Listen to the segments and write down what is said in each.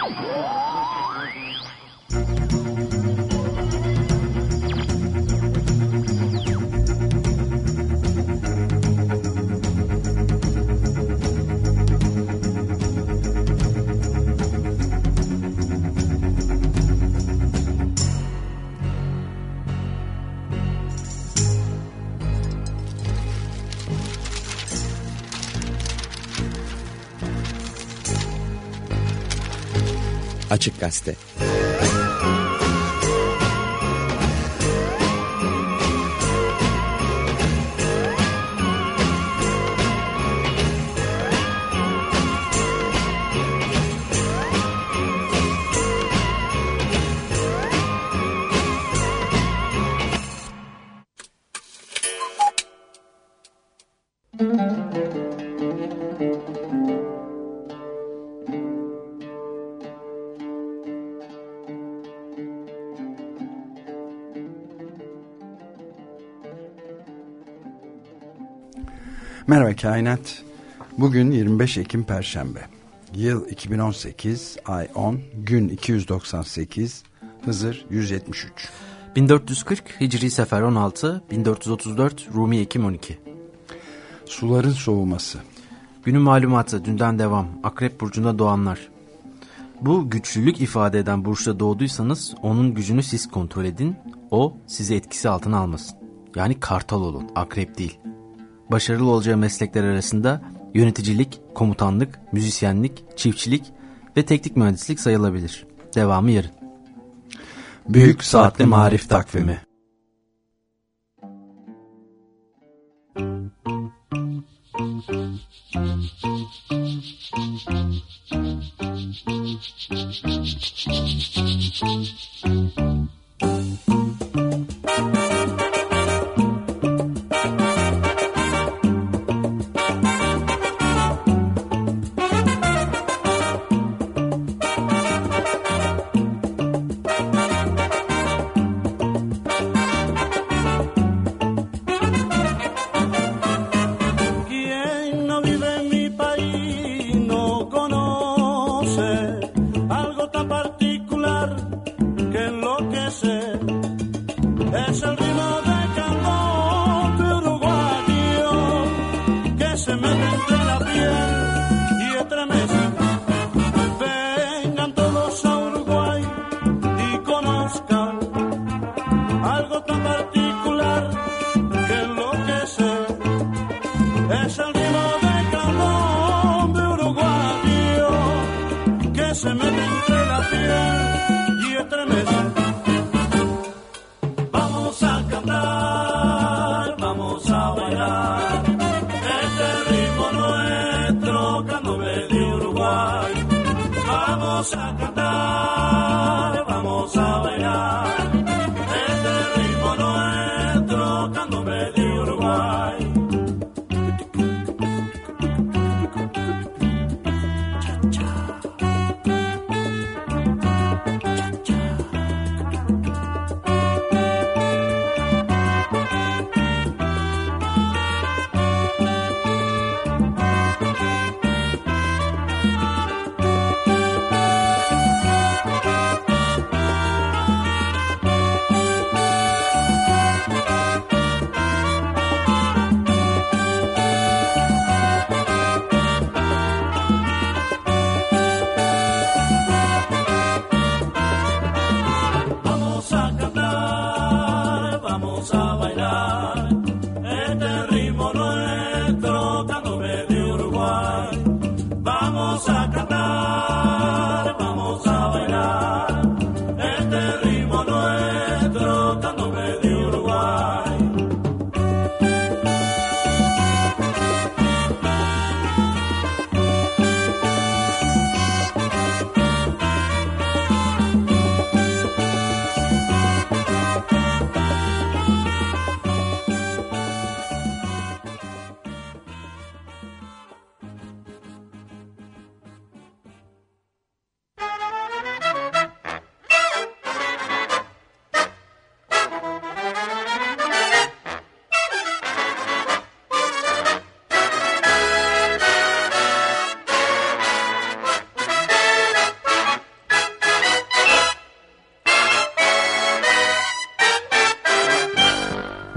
Açık Gazete. Merhaba Kainat. Bugün 25 Ekim Perşembe. Yıl 2018, ay 10, gün 298, Hızır 173. 1440 Hicri Sefer 16, 1434 Rumi Ekim 12. Suların soğuması. Günün malumatı dünden devam. Akrep burcunda doğanlar. Bu güçlülük ifade eden burçta doğduysanız onun gücünü siz kontrol edin. O sizi etkisi altına almasın. Yani kartal olun, akrep değil. Başarılı olacağı meslekler arasında yöneticilik, komutanlık, müzisyenlik, çiftçilik ve teknik mühendislik sayılabilir. Devamı yarın. Büyük Saatli Marif Takvimi.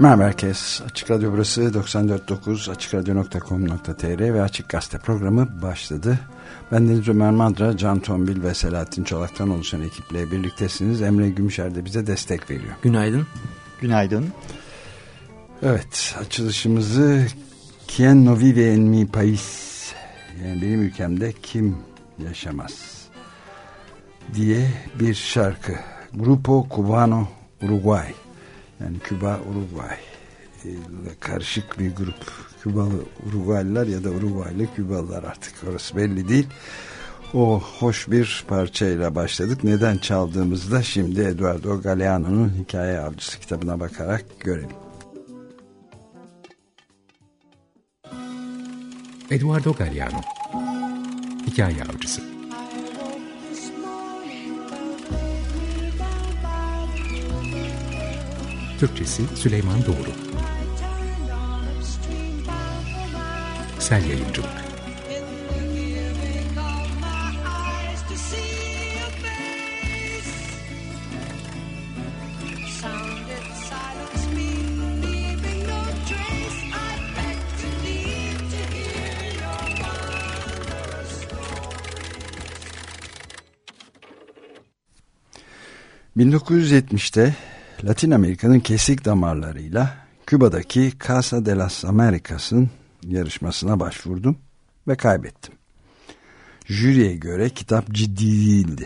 Merhaba herkes. Açık Radyo burası 94.9 açıkradyo.com.tr ve Açık Gazete programı başladı. Ben Deniz Ömer Madra, Can Tombil ve Selahattin Çolak'tan oluşan ekiple birliktesiniz. Emre Gümüşer de bize destek veriyor. Günaydın. Günaydın. Evet, açılışımızı Quien no vive en mi país, yani benim ülkemde kim yaşamaz diye bir şarkı. Grupo Cubano Uruguay, yani Küba Uruguay karışık bir grup. Kübalı Uruguaylılar ya da Uruguaylı Kübalılar, artık orası belli değil. O hoş bir parçayla başladık. Neden çaldığımızda şimdi Eduardo Galeano'nun Hikaye Avcısı kitabına bakarak görelim. Eduardo Galeano, Hikaye Avcısı. Türkçesi Süleyman Doğru. Sel Yayıncılık. ...1970'te Latin Amerika'nın kesik damarlarıyla Küba'daki Casa de las Americas'ın yarışmasına başvurdum ve kaybettim. Jüriye göre kitap ciddi değildi.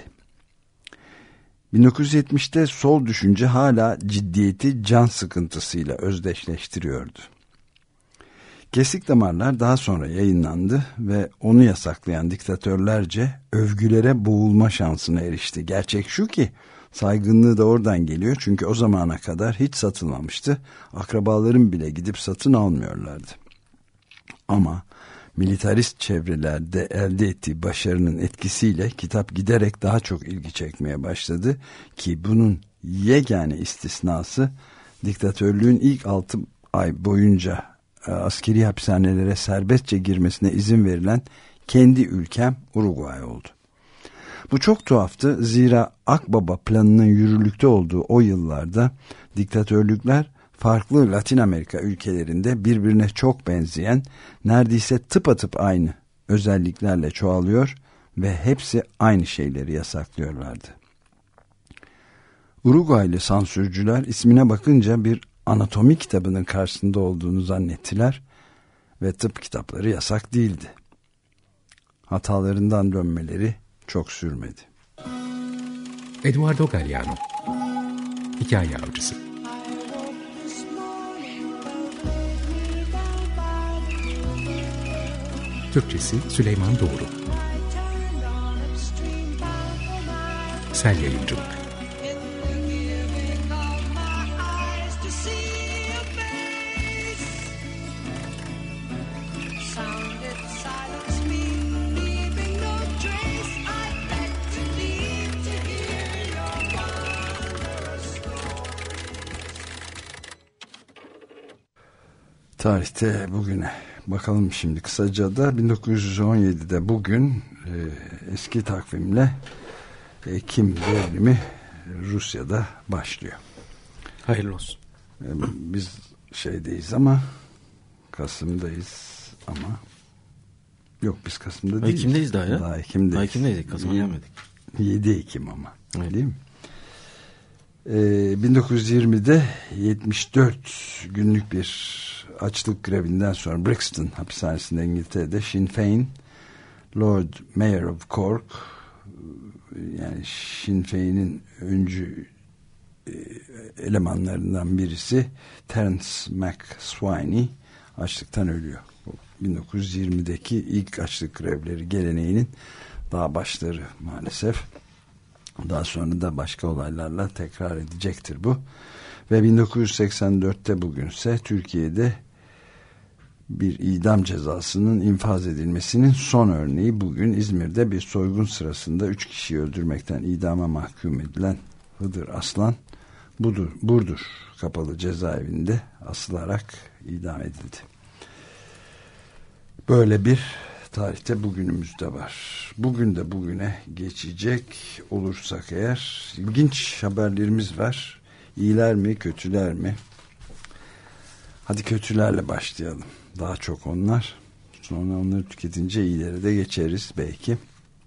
1970'te sol düşünce hala ciddiyeti can sıkıntısıyla özdeşleştiriyordu. Kesik damarlar daha sonra yayınlandı ve onu yasaklayan diktatörlerce övgülere boğulma şansına erişti. Gerçek şu ki saygınlığı da oradan geliyor, çünkü o zamana kadar hiç satılmamıştı. Akrabalarım bile gidip satın almıyorlardı. Ama militarist çevrelerde elde ettiği başarının etkisiyle kitap giderek daha çok ilgi çekmeye başladı ki bunun yegane istisnası diktatörlüğün ilk 6 ay boyunca askeri hapishanelere serbestçe girmesine izin verilen kendi ülkem Uruguay oldu. Bu çok tuhaftı, zira Akbaba planının yürürlükte olduğu o yıllarda diktatörlükler farklı Latin Amerika ülkelerinde birbirine çok benzeyen, neredeyse tıpatıp aynı özelliklerle çoğalıyor ve hepsi aynı şeyleri yasaklıyorlardı. Uruguaylı sansürcüler ismine bakınca bir anatomi kitabının karşısında olduğunu zannettiler ve tıp kitapları yasak değildi. Hatalarından dönmeleri çok sürmedi. Eduardo Galeano, Hikaye Avcısı. Türkçesi Süleyman Doğru. Sel Yayıncılık. Tarihte bugüne bakalım şimdi kısaca da 1917'de bugün eski takvimle Ekim devrimi Rusya'da başlıyor. Hayırlı olsun. Biz şeydeyiz ama Kasım'dayız ama yok, biz Kasım'da değiliz. Ekim'deyiz daha ya. Daha Ekim'deyiz. Ekim'deyiz. Kasım'a gelmedik. 7 Ekim ama. Evet. Değil mi? 1920'de 74 günlük bir açlık grevinden sonra Brixton hapishanesinde İngiltere'de Sinn Féin Lord Mayor of Cork, yani Sinn Féin'in öncü elemanlarından birisi Terence MacSwiney açlıktan ölüyor. 1920'deki ilk açlık grevleri geleneğinin daha başları maalesef. Daha sonra da başka olaylarla tekrar edecektir bu. Ve 1984'te bugünse Türkiye'de bir idam cezasının infaz edilmesinin son örneği. Bugün İzmir'de bir soygun sırasında 3 kişiyi öldürmekten idama mahkum edilen Hıdır Aslan Burdur kapalı cezaevinde asılarak idam edildi. Böyle bir tarihte bugünümüzde var. Bugün de bugüne geçecek olursak eğer ilginç haberlerimiz var. İyiler mi, kötüler mi? Hadi kötülerle başlayalım. Daha çok onlar. Sonra onları tüketince iyileri de geçeriz belki.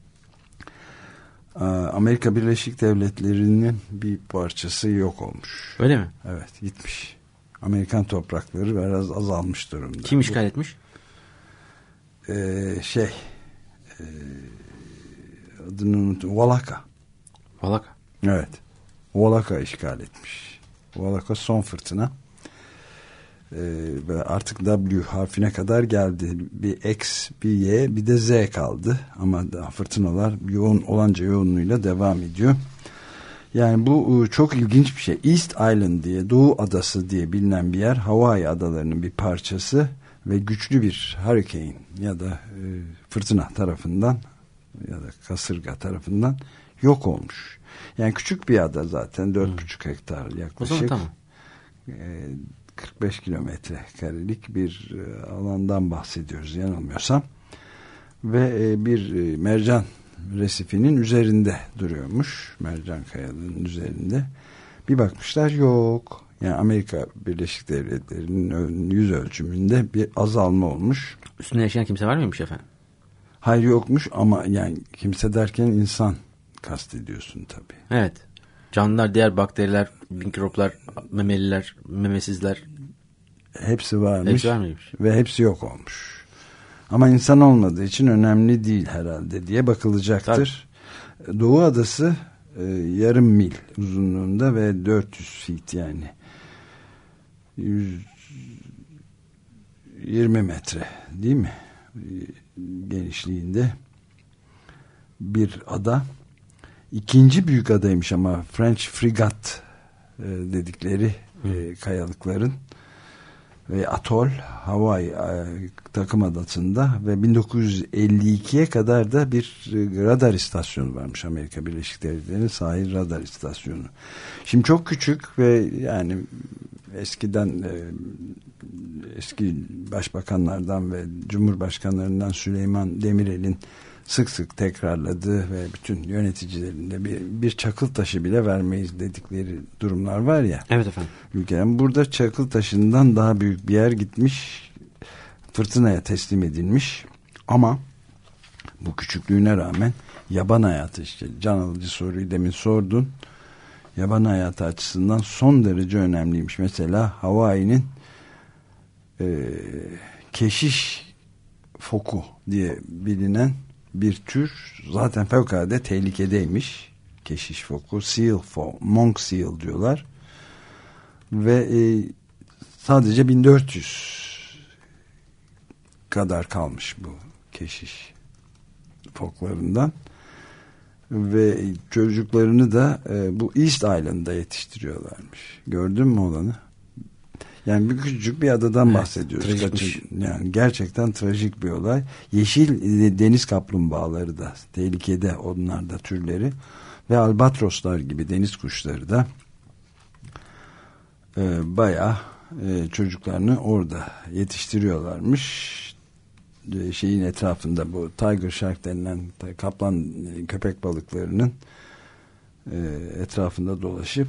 Amerika Birleşik Devletleri'nin bir parçası yok olmuş. Öyle mi? Evet, gitmiş. Amerikan toprakları biraz azalmış durumda. Kim işgal etmiş? Adını unuttum. Valaka. Valaka. Evet. Valaka işgal etmiş. Valaka son fırtına. Ve artık W harfine kadar geldi. Bir X, bir Y, bir de Z kaldı. Ama daha fırtınalar olanca yoğunluğuyla devam ediyor. Yani bu çok ilginç bir şey. East Island diye, Doğu Adası diye bilinen bir yer. Hawaii adalarının bir parçası ve güçlü bir hurricane ya da fırtına tarafından ya da kasırga tarafından yok olmuş. Yani küçük bir ada zaten. 4,5 hektar yaklaşık. Tamam. 45 kilometre karelik bir alandan bahsediyoruz yanılmıyorsam. Ve bir mercan resifinin üzerinde duruyormuş. Mercan kayalığının üzerinde. Bir bakmışlar yok. Yani Amerika Birleşik Devletleri'nin yüz ölçümünde bir azalma olmuş. Üstünde yaşayan kimse var mıymış efendim? Hayır, yokmuş ama yani kimse derken insan kastediyorsun tabii. Evet. Canlılar, diğer bakteriler, mikroplar, memeliler, memesizler. Hepsi varmış. Hepsi var mıymış? Ve hepsi yok olmuş. Ama insan olmadığı için önemli değil herhalde diye bakılacaktır. Tabii. Doğu Adası yarım mil uzunluğunda ve 400 feet yani 120 metre değil mi? Genişliğinde bir ada. İkinci büyük adaymış ama French Fregat dedikleri kayalıkların ve atol Hawaii takım adasında ve 1952'ye kadar da bir radar istasyonu varmış. Amerika Birleşik Devletleri'nin sahil radar istasyonu. Şimdi çok küçük ve yani eskiden eski başbakanlardan ve cumhurbaşkanlarından Süleyman Demirel'in sık sık tekrarladığı ve bütün yöneticilerin de bir çakıl taşı bile vermeyiz dedikleri durumlar var ya. Evet efendim. Ülkeden burada çakıl taşından daha büyük bir yer gitmiş, fırtınaya teslim edilmiş ama bu küçüklüğüne rağmen yaban hayatı, işte can alıcı soruyu demin sordun, yaban hayatı açısından son derece önemliymiş. Mesela Hawaii'nin keşiş foku diye bilinen bir tür zaten fevkalade tehlikedeymiş. Keşiş foku, monk seal diyorlar. Ve sadece 1400 kadar kalmış bu keşiş foklarından. Ve çocuklarını da bu East Island'da yetiştiriyorlarmış. Gördün mü olanı? Yani bir küçücük bir adadan bahsediyoruz. Yani gerçekten trajik bir olay. Yeşil deniz kaplumbağaları da tehlikede, onlar da türleri ve albatroslar gibi deniz kuşları da bayağı çocuklarını orada yetiştiriyorlarmış. Şeyin etrafında, bu tiger shark denilen kaplan köpek balıklarının etrafında dolaşıp,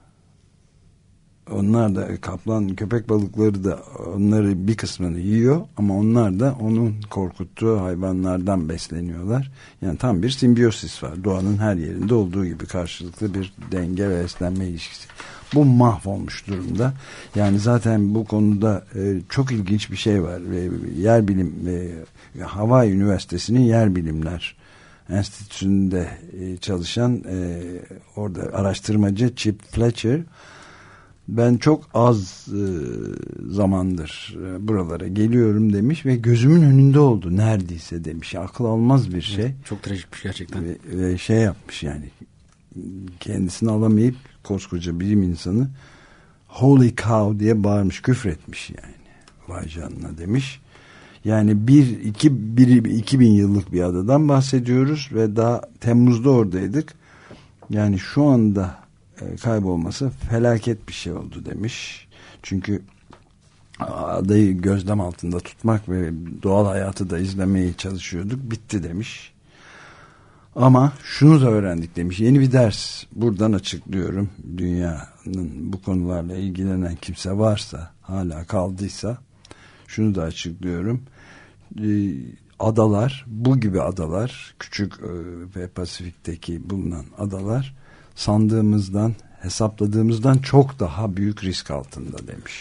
onlar da kaplan köpek balıkları da onları bir kısmını yiyor ama onlar da onun korkuttuğu hayvanlardan besleniyorlar. Yani tam bir simbiyosis var. Doğanın her yerinde olduğu gibi karşılıklı bir denge ve beslenme ilişkisi. Bu mahvolmuş durumda. Yani zaten bu konuda çok ilginç bir şey var. Yer bilim Hawaii Üniversitesi'nin yer bilimler enstitüsünde çalışan orada araştırmacı Chip Fletcher, ben çok az zamandır buralara geliyorum demiş ve gözümün önünde oldu neredeyse demiş. Akıl almaz bir şey. Çok trajikmiş gerçekten. Ve şey yapmış yani, kendisini alamayıp koskoca bilim insanı holy cow diye bağırmış, küfretmiş yani. Vay canına demiş. Yani 2000 yıllık bir adadan bahsediyoruz ve daha Temmuz'da oradaydık. Yani şu anda kaybolması felaket bir şey oldu demiş. Çünkü adayı gözlem altında tutmak ve doğal hayatı da izlemeye çalışıyorduk. Bitti demiş. Ama şunu da öğrendik demiş. Yeni bir ders buradan açıklıyorum. Dünyanın bu konularla ilgilenen kimse varsa, hala kaldıysa şunu da açıklıyorum. Adalar, bu gibi adalar, küçük ve Pasifik'teki bulunan adalar sandığımızdan, hesapladığımızdan çok daha büyük risk altında demiş.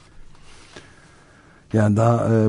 Yani daha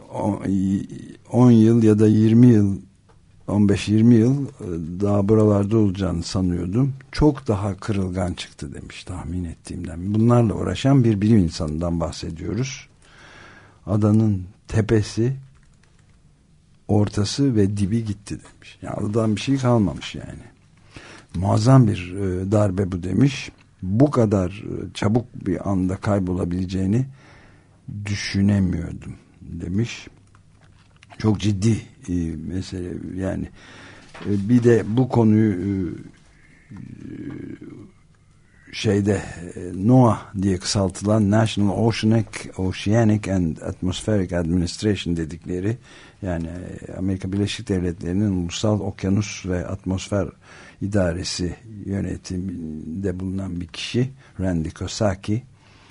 10 yıl ya da 20 yıl, 15-20 yıl daha buralarda olacağını sanıyordum. Çok daha kırılgan çıktı demiş, tahmin ettiğimden. Bunlarla uğraşan bir bilim insanından bahsediyoruz. Adanın tepesi, ortası ve dibi gitti demiş. Yani adadan bir şey kalmamış yani. Muazzam bir darbe bu demiş. Bu kadar çabuk bir anda kaybolabileceğini düşünemiyordum demiş. Çok ciddi mesele yani. Bir de bu konuyu NOAA diye kısaltılan National Oceanic and Atmospheric Administration dedikleri, yani Amerika Birleşik Devletleri'nin Ulusal Okyanus ve Atmosfer İdaresi yönetiminde bulunan bir kişi, Randy Kosaki,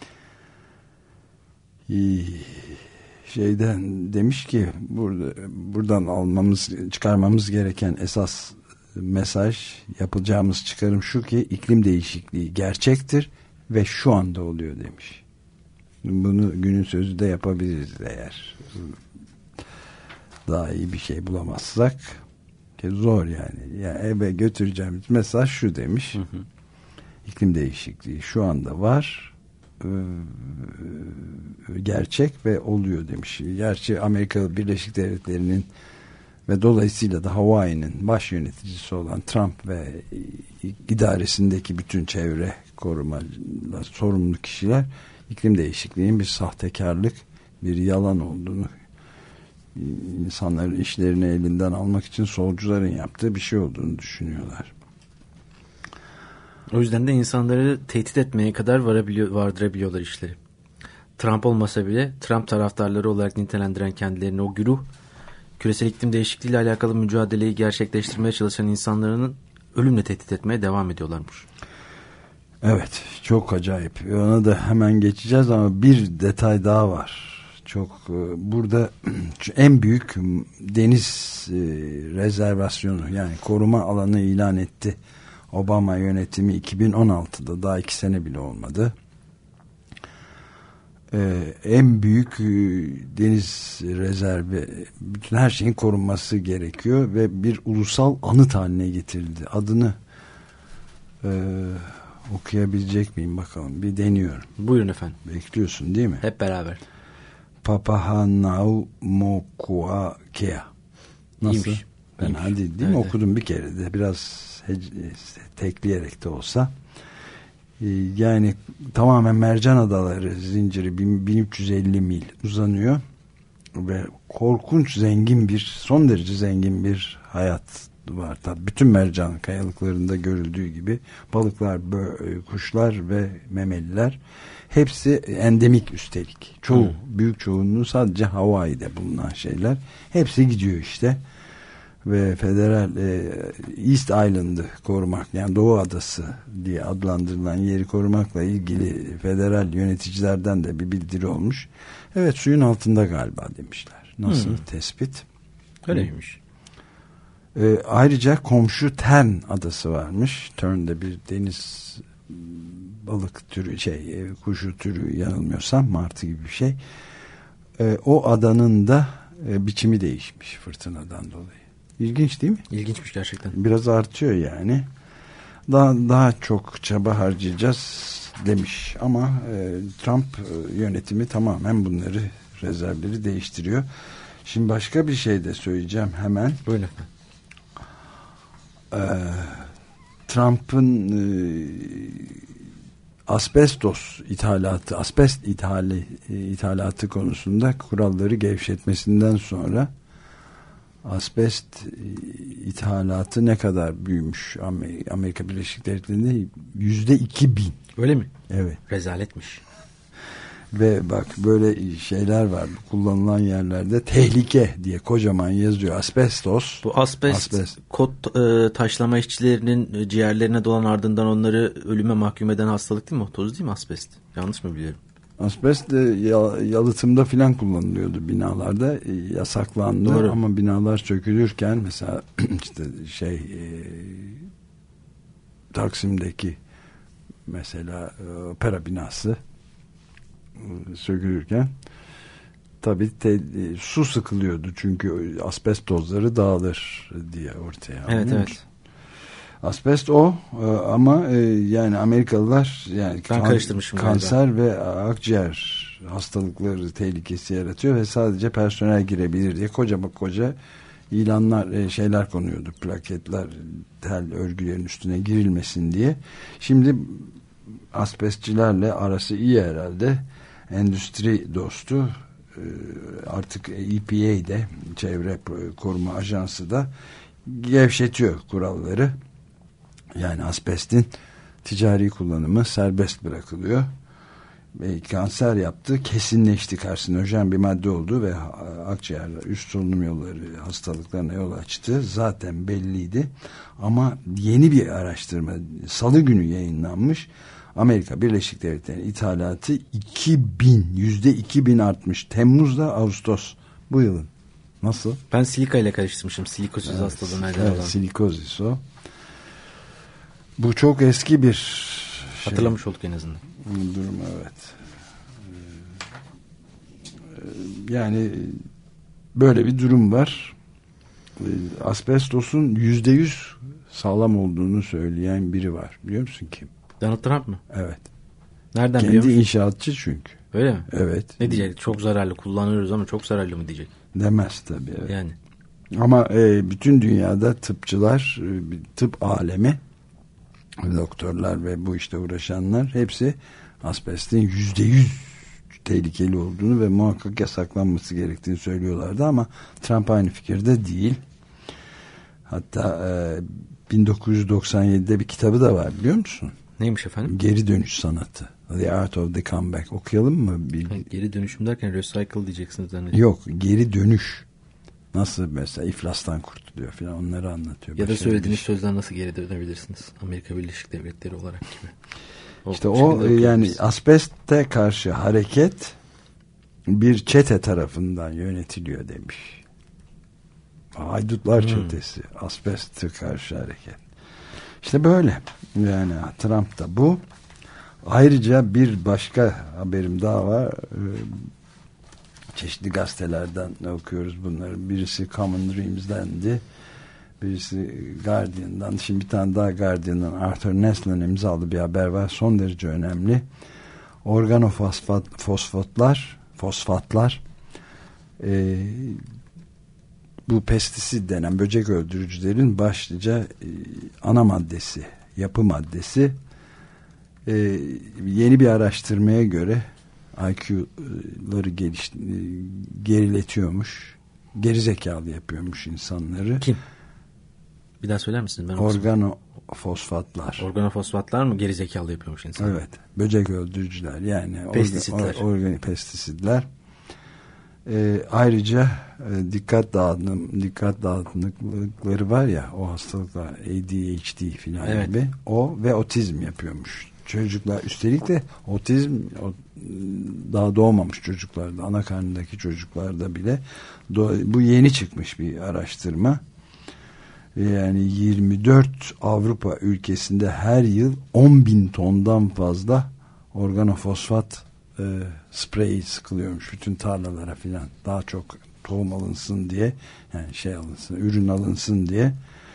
demiş ki buradan çıkarmamız gereken esas mesaj, yapacağımız çıkarım şu ki iklim değişikliği gerçektir ve şu anda oluyor demiş. Bunu günün sözü de yapabiliriz eğer daha iyi bir şey bulamazsak. Zor yani. Eve götüreceğimiz mesaj şu demiş. Hı hı. İklim değişikliği şu anda var, gerçek ve oluyor demiş. Gerçi Amerika Birleşik Devletleri'nin ve dolayısıyla da Hawaii'nin baş yöneticisi olan Trump ve idaresindeki bütün çevre korumayla sorumlu kişiler iklim değişikliğinin bir sahtekarlık, bir yalan olduğunu, insanların işlerini elinden almak için solcuların yaptığı bir şey olduğunu düşünüyorlar. O yüzden de insanları tehdit etmeye kadar vardırabiliyorlar işleri. Trump olmasa bile Trump taraftarları olarak nitelendiren kendilerini o güruh, küresel iklim değişikliği ile alakalı mücadeleyi gerçekleştirmeye çalışan insanların ölümle tehdit etmeye devam ediyorlarmış. Evet, çok acayip. Ona da hemen geçeceğiz ama bir detay daha var. Burada en büyük deniz rezervasyonu, yani koruma alanı ilan etti Obama yönetimi 2016'da, daha 2 sene bile olmadı. En büyük deniz rezervi, bütün her şeyin korunması gerekiyor ve bir ulusal anıt haline getirildi. Adını okuyabilecek miyim bakalım, bir deniyorum. Buyurun efendim. Bekliyorsun değil mi? Hep beraber. Papahanaumokuakea. Nasıl? İyiymiş. Fena değil mi? Okudum bir kere de, biraz tekleyerek de olsa. Yani tamamen mercan adaları zinciri 1350 mil uzanıyor ve korkunç zengin bir, son derece zengin bir hayat var. Tabii bütün mercan kayalıklarında görüldüğü gibi balıklar, kuşlar ve memeliler hepsi endemik üstelik. Büyük çoğunluğu sadece Hawaii'de bulunan şeyler. Hepsi gidiyor işte. Ve federal East Island'ı korumak, yani Doğu Adası diye adlandırılan yeri korumakla ilgili federal yöneticilerden de bir bildiri olmuş. Evet, suyun altında galiba demişler. Nasıl tespit? Öyleymiş. Ayrıca komşu Tern adası varmış. Tern'de bir deniz balık türü, kuşu türü, yanılmıyorsam martı gibi bir şey. O adanın da biçimi değişmiş fırtınadan dolayı. İlginç değil mi? İlginçmiş gerçekten. Biraz artıyor yani. Daha çok çaba harcayacağız demiş ama Trump yönetimi tamamen bunları, rezervleri değiştiriyor. Şimdi başka bir şey de söyleyeceğim hemen. Buyurun. Trump'ın asbest ithalatı konusunda kuralları gevşetmesinden sonra asbest ithalatı ne kadar büyümüş Amerika Birleşik Devletleri'nde? %2000. Öyle mi? Evet. Rezaletmiş. Ve bak böyle şeyler var kullanılan yerlerde, tehlike diye kocaman yazıyor. Asbestos. Bu asbest. Kod taşlama işçilerinin ciğerlerine dolan, ardından onları ölüme mahkum eden hastalık değil mi? O toz değil mi asbest? Yanlış mı biliyorum? Asbest yalıtımda filan kullanılıyordu binalarda, yasaklandı. Doğru. Ama binalar çökülürken mesela işte Taksim'deki mesela opera binası sökülürken tabii su sıkılıyordu çünkü asbest tozları dağılır diye ortaya. Evet. Asbest o ama yani Amerikalılar yani kanser ve akciğer hastalıkları tehlikesi yaratıyor ve sadece personel girebilir diye koca ilanlar şeyler konuyordu, plaketler, tel örgülerin üstüne girilmesin diye. Şimdi asbestçilerle arası iyi herhalde, endüstri dostu, artık EPA'de, Çevre Koruma Ajansı da gevşetiyor kuralları. Yani asbestin ticari kullanımı serbest bırakılıyor. Ve kanser yaptığı kesinleşti, karsinojen bir madde oldu ve akciğer, üst solunum yolları hastalıklarına yol açtı. Zaten belliydi. Ama yeni bir araştırma Salı günü yayınlanmış. Amerika Birleşik Devletleri'nin ithalatı %2000 artmış. Temmuz'da Ağustos bu yılın. Nasıl? Ben silika ile karıştırmışım. Silikozis hastalığına neden olan. Silikozis o. Bu çok eski bir şey. Hatırlamış olduk en azından. Durum, evet. Yani böyle bir durum var. Asbestosun %100 sağlam olduğunu söyleyen biri var. Biliyor musun kim? Donald Trump mı? Evet. Nereden biliyor musun? Kendi inşaatçı çünkü. Öyle mi? Evet. Ne diyecek? Çok zararlı kullanıyoruz ama çok zararlı mı diyecek? Demez tabii. Evet. Yani. Ama bütün dünyada tıpçılar, tıp alemi, doktorlar ve bu işte uğraşanlar hepsi asbestin %100 tehlikeli olduğunu ve muhakkak yasaklanması gerektiğini söylüyorlardı ama Trump aynı fikirde değil. Hatta 1997'de bir kitabı da var, biliyor musun? Neymiş efendim? Geri dönüş sanatı. The Art of the Comeback. Okuyalım mı? Geri dönüşüm derken recycle diyeceksiniz zannediyorum. Yok, geri dönüş. Nasıl mesela iflastan kurtuluyor falan, onları anlatıyor. Ya da söylediğiniz sözden nasıl geri dönebilirsiniz? Amerika Birleşik Devletleri olarak gibi. İşte o yani asbeste karşı hareket bir çete tarafından yönetiliyor demiş. Haydutlar çetesi. Asbeste karşı hareket. İşte böyle. Yani Trump da bu. Ayrıca bir başka haberim daha var. Çeşitli gazetelerden okuyoruz bunları. Birisi Common Dreams'dendi. Birisi Guardian'dan. Şimdi bir tane daha Guardian'dan Arthur Neslen imzalı bir haber var. Son derece önemli. Organofosfatlar bu pestisit denen böcek öldürücülerin başlıca ana maddesi, yapı maddesi. Yeni bir araştırmaya göre IQ'ları geriletiyormuş. Gerizekalı yapıyormuş insanları. Kim? Bir daha söyler misiniz? Organofosfatlar. Organofosfatlar mı gerizekalı yapıyormuş insanları? Evet. Böcek öldürücüler. Yani pestisitler. Organik pestisitler. Ayrıca dikkat dağınıklıkları var ya, o hastalıklar, ADHD filan gibi, o ve otizm yapıyormuş. Çocuklar, üstelik de otizm daha doğmamış çocuklarda, ana karnındaki çocuklarda bile bu yeni çıkmış bir araştırma. Yani 24 Avrupa ülkesinde her yıl 10.000 tondan fazla organofosfat spreyi sıkılıyormuş bütün tarlalara filan, daha çok tohum alınsın diye, yani ürün alınsın diye.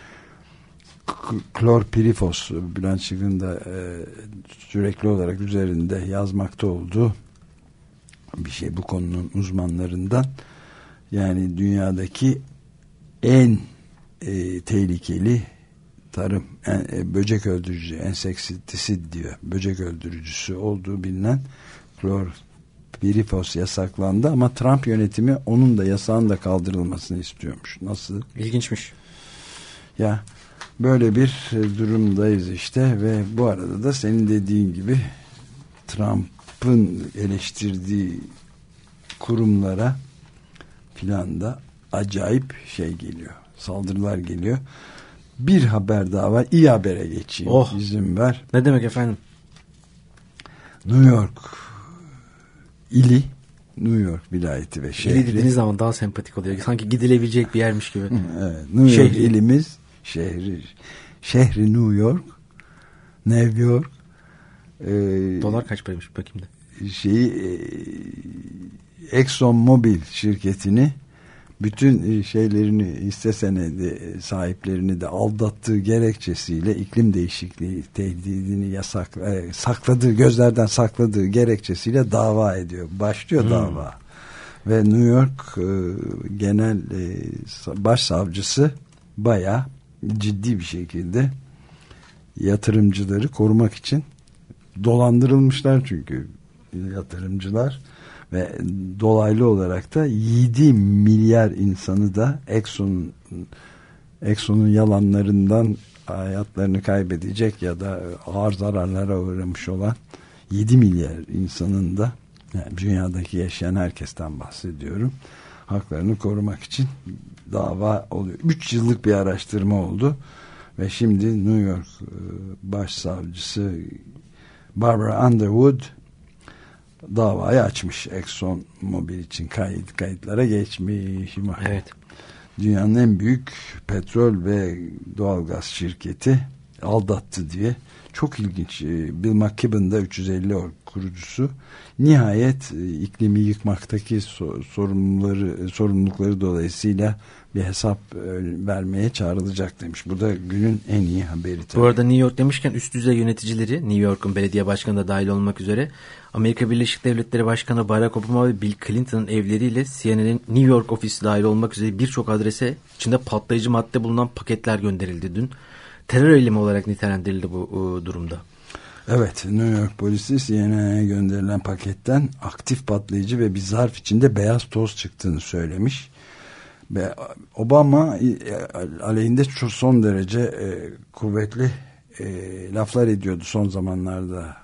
Klorpirifos, Bülent Şık'ın da sürekli olarak üzerinde yazmakta olduğu bir şey, bu konunun uzmanlarından. Yani dünyadaki en tehlikeli tarım böcek öldürücü, ensektisit diyor, böcek öldürücüsü olduğu bilinen klorpirifos yasaklandı ama Trump yönetimi onun da, yasağın da kaldırılmasını istiyormuş. Nasıl? İlginçmiş. Ya böyle bir durumdayız işte ve bu arada da senin dediğin gibi Trump Trump'ın eleştirdiği kurumlara filan da acayip şey geliyor. Saldırılar geliyor. Bir haber daha var. İyi habere geçeyim. İzin ver. Ne demek efendim? New York ili, New York vilayeti ve şehri. İli dediğiniz zaman daha sempatik oluyor. Sanki gidilebilecek bir yermiş gibi. Evet, New York ilimiz, şehri New York, New York. Dolar kaç paraymış bakayım da. Exxon Mobil şirketini, bütün şeylerini, hisse senedi sahiplerini de aldattığı gerekçesiyle iklim değişikliği tehdidini sakladığı, gözlerden sakladığı gerekçesiyle dava ediyor. Başlıyor dava. Ve New York genel başsavcısı bayağı ciddi bir şekilde yatırımcıları korumak için, dolandırılmışlar çünkü yatırımcılar, ve dolaylı olarak da 7 milyar insanı da Exxon'un yalanlarından hayatlarını kaybedecek ya da ağır zararlara uğramış olan 7 milyar insanın da, yani dünyadaki yaşayan herkesten bahsediyorum, haklarını korumak için dava oluyor. 3 yıllık bir araştırma oldu ve şimdi New York başsavcısı Barbara Underwood davayı açmış. Exxon Mobil için kayıtlara geçmiş. Evet. Dünyanın en büyük petrol ve doğalgaz şirketi aldattı diye. Çok ilginç. Bill McKibben da 350 kurucusu. Nihayet iklimi yıkmaktaki sorumlulukları dolayısıyla bir hesap vermeye çağrılacak demiş. Bu da günün en iyi haberi tabii. Bu arada New York demişken üst düzey yöneticileri, New York'un belediye başkanı da dahil olmak üzere, Amerika Birleşik Devletleri Başkanı Barack Obama ve Bill Clinton'ın evleriyle CNN'in New York ofisi dahil olmak üzere birçok adrese içinde patlayıcı madde bulunan paketler gönderildi dün. Terör eylemi olarak nitelendirildi bu durumda. Evet, New York polisi CNN'e gönderilen paketten aktif patlayıcı ve bir zarf içinde beyaz toz çıktığını söylemiş. Ve Obama aleyhinde son derece kuvvetli laflar ediyordu son zamanlarda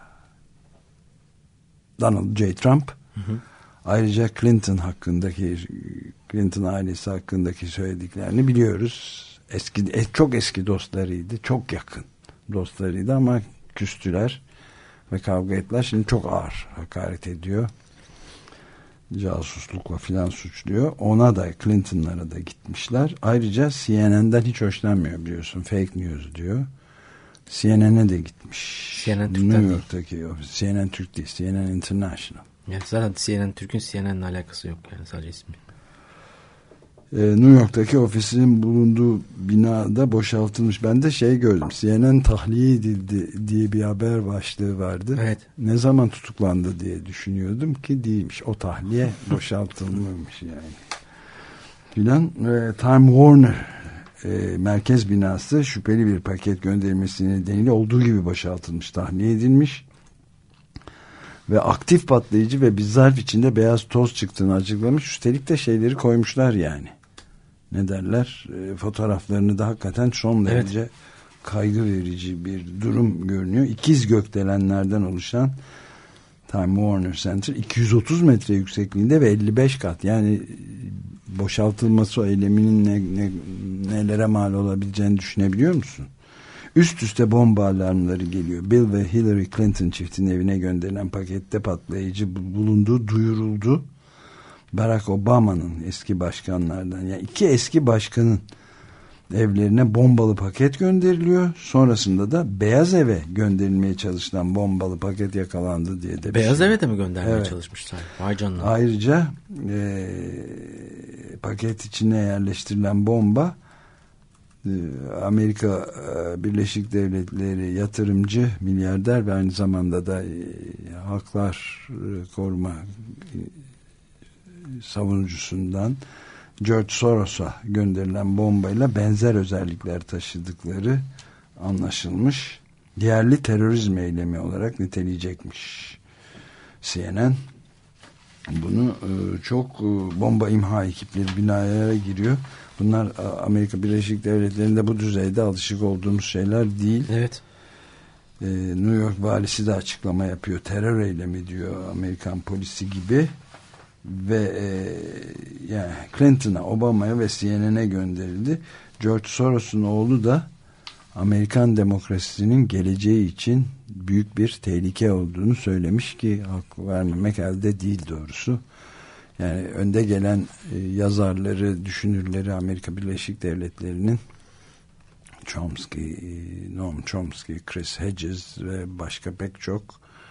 Donald J. Trump. Ayrıca Clinton ailesi hakkındaki söylediklerini biliyoruz. Çok eski dostlarıydı, çok yakın dostlarıydı ama küstüler ve kavga ettiler. Şimdi çok ağır hakaret ediyor. Casuslukla filan suçluyor. Ona da, Clinton'lara da gitmişler. Ayrıca CNN'den hiç hoşlanmıyor biliyorsun. Fake news diyor. CNN'e de gitmiş. CNN New York'taki ofis. CNN Türk değil. CNN International. Yani zaten CNN Türk'ün CNN'le alakası yok yani, sadece ismi. New York'taki ofisinin bulunduğu binada boşaltılmış. Ben de gördüm. CNN tahliye edildi diye bir haber başlığı vardı. Evet. Ne zaman tutuklandı diye düşünüyordum ki değilmiş. O tahliye boşaltılmamış yani. Filan. Time Warner merkez binası şüpheli bir paket gönderilmesi nedeniyle olduğu gibi boşaltılmış, tahliye edilmiş. Ve aktif patlayıcı ve bir zarf içinde beyaz toz çıktığını açıklamış. Üstelik de şeyleri koymuşlar yani. Ne derler? Fotoğraflarını da hakikaten son derece kaygı verici bir durum görünüyor. İkiz gökdelenlerden oluşan Time Warner Center 230 metre yüksekliğinde ve 55 kat. Yani boşaltılması eyleminin nelere mal olabileceğini düşünebiliyor musun? Üst üste bomba alarmları geliyor. Bill ve Hillary Clinton çiftinin evine gönderilen pakette patlayıcı bulunduğu duyuruldu. Barack Obama'nın eski başkanlardan, yani 2 eski başkanın evlerine bombalı paket gönderiliyor. Sonrasında da Beyaz Ev'e gönderilmeye çalışılan bombalı paket yakalandı diye de. Beyaz Ev'e de mi göndermeye çalışmışlar? Vay canına. Ayrıca paket içine yerleştirilen bomba Amerika Birleşik Devletleri yatırımcı, milyarder ve aynı zamanda da haklar koruma savunucusundan George Soros'a gönderilen bombayla benzer özellikler taşıdıkları anlaşılmış. Yerli terörizm eylemi olarak niteleyecekmiş CNN. Bunu çok bomba imha ekipleri binalara giriyor. Bunlar Amerika Birleşik Devletleri'nde bu düzeyde alışık olduğumuz şeyler değil. Evet. New York valisi de açıklama yapıyor. Terör eylemi diyor, Amerikan polisi gibi. Ve yani Clinton'a, Obama'ya ve CNN'e gönderildi. George Soros'un oğlu da Amerikan demokrasisinin geleceği için büyük bir tehlike olduğunu söylemiş ki hak vermemek elde değil doğrusu. Yani önde gelen yazarları, düşünürleri Amerika Birleşik Devletleri'nin Noam Chomsky, Chris Hedges ve başka pek çok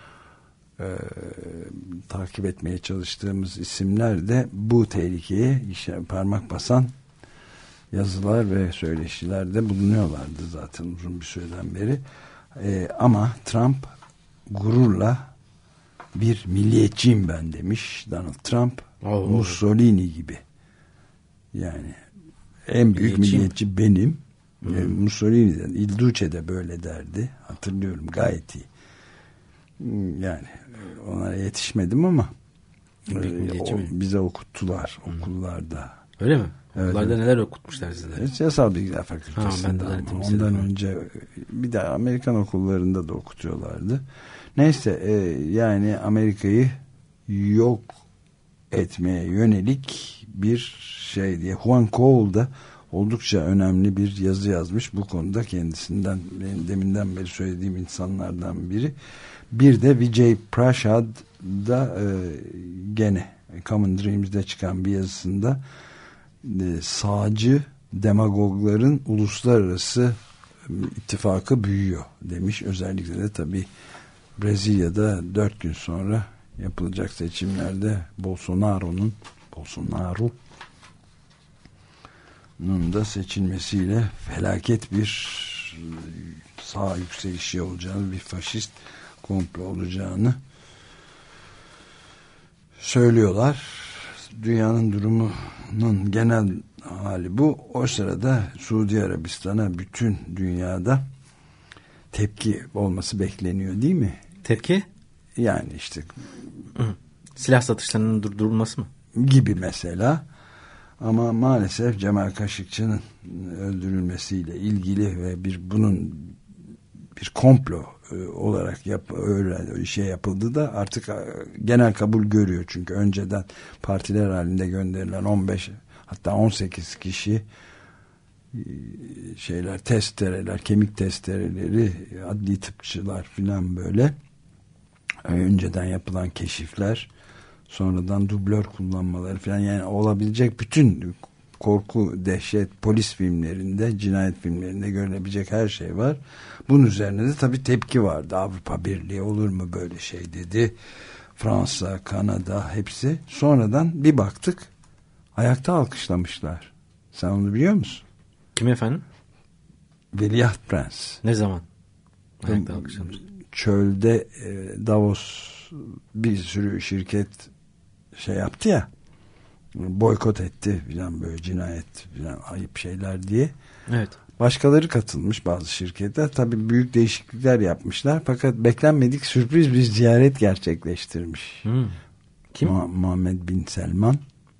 takip etmeye çalıştığımız isimler de bu tehlikeye parmak basan yazılar ve söyleşilerde bulunuyorlardı zaten uzun bir süreden beri. Ama Trump gururla bir milliyetçiyim ben demiş. Donald Trump Mussolini gibi. Yani en büyük milliyetçi benim. Mussolini'den, Il Duce de böyle derdi. Hatırlıyorum gayet iyi. Yani onlara yetişmedim ama bize okuttular okullarda. Öyle mi? Evet. Okullarda neler okutmuşlar sizlere? Siyasal Bilgiler Fakültesi'nde. Ondan önce bir de Amerikan okullarında da okutuyorlardı. Neyse yani Amerika'yı yok etmeye yönelik bir şey diye Juan Cole da oldukça önemli bir yazı yazmış. Bu konuda kendisinden deminden beri söylediğim insanlardan biri. Bir de Vijay Prashad da gene Common Dreams'de çıkan bir yazısında sağcı demagogların uluslararası ittifakı büyüyor demiş. Özellikle de tabii Brezilya'da 4 gün sonra yapılacak seçimlerde Bolsonaro'nun da seçilmesiyle felaket bir sağ yükselişi olacağını, bir faşist komplo olacağını söylüyorlar. Dünyanın durumunun genel hali bu. O sırada Suudi Arabistan'a bütün dünyada tepki olması bekleniyor değil mi? Tepki? Yani işte silah satışlarının durdurulması mı? Gibi mesela. Ama maalesef Cemal Kaşıkçı'nın öldürülmesiyle ilgili ve bunun bir komplo olarak öyle şey yapıldı da artık genel kabul görüyor. Çünkü önceden partiler halinde gönderilen 15 hatta 18 kişi testereler, kemik testereleri, adli tıpçılar filan böyle önceden yapılan keşifler, sonradan dublör kullanmaları falan, yani olabilecek bütün korku, dehşet, polis filmlerinde, cinayet filmlerinde görülebilecek her şey var. Bunun üzerine de tabii tepki vardı. Avrupa Birliği olur mu böyle şey dedi. Fransa, Kanada hepsi. Sonradan bir baktık ayakta alkışlamışlar. Sen onu biliyor musun? Kim efendim? Veliaht Prens. Ne zaman? Ayakta alkışlamış. Çölde Davos bir sürü şirket şey yaptı ya, boykot etti filan, böyle cinayet filan, ayıp şeyler diye. Evet. Başkaları katılmış, bazı şirketler. Tabii büyük değişiklikler yapmışlar. Fakat beklenmedik sürpriz bir ziyaret gerçekleştirmiş. Kim? Muhammed Bin Selman,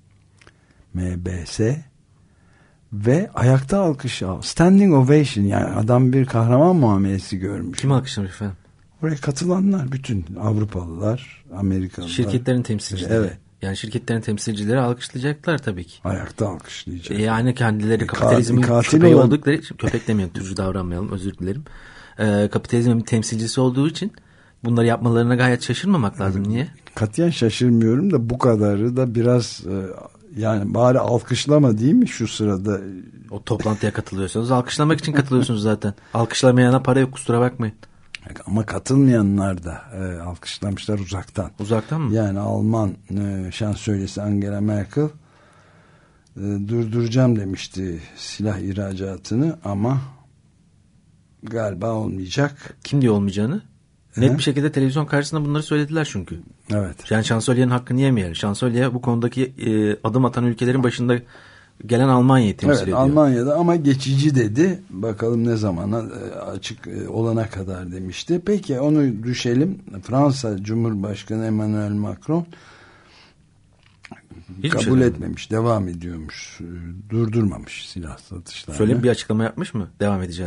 MBS, ve ayakta alkış, standing ovation, yani adam bir kahraman muamelesi görmüş. Kim alkışlamış efendim? Oraya katılanlar bütün Avrupalılar, Amerikalılar. Şirketlerin temsilcileri. Evet. Yani şirketlerin temsilcileri alkışlayacaklar tabii ki. Ayakta alkışlayacak. Yani kendileri kapitalizmin köpeği oldukları için, köpek demiyorum, türcü davranmayalım, özür dilerim. Kapitalizmin temsilcisi olduğu için bunları yapmalarına gayet şaşırmamak lazım. Niye? Katiyen şaşırmıyorum da bu kadarı da biraz yani bari alkışlama değil mi şu sırada? O toplantıya katılıyorsanız alkışlamak için katılıyorsunuz zaten. Alkışlamayana para yok, kusura bakmayın. Ama katılmayanlar da alkışlamışlar uzaktan. Uzaktan mı? Yani Alman şansölyesi Angela Merkel durduracağım demişti silah ihracatını ama galiba olmayacak. Kim diyor olmayacağını? Net bir şekilde televizyon karşısında bunları söylediler çünkü. Evet. Yani şansölyenin hakkını yemeyelim. Şansölye bu konudaki adım atan ülkelerin başında gelen Almanya'yı temsil ediyor. Almanya'da ama geçici dedi. Bakalım ne zamana açık olana kadar demişti. Peki onu düşelim. Fransa Cumhurbaşkanı Emmanuel Macron kabul etmemiş. Devam ediyormuş. Durdurmamış silah satışlarını. Şöyle bir açıklama yapmış mı? Devam edeceğiz diye.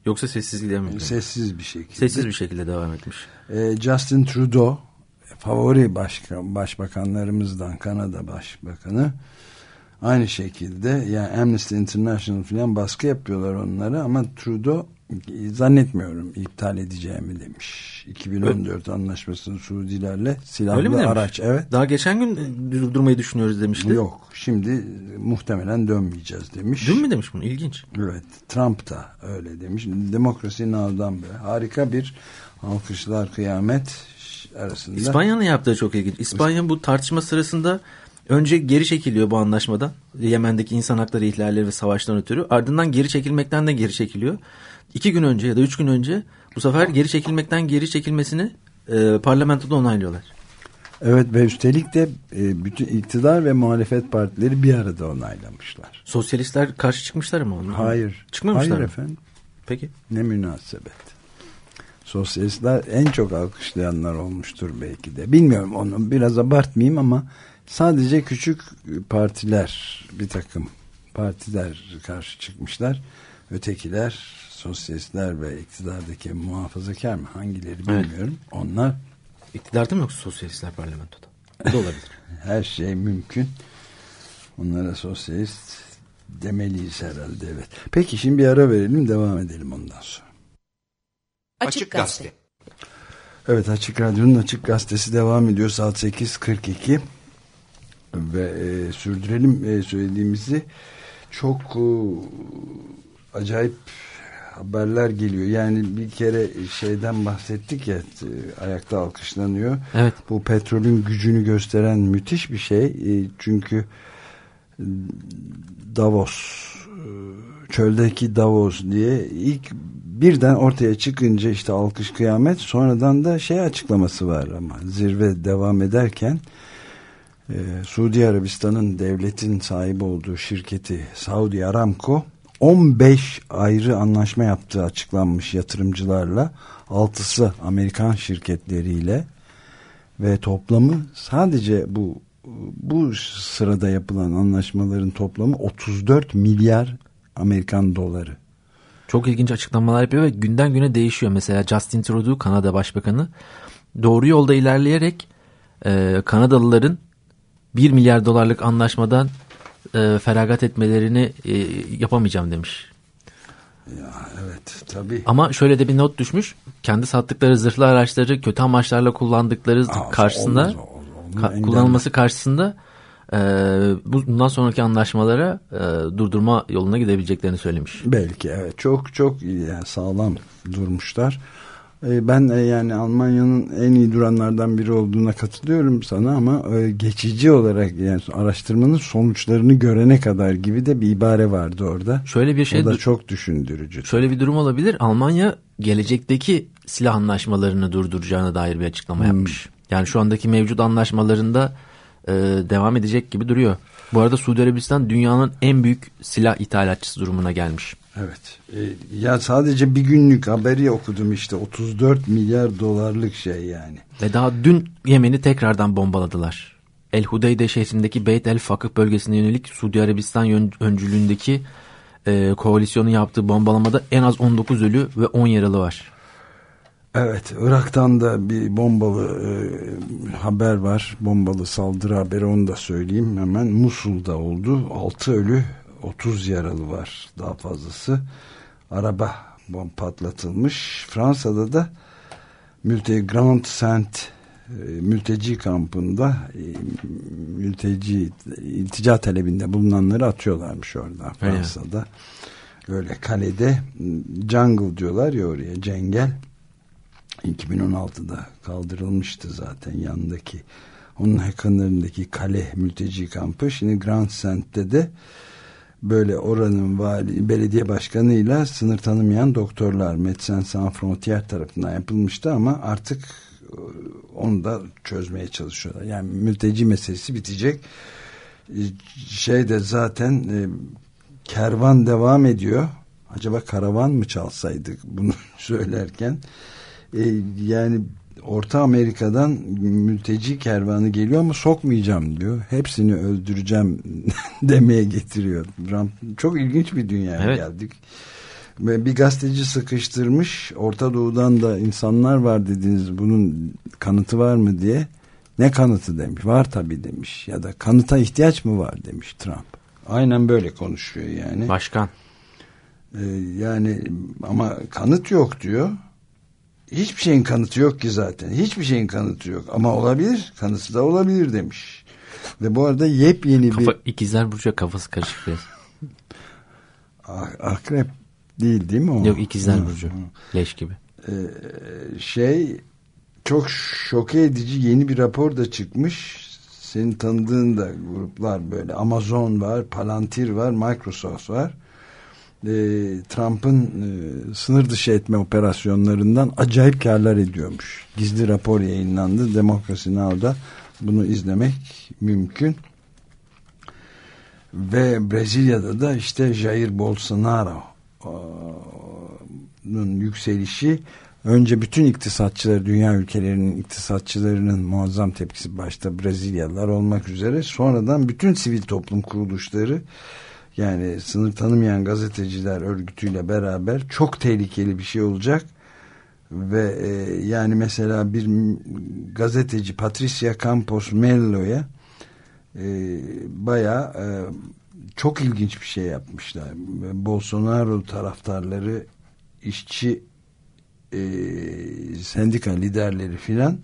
Yoksa sessizliğe mi? Sessiz bir şekilde. Sessiz bir şekilde devam etmiş. Justin Trudeau, favori başbakanlarımızdan, Kanada Başbakanı, aynı şekilde, yani Amnesty International falan baskı yapıyorlar onlara ama Trudeau zannetmiyorum iptal edeceğimi demiş. 2014 anlaşmasını Suudilerle silahlı araç. Evet. Daha geçen gün durdurmayı düşünüyoruz demişti. Yok, şimdi muhtemelen dönmeyeceğiz demiş. Dün mü demiş bunu? İlginç. Evet. Trump da öyle demiş. Demokrasi now'dan böyle. Harika bir alkışlar kıyamet arasında. İspanya'nın yaptığı çok ilginç. İspanya bu tartışma sırasında önce geri çekiliyor bu anlaşmadan. Yemen'deki insan hakları ihlalleri ve savaştan ötürü. Ardından geri çekilmekten de geri çekiliyor. 2 gün önce ya da 3 gün önce bu sefer geri çekilmekten geri çekilmesini parlamentoda onaylıyorlar. Evet ve üstelik de bütün iktidar ve muhalefet partileri bir arada onaylamışlar. Sosyalistler karşı çıkmışlar mı ona? Hayır. Çıkmamışlar Hayır mı? Efendim. Peki. Ne münasebet. Sosyalistler en çok alkışlayanlar olmuştur belki de. Bilmiyorum, onu biraz abartmayayım ama sadece küçük partiler, bir takım partiler karşı çıkmışlar. Ötekiler, sosyalistler ve iktidardaki muhafazakar mı? Hangileri bilmiyorum. Evet. Onlar iktidarda mı yoksa sosyalistler parlamentoda? O da olabilir. Her şey mümkün. Onlara sosyalist demeliyiz herhalde, evet. Peki şimdi bir ara verelim, devam edelim ondan sonra. Açık Gazete. Evet, Açık Radyo'nun Açık Gazetesi devam ediyor. Saat 8.42 ve sürdürelim söylediğimizi. Çok acayip haberler geliyor. Yani bir kere şeyden bahsettik ya, ayakta alkışlanıyor. Evet. Bu petrolün gücünü gösteren müthiş bir şey. Çünkü Davos, çöldeki Davos diye ilk birden ortaya çıkınca işte alkış kıyamet, sonradan da şey açıklaması var ama zirve devam ederken Suudi Arabistan'ın, devletin sahibi olduğu şirketi Saudi Aramco 15 ayrı anlaşma yaptığı açıklanmış yatırımcılarla, 6'sı Amerikan şirketleriyle ve toplamı sadece bu sırada yapılan anlaşmaların toplamı 34 milyar Amerikan doları. Çok ilginç açıklamalar yapıyor ve günden güne değişiyor. Mesela Justin Trudeau, Kanada Başbakanı, doğru yolda ilerleyerek Kanadalıların 1 milyar dolarlık anlaşmadan feragat etmelerini yapamayacağım demiş. Ya evet, tabii. Ama şöyle de bir not düşmüş. Kendi sattıkları zırhlı araçları kötü amaçlarla kullandıkları karşısında kullanılması karşısında bundan sonraki anlaşmalara durdurma yoluna gidebileceklerini söylemiş. Belki evet, çok çok yani sağlam durmuşlar. Ben yani Almanya'nın en iyi duranlardan biri olduğuna katılıyorum sana ama geçici olarak, yani araştırmanın sonuçlarını görene kadar gibi de bir ibare vardı orada. Şöyle bir şey, o da çok düşündürücü. Şöyle bir durum olabilir. Almanya gelecekteki silah anlaşmalarını durduracağına dair bir açıklama yapmış. Yani şu andaki mevcut anlaşmalarında devam edecek gibi duruyor. Bu arada Suudi Arabistan dünyanın en büyük silah ithalatçısı durumuna gelmiş. Evet. Ya sadece bir günlük haberi okudum işte, 34 milyar dolarlık şey yani. Ve daha dün Yemen'i tekrardan bombaladılar. El Hudeyde şehrindeki Beyt el Fakıh bölgesine yönelik Suudi Arabistan öncülüğündeki koalisyonun yaptığı bombalamada en az 19 ölü ve 10 yaralı var. Evet, Irak'tan da bir bombalı haber var. Bombalı saldırı haberi, onu da söyleyeyim hemen. Musul'da oldu. 6 ölü, 30 yaralı var, daha fazlası. Araba patlatılmış. Fransa'da da Grand Saint mülteci kampında iltica talebinde bulunanları atıyorlarmış orada Fransa'da. Öyle kalede, jungle diyorlar ya oraya, cengel. 2016'da kaldırılmıştı zaten yanındaki, onun yakınlarındaki kale mülteci kampı. Şimdi Grand Saint'te de böyle oranın belediye başkanıyla sınır tanımayan doktorlar, Médecins Sans Frontières tarafından yapılmıştı ama artık onu da çözmeye çalışıyorlar. Yani mülteci meselesi bitecek. Şeyde zaten kervan devam ediyor. Acaba karavan mı çalsaydık bunu söylerken? Yani Orta Amerika'dan mülteci kervanı geliyor ama sokmayacağım diyor. Hepsini öldüreceğim demeye getiriyor. Çok ilginç bir dünyaya geldik. Ve bir gazeteci sıkıştırmış, Orta Doğu'dan da insanlar var dediniz, bunun kanıtı var mı diye. Ne kanıtı demiş, var tabii demiş, ya da kanıta ihtiyaç mı var demiş Trump. Aynen böyle konuşuyor yani. Başkan. Yani ama kanıt yok diyor. Hiçbir şeyin kanıtı yok ki zaten. Hiçbir şeyin kanıtı yok. Ama olabilir. Kanıtı da olabilir demiş. Ve bu arada yepyeni İkizler Burcu kafası karışık biraz. Akrep değil mi o? Yok, İkizler Burcu. Leş gibi. Çok şoke edici yeni bir rapor da çıkmış. Senin tanıdığın da gruplar böyle. Amazon var, Palantir var, Microsoft var. Trump'ın sınır dışı etme operasyonlarından acayip karlar ediyormuş. Gizli rapor yayınlandı. Democracy Now'da bunu izlemek mümkün. Ve Brezilya'da da işte Jair Bolsonaro'nun yükselişi, önce bütün iktisatçıları, dünya ülkelerinin iktisatçılarının muazzam tepkisi, başta Brezilyalılar olmak üzere, sonradan bütün sivil toplum kuruluşları, yani sınır tanımayan gazeteciler örgütüyle beraber çok tehlikeli bir şey olacak. Ve yani mesela bir gazeteci Patricia Campos Mello'ya bayağı çok ilginç bir şey yapmışlar. Bolsonaro taraftarları, işçi sendika liderleri filan,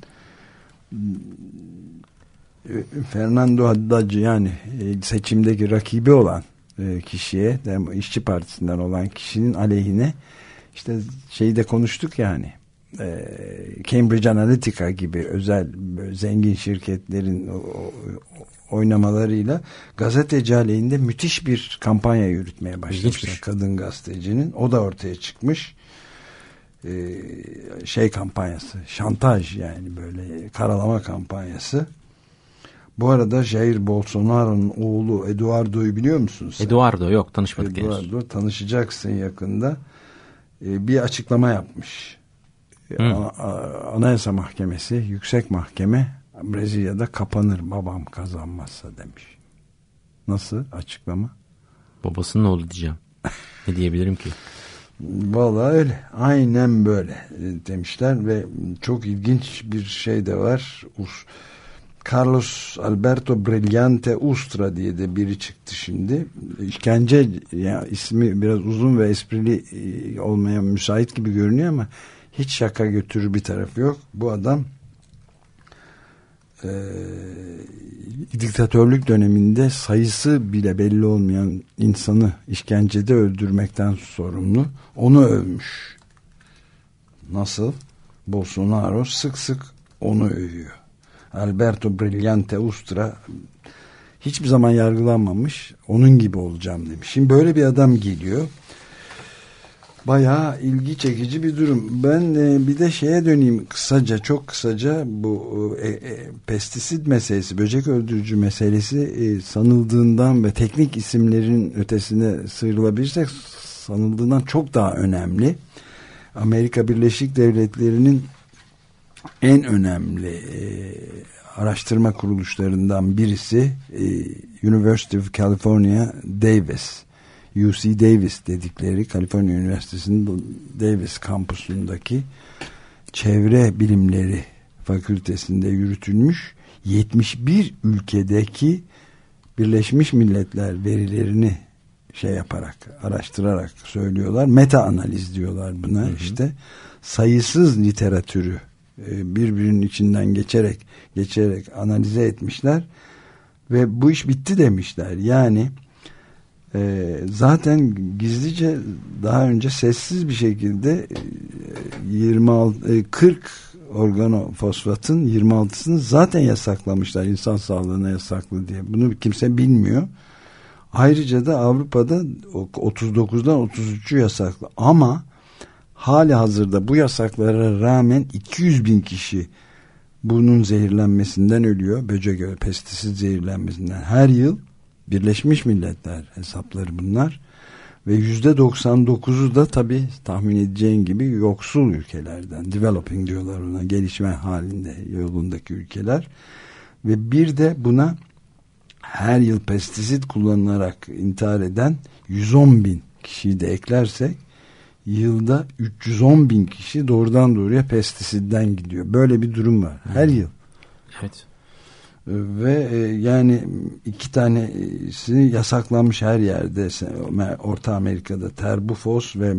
Fernando Haddad, yani seçimdeki rakibi olan kişiye, İşçi Partisi'nden olan kişinin aleyhine, işte şeyi de konuştuk yani, Cambridge Analytica gibi özel zengin şirketlerin oynamalarıyla gazeteci aleyhinde müthiş bir kampanya yürütmeye başlamışlar. Kadın gazetecinin, o da ortaya çıkmış. Kampanyası, şantaj, yani böyle karalama kampanyası. Bu arada Jair Bolsonaro'nun oğlu Eduardo'yu biliyor musun sen? Eduardo yok, tanışmadık. Eduardo, tanışacaksın yakında. Bir açıklama yapmış. Anayasa Mahkemesi, Yüksek Mahkeme Brezilya'da kapanır babam kazanmazsa demiş. Nasıl açıklama? Babasının oğlu diyeceğim. Ne diyebilirim ki? Vallahi öyle. Aynen böyle demişler ve çok ilginç bir şey de var. Carlos Alberto Brilhante Ustra diye de biri çıktı şimdi. İşkence, ya ismi biraz uzun ve esprili olmaya müsait gibi görünüyor ama hiç şaka götürür bir tarafı yok. Bu adam diktatörlük döneminde sayısı bile belli olmayan insanı işkencede öldürmekten sorumlu. Onu övmüş. Nasıl? Bolsonaro sık sık onu övüyor. Alberto Brilhante Ustra hiçbir zaman yargılanmamış, onun gibi olacağım demiş. Şimdi böyle bir adam geliyor. Bayağı ilgi çekici bir durum. Ben bir de şeye döneyim kısaca, çok kısaca, bu pestisit meselesi, böcek öldürücü meselesi sanıldığından ve teknik isimlerin ötesine sıyrılabilirsek sanıldığından çok daha önemli. Amerika Birleşik Devletleri'nin en önemli araştırma kuruluşlarından birisi University of California Davis, UC Davis dedikleri, Kaliforniya Üniversitesi'nin Davis kampusundaki çevre bilimleri fakültesinde yürütülmüş 71 ülkedeki Birleşmiş Milletler verilerini yaparak, araştırarak söylüyorlar. Meta analiz diyorlar buna. Hı hı. İşte sayısız literatürü birbirinin içinden geçerek analize etmişler ve bu iş bitti demişler. Yani zaten gizlice daha önce sessiz bir şekilde 40 organofosfatın 26'sını zaten yasaklamışlar, insan sağlığına yasaklı diye. Bunu kimse bilmiyor. Ayrıca da Avrupa'da 39'dan 33'ü yasaklı ama hali hazırda bu yasaklara rağmen 200 bin kişi bunun zehirlenmesinden ölüyor. Böcek, pestisit zehirlenmesinden her yıl. Birleşmiş Milletler hesapları bunlar. Ve %99'u da tabii tahmin edeceğin gibi yoksul ülkelerden. Developing diyorlar ona, gelişme halinde yolundaki ülkeler. Ve bir de buna her yıl pestisit kullanılarak intihar eden 110 bin kişiyi de eklersek yılda 310 bin kişi doğrudan doğruya pestisitten gidiyor. Böyle bir durum var. Her yıl. Evet. Ve yani 2 tanesi yasaklanmış her yerde. Orta Amerika'da terbufos ve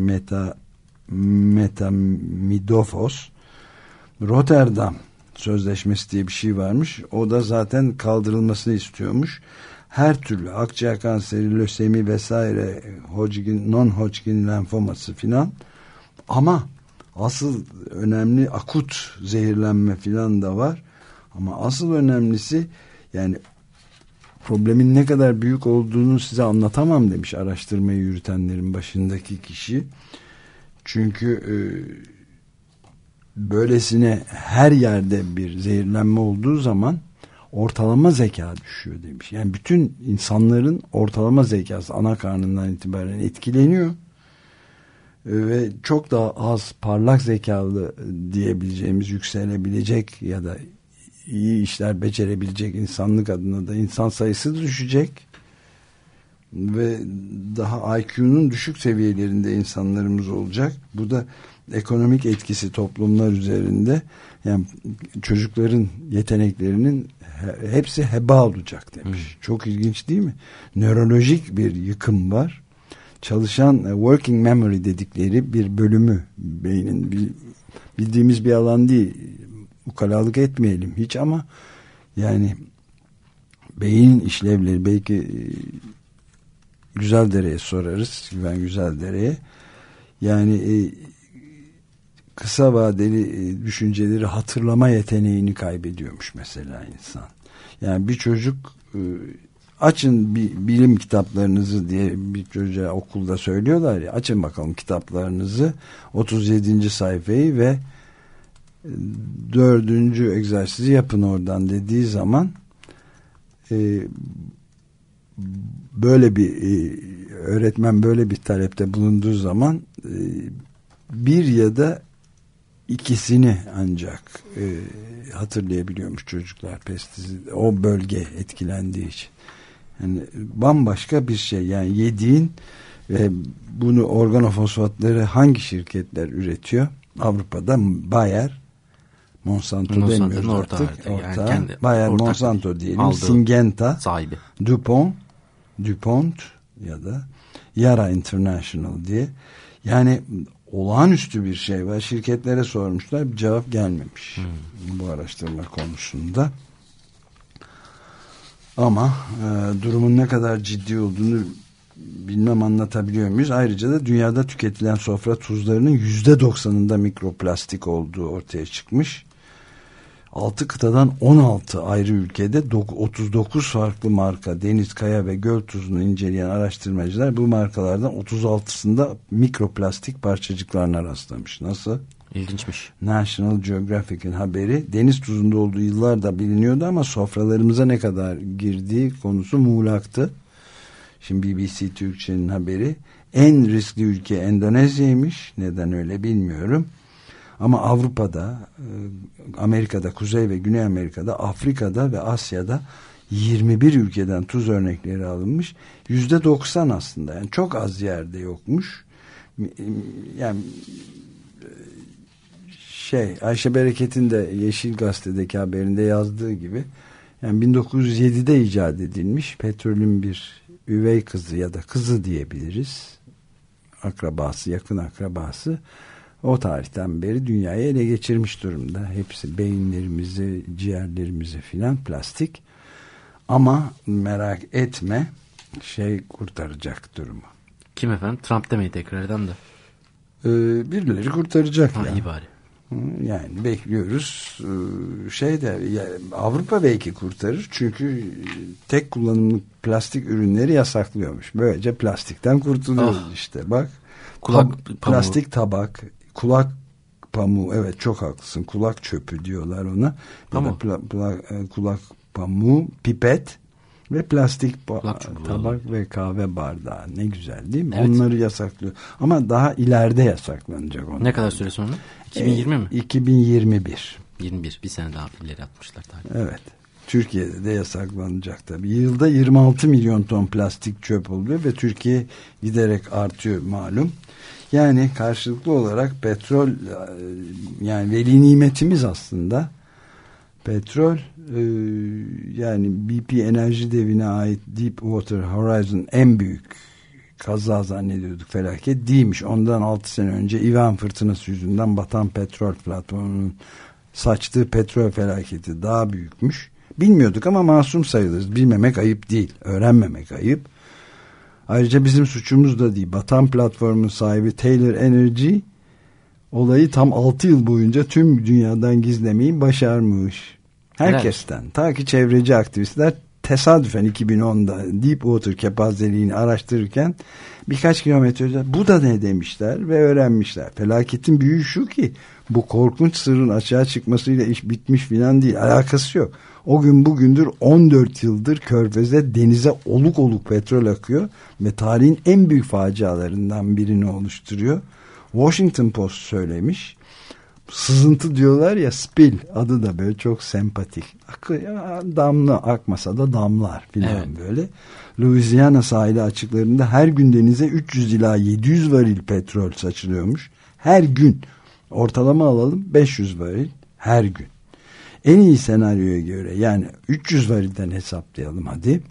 metamidofos. Rotterdam Sözleşmesi diye bir şey varmış. O da zaten kaldırılmasını istiyormuş. Her türlü akciğer kanseri, lösemi vesaire, non-Hodgkin lenfoması filan. Ama asıl önemli akut zehirlenme filan da var. Ama asıl önemlisi, yani problemin ne kadar büyük olduğunu size anlatamam demiş araştırmayı yürütenlerin başındaki kişi. Çünkü böylesine her yerde bir zehirlenme olduğu zaman ortalama zeka düşüyor demiş. Yani bütün insanların ortalama zekası ana karnından itibaren etkileniyor. Ve çok daha az parlak zekalı diyebileceğimiz, yükselebilecek ya da iyi işler becerebilecek insanlık adına da insan sayısı düşecek. Ve daha IQ'nun düşük seviyelerinde insanlarımız olacak. Bu da ekonomik etkisi toplumlar üzerinde, yani çocukların yeteneklerinin hepsi heba olacak demiş. Çok ilginç değil mi? Nörolojik bir yıkım var. Çalışan working memory dedikleri bir bölümü beynin, bildiğimiz bir alan değil. Ukalalık etmeyelim hiç ama yani beyin işlevleri, belki Güzeldere'ye sorarız. Güven Güzeldere'ye. Yani kısa vadeli düşünceleri hatırlama yeteneğini kaybediyormuş mesela insan. Yani bir çocuk, açın bilim kitaplarınızı diye bir çocuğa okulda söylüyorlar ya, açın bakalım kitaplarınızı, 37. sayfayı ve 4. egzersizi yapın oradan dediği zaman böyle bir öğretmen böyle bir talepte bulunduğu zaman bir ya da ikisini ancak hatırlayabiliyormuş çocuklar, pestisit, o bölge etkilendiği için. Yani bambaşka bir şey. Yani yediğin ve bunu organofosfatları hangi şirketler üretiyor? Avrupa'da Bayer, Monsanto demiyoruz artık. Yani Bayer, Monsanto diyelim. Syngenta, sahibi. DuPont ya da Yara International diye. Yani olağanüstü bir şey var. Şirketlere sormuşlar, bir cevap gelmemiş bu araştırma konusunda. Ama durumun ne kadar ciddi olduğunu bilmem anlatabiliyor muyuz? Ayrıca da dünyada tüketilen sofra tuzlarının %90'ında mikroplastik olduğu ortaya çıkmış. 6 kıtadan 16 ayrı ülkede 39 farklı marka deniz, kaya ve göl tuzunu inceleyen araştırmacılar bu markalardan 36'sında mikroplastik parçacıklarına rastlamış. Nasıl? İlginçmiş. National Geographic'in haberi. Deniz tuzunda olduğu yıllarda biliniyordu ama sofralarımıza ne kadar girdiği konusu muğlaktı. Şimdi BBC Türkçe'nin haberi. En riskli ülke Endonezya'ymış. Neden öyle bilmiyorum. Ama Avrupa'da, Amerika'da, Kuzey ve Güney Amerika'da, Afrika'da ve Asya'da 21 ülkeden tuz örnekleri alınmış. %90 aslında. Yani çok az yerde yokmuş. Yani Ayşe Bereket'in de Yeşil Gazete'deki haberinde yazdığı gibi, yani 1907'de icat edilmiş, petrolün bir üvey kızı ya da kızı diyebiliriz, akrabası, yakın akrabası, o tarihten beri dünyayı ele geçirmiş durumda. Hepsi beyinlerimizi, ciğerlerimizi filan plastik. Ama merak etme, kurtaracak durumu. Kim efendim? Trump demeyi tekrardan da. Birileri kurtaracak. Ha, iyi bari. Yani bekliyoruz. Avrupa belki kurtarır. Çünkü tek kullanımlık plastik ürünleri yasaklıyormuş. Böylece plastikten kurtuluyoruz işte. Bak. Plastik tabak, kulak pamuğu. Evet, çok haklısın. Kulak çöpü diyorlar ona. Tamam. Kulak pamuğu, pipet ve plastik tabak ve kahve bardağı. Ne güzel değil mi? Evet. Onları yasaklıyor. Ama daha ileride yasaklanacak onlar. Ne kadar süre sonra? 2020 mi? 2021. 21. Bir sene daha ileri atmışlar tabii. Evet. Türkiye'de de yasaklanacak tabii. Yılda 26 milyon ton plastik çöp oluyor ve Türkiye giderek artıyor malum. Yani karşılıklı olarak petrol, yani veli nimetimiz aslında. Petrol, yani BP enerji devine ait Deepwater Horizon en büyük kaza zannediyorduk, felaket değilmiş. Ondan 6 sene önce Ivan fırtınası yüzünden batan petrol platformunun saçtığı petrol felaketi daha büyükmüş. Bilmiyorduk ama masum sayılırız. Bilmemek ayıp değil. Öğrenmemek ayıp. Ayrıca bizim suçumuz da değil. Batan platformun sahibi Taylor Energy olayı tam 6 yıl boyunca tüm dünyadan gizlemeyi başarmış. Herkesten. Evet. Ta ki çevreci aktivistler tesadüfen 2010'da Deepwater kepazeliğini araştırırken birkaç kilometre öte bu da ne demişler ve öğrenmişler. Felaketin büyüğü şu ki bu korkunç sırrın açığa çıkmasıyla iş bitmiş filan değil. Alakası yok. O gün bugündür 14 yıldır Körfez'e, denize oluk oluk petrol akıyor ve tarihin en büyük facialarından birini oluşturuyor. Washington Post söylemiş. Sızıntı diyorlar ya, spill adı da böyle çok sempatik. Damla akmasa da damlar filan, evet. Böyle. Louisiana sahili açıklarında her gün denize 300 ila 700 varil petrol saçılıyormuş. Her gün. Ortalama alalım 500 varil her gün. En iyi senaryoya göre, yani 300 varilden hesaplayalım hadi.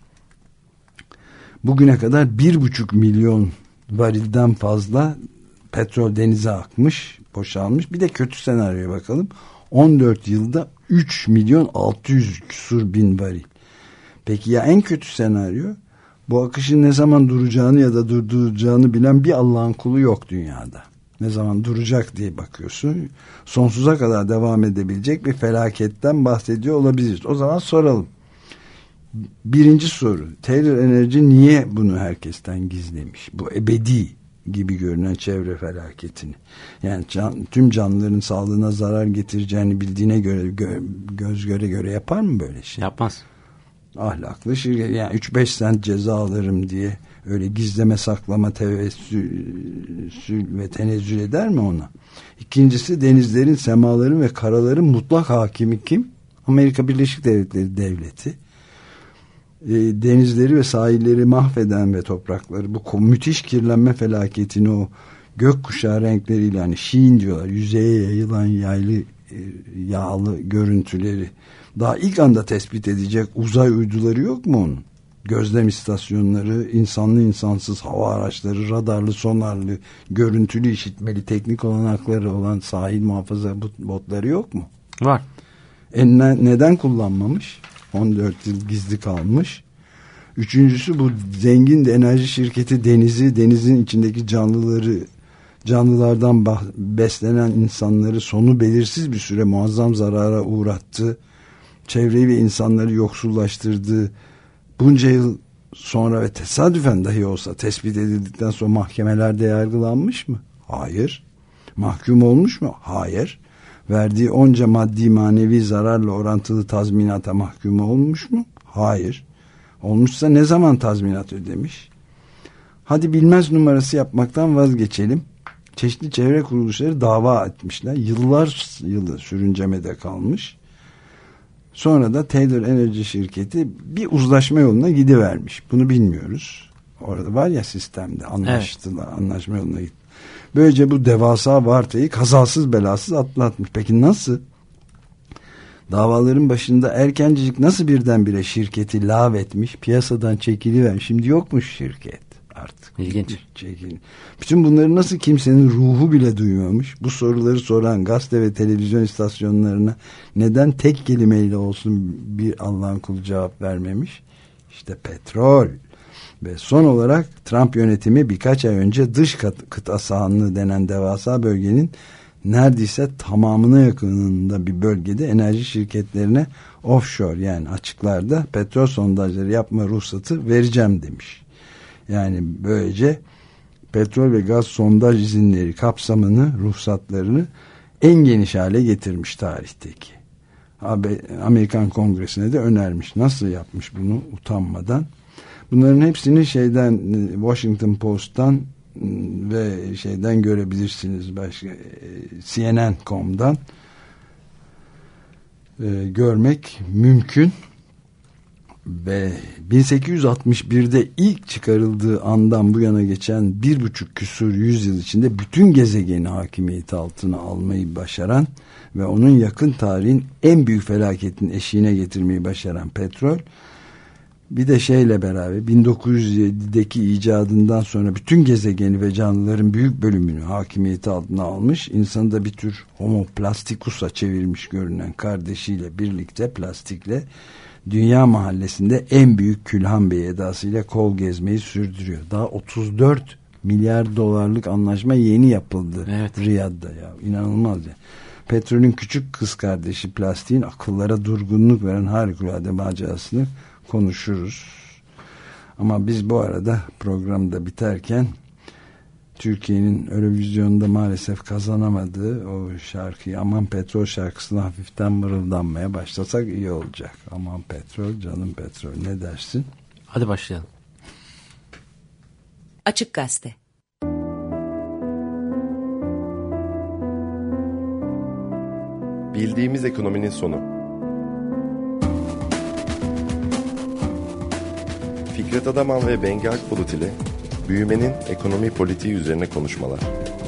Bugüne kadar 1,5 milyon varilden fazla petrol denize akmış, boşalmış. Bir de kötü senaryoya bakalım. 14 yılda 3 milyon 600 küsur bin varil. Peki ya en kötü senaryo? Bu akışın ne zaman duracağını ya da durduracağını bilen bir Allah'ın kulu yok dünyada. Ne zaman duracak diye bakıyorsun. Sonsuza kadar devam edebilecek bir felaketten bahsediyor olabiliriz. O zaman soralım. Birinci soru. Taylor Energy niye bunu herkesten gizlemiş? Bu ebedi gibi görünen çevre felaketini. Yani tüm canlıların sağlığına zarar getireceğini bildiğine göre, göz göre göre yapar mı böyle şey? Yapmaz. Ahlaklı şirket. Yani 3-5 sent ceza alırım diye öyle gizleme saklama tevessül ve tenezzül eder mi ona? İkincisi, denizlerin, semaların ve karaların mutlak hakimi kim? Amerika Birleşik Devletleri devleti. Denizleri ve sahilleri mahveden ve toprakları, bu müthiş kirlenme felaketini, o gökkuşağı renkleriyle, hani şiin diyorlar, yüzeye yayılan yağlı görüntüleri daha ilk anda tespit edecek uzay uyduları yok mu onun? Gözlem istasyonları, insanlı insansız hava araçları, radarlı, sonarlı, görüntülü, işitmeli, teknik olanakları olan sahil muhafaza botları yok mu? Var. Neden kullanmamış? 14 yıl gizli kalmış. Üçüncüsü, bu zengin de enerji şirketi denizin içindeki canlılardan beslenen insanları sonu belirsiz bir süre muazzam zarara uğrattı. Çevreyi ve insanları yoksullaştırdı. Bunca yıl sonra ve tesadüfen dahi olsa tespit edildikten sonra mahkemelerde yargılanmış mı? Hayır. Mahkum olmuş mu? Hayır. Verdiği onca maddi manevi zararla orantılı tazminata mahkum olmuş mu? Hayır. Olmuşsa ne zaman tazminat ödemiş? Hadi bilmez numarası yapmaktan vazgeçelim. Çeşitli çevre kuruluşları dava etmişler. Yıllar sürüncemede kalmış. Sonra da Taylor Energy şirketi bir uzlaşma yoluna gidivermiş. Bunu bilmiyoruz. Orada var ya, sistemde anlaştılar. Evet. Anlaşma yoluna gitti. Böylece bu devasa vartayı kazasız belasız atlatmış. Peki nasıl? Davaların başında erkencecik nasıl birdenbire şirketi lağvetmiş, piyasadan çekilivermiş. Şimdi yokmuş şirket artık. İlginç. Bütün bunları nasıl kimsenin ruhu bile duymamış? Bu soruları soran gazete ve televizyon istasyonlarına neden tek kelimeyle olsun bir Allah'ın kulu cevap vermemiş? İşte petrol. Ve son olarak Trump yönetimi birkaç ay önce dış kıta sahanlığı denen devasa bölgenin neredeyse tamamına yakınında bir bölgede enerji şirketlerine offshore, yani açıklarda petrol sondajları yapma ruhsatı vereceğim demiş. Yani böylece petrol ve gaz sondaj izinleri kapsamını, ruhsatlarını en geniş hale getirmiş tarihteki. Amerikan Kongresi'ne de önermiş. Nasıl yapmış bunu utanmadan? Bunların hepsini Washington Post'tan ve görebilirsiniz, başka CNN.com'dan görmek mümkün. ve 1861'de ilk çıkarıldığı andan bu yana geçen 1,5 küsur yüzyıl içinde bütün gezegeni hakimiyeti altına almayı başaran ve onun yakın tarihin en büyük felaketin eşiğine getirmeyi başaran petrol, bir de şeyle beraber 1907'deki icadından sonra bütün gezegeni ve canlıların büyük bölümünü hakimiyeti altına almış, insanı da bir tür homo plasticus'a çevirmiş görünen kardeşiyle birlikte plastikle dünya mahallesinde en büyük Külhan Bey edasıyla kol gezmeyi sürdürüyor. Daha 34 milyar dolarlık anlaşma yeni yapıldı, evet, Riyad'da ya. İnanılmaz ya. Petrolün küçük kız kardeşi plastiğin akıllara durgunluk veren harikulade macerasını konuşuruz. Ama biz bu arada programda biterken Türkiye'nin Eurovizyon'da maalesef kazanamadığı o şarkıyı, Aman Petrol şarkısını hafiften mırıldanmaya başlasak iyi olacak. Aman petrol, canım petrol, ne dersin? Hadi başlayalım. Açık Gazete. Bildiğimiz ekonominin sonu. Fikret Adaman ve Bengi Akbulut ile büyümenin ekonomi politiği üzerine konuşmalar.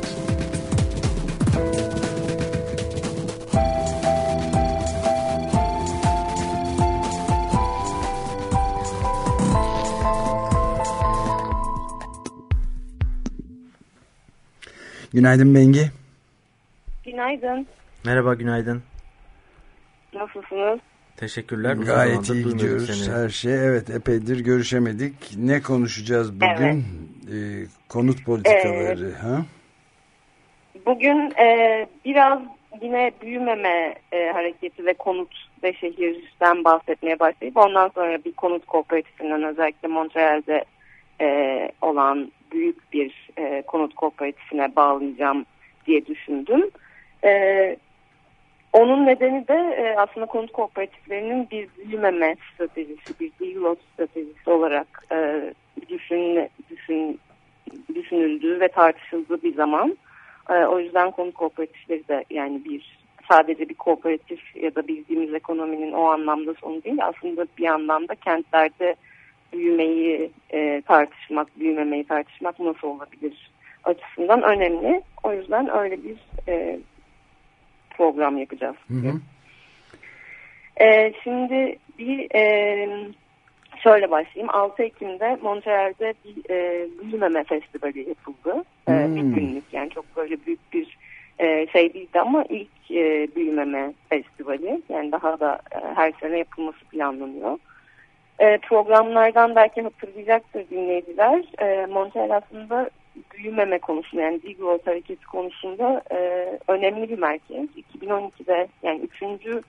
Günaydın Bengi. Günaydın. Merhaba, günaydın. Nasılsınız? Teşekkürler. Gayet iyi gidiyoruz her şey. Evet, epeydir görüşemedik. Ne konuşacağız bugün? Evet. Konut politikaları. Ha? Bugün biraz yine büyümeme hareketi ve konut ve şehirden bahsetmeye başlayıp ondan sonra bir konut kooperatifinden, özellikle Montreal'de olan büyük bir konut kooperatifine bağlayacağım diye düşündüm. Onun nedeni de aslında konut kooperatiflerinin bir büyümeme stratejisi, bir degrowth stratejisi olarak düşünüldüğü ve tartışıldığı bir zaman. O yüzden konut kooperatifleri de yani sadece bir kooperatif ya da bildiğimiz ekonominin o anlamda sonu değil, aslında bir yandan da kentlerde büyümeyi tartışmak, büyümemeyi tartışmak nasıl olabilir açısından önemli. O yüzden öyle bir program yapacağız. Hı hı. Şimdi şöyle başlayayım. 6 Ekim'de Montreal'de bir büyümeme festivali yapıldı. Bir günlük, yani çok böyle büyük bir şey değildi ama ilk büyümeme festivali. Yani daha da her sene yapılması planlanıyor. Programlardan belki hatırlayacaktır dinleyiciler. Montreal aslında büyümeme konusunda, yani degrowth hareketi konusunda önemli bir merkez. 2012'de yani 3.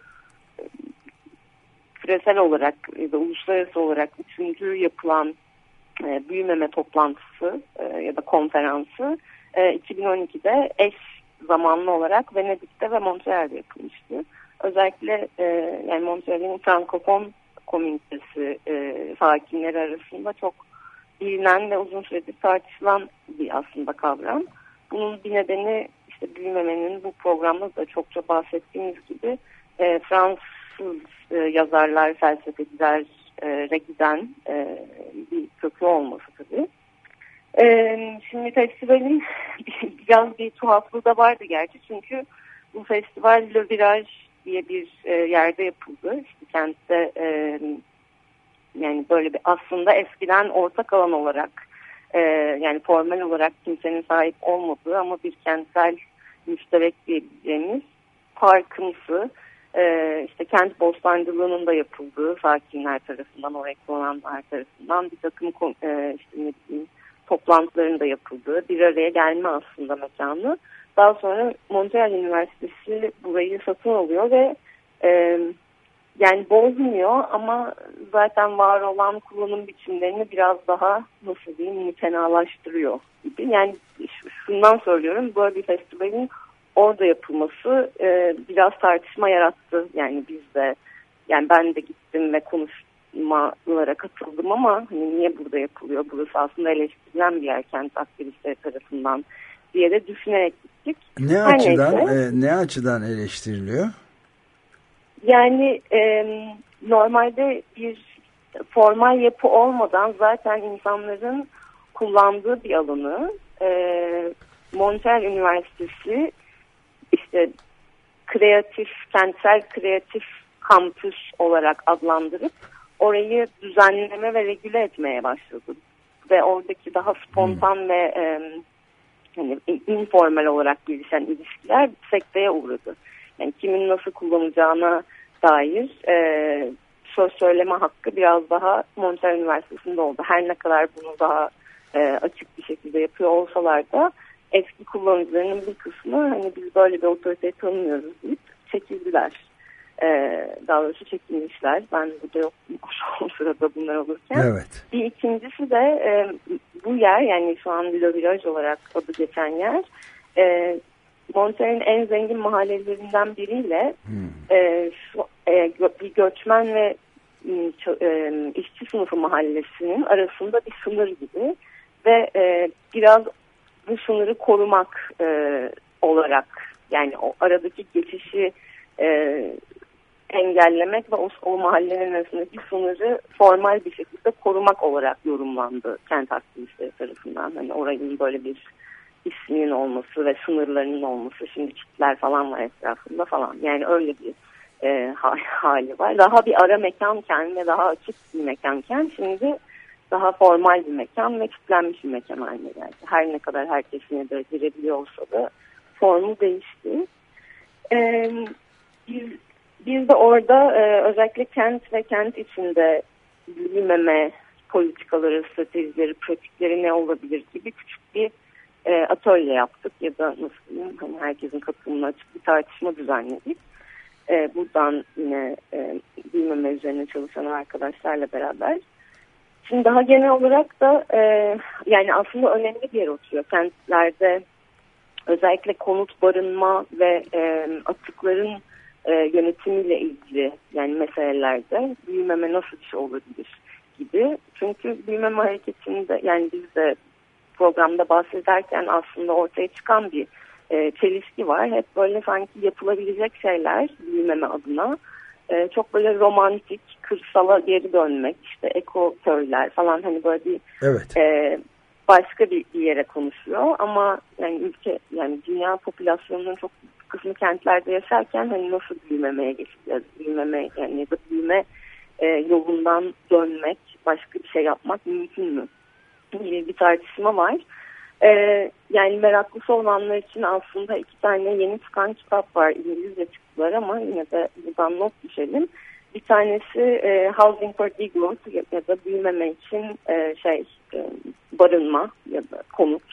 küresel olarak ve uluslararası olarak 3. yapılan büyümeme toplantısı ya da konferansı 2012'de eş zamanlı olarak Venedik'te ve Montreal'de yapılmıştı. Özellikle yani Montreal'in Frankofon komünitesi sakinleri arasında çok bilinen ve uzun süredir tartışılan bir aslında kavram. Bunun bir nedeni işte büyümemenin bu programda da çokça bahsettiğimiz gibi Fransız yazarlar, felsefecilere giden bir kökü olması tabii. Şimdi festivalin biraz bir tuhaflığı da vardı gerçi, çünkü bu festival Le Virage diye bir yerde yapıldı. İşte kentte yani böyle bir aslında eskiden ortak alan olarak yani formal olarak kimsenin sahip olmadığı ama bir kentsel müşterek diyebileceğimiz parkımsı işte kent bostancılığının da yapıldığı, sakinler tarafından, oraya konanlar tarafından bir takım işte ne bileyim toplantıların da yapıldığı bir araya gelme aslında mekanı. Daha sonra Montreal Üniversitesi burayı satın alıyor ve yani bozmuyor ama zaten var olan kullanım biçimlerini biraz daha nasıl diyeyim mütenalaştırıyor gibi. Yani şundan söylüyorum, böyle bir festivalin orada yapılması biraz tartışma yarattı. Yani biz de, yani ben de gittim ve konuşmalara katıldım ama hani niye burada yapılıyor? Burası aslında eleştirilen bir yer kent aktivistleri tarafından diye de düşünerek gittik. Ne açıdan eleştiriliyor? Yani normalde bir formal yapı olmadan zaten insanların kullandığı bir alanı Montreal Üniversitesi işte kentsel kreatif kampüs olarak adlandırıp orayı düzenleme ve regüle etmeye başladı. Ve oradaki daha spontan ve hani informal olarak gelişen ilişkiler sekteye uğradı. Yani kimin nasıl kullanacağına dair söz söyleme hakkı biraz daha Montreal Üniversitesi'nde oldu. Her ne kadar bunu daha açık bir şekilde yapıyor olsalar da eski kullanıcılarının bir kısmı hani biz böyle bir otoriteyi tanımıyoruz deyip çekildiler. Daha doğrusu çekilmişler. Ben burada yoktum o sırada bunlar olurken. Evet. Bir ikincisi de bu yer, yani şu an Le Village olarak adı geçen yer Montreal'in en zengin mahallelerinden biriyle bir göçmen ve işçi sınıfı mahallesinin arasında bir sınır gibi ve biraz bu sınırı korumak olarak, yani o aradaki geçişi engellemek ve o mahallenin arasındaki sınırı formal bir şekilde korumak olarak yorumlandı kent aktivistleri tarafından. Hani oranın böyle bir isminin olması ve sınırlarının olması, şimdi çitler falan var etrafında falan. Yani öyle bir hali var. Daha bir ara mekanken ve daha açık bir mekanken şimdi daha formal bir mekan ve kilitlenmiş bir mekan haline geldi. Her ne kadar herkes yine de girebiliyor olsa da formu değişti. Biz de orada özellikle kent ve kent içinde büyümeme politikaları, stratejileri, pratikleri ne olabilir gibi küçük bir atölye yaptık ya da nasıl diyeyim, hani herkesin katılımına açık bir tartışma düzenledik. Buradan yine büyümeme üzerine çalışan arkadaşlarla beraber. Şimdi daha genel olarak da yani aslında önemli bir yer oturuyor. Kentlerde özellikle konut, barınma ve atıkların yönetimiyle ilgili yani meselelerde büyümeme nasıl bir şey olabilir gibi. Çünkü büyümeme hareketinde, yani biz de programda bahsederken aslında ortaya çıkan bir çelişki var. Hep böyle sanki yapılabilecek şeyler büyümeme adına çok böyle romantik, kırsala geri dönmek, işte eko köyler falan, hani böyle bir evet. Başka bir yere konuşuyor ama yani yani dünya popülasyonunun çok kısmı kentlerde yaşarken hani nasıl büyümemeye geçeceğiz? Büyümeme yani ya da büyüme yolundan dönmek, başka bir şey yapmak mümkün mü? Bir tartışma var. Yani meraklısı olanlar için aslında 2 tane yeni çıkan kitap var. İngilizce çıktılar ama yine de buradan not düşelim. Bir tanesi Housing for Degrowth ya da büyümeme için barınma ya da konut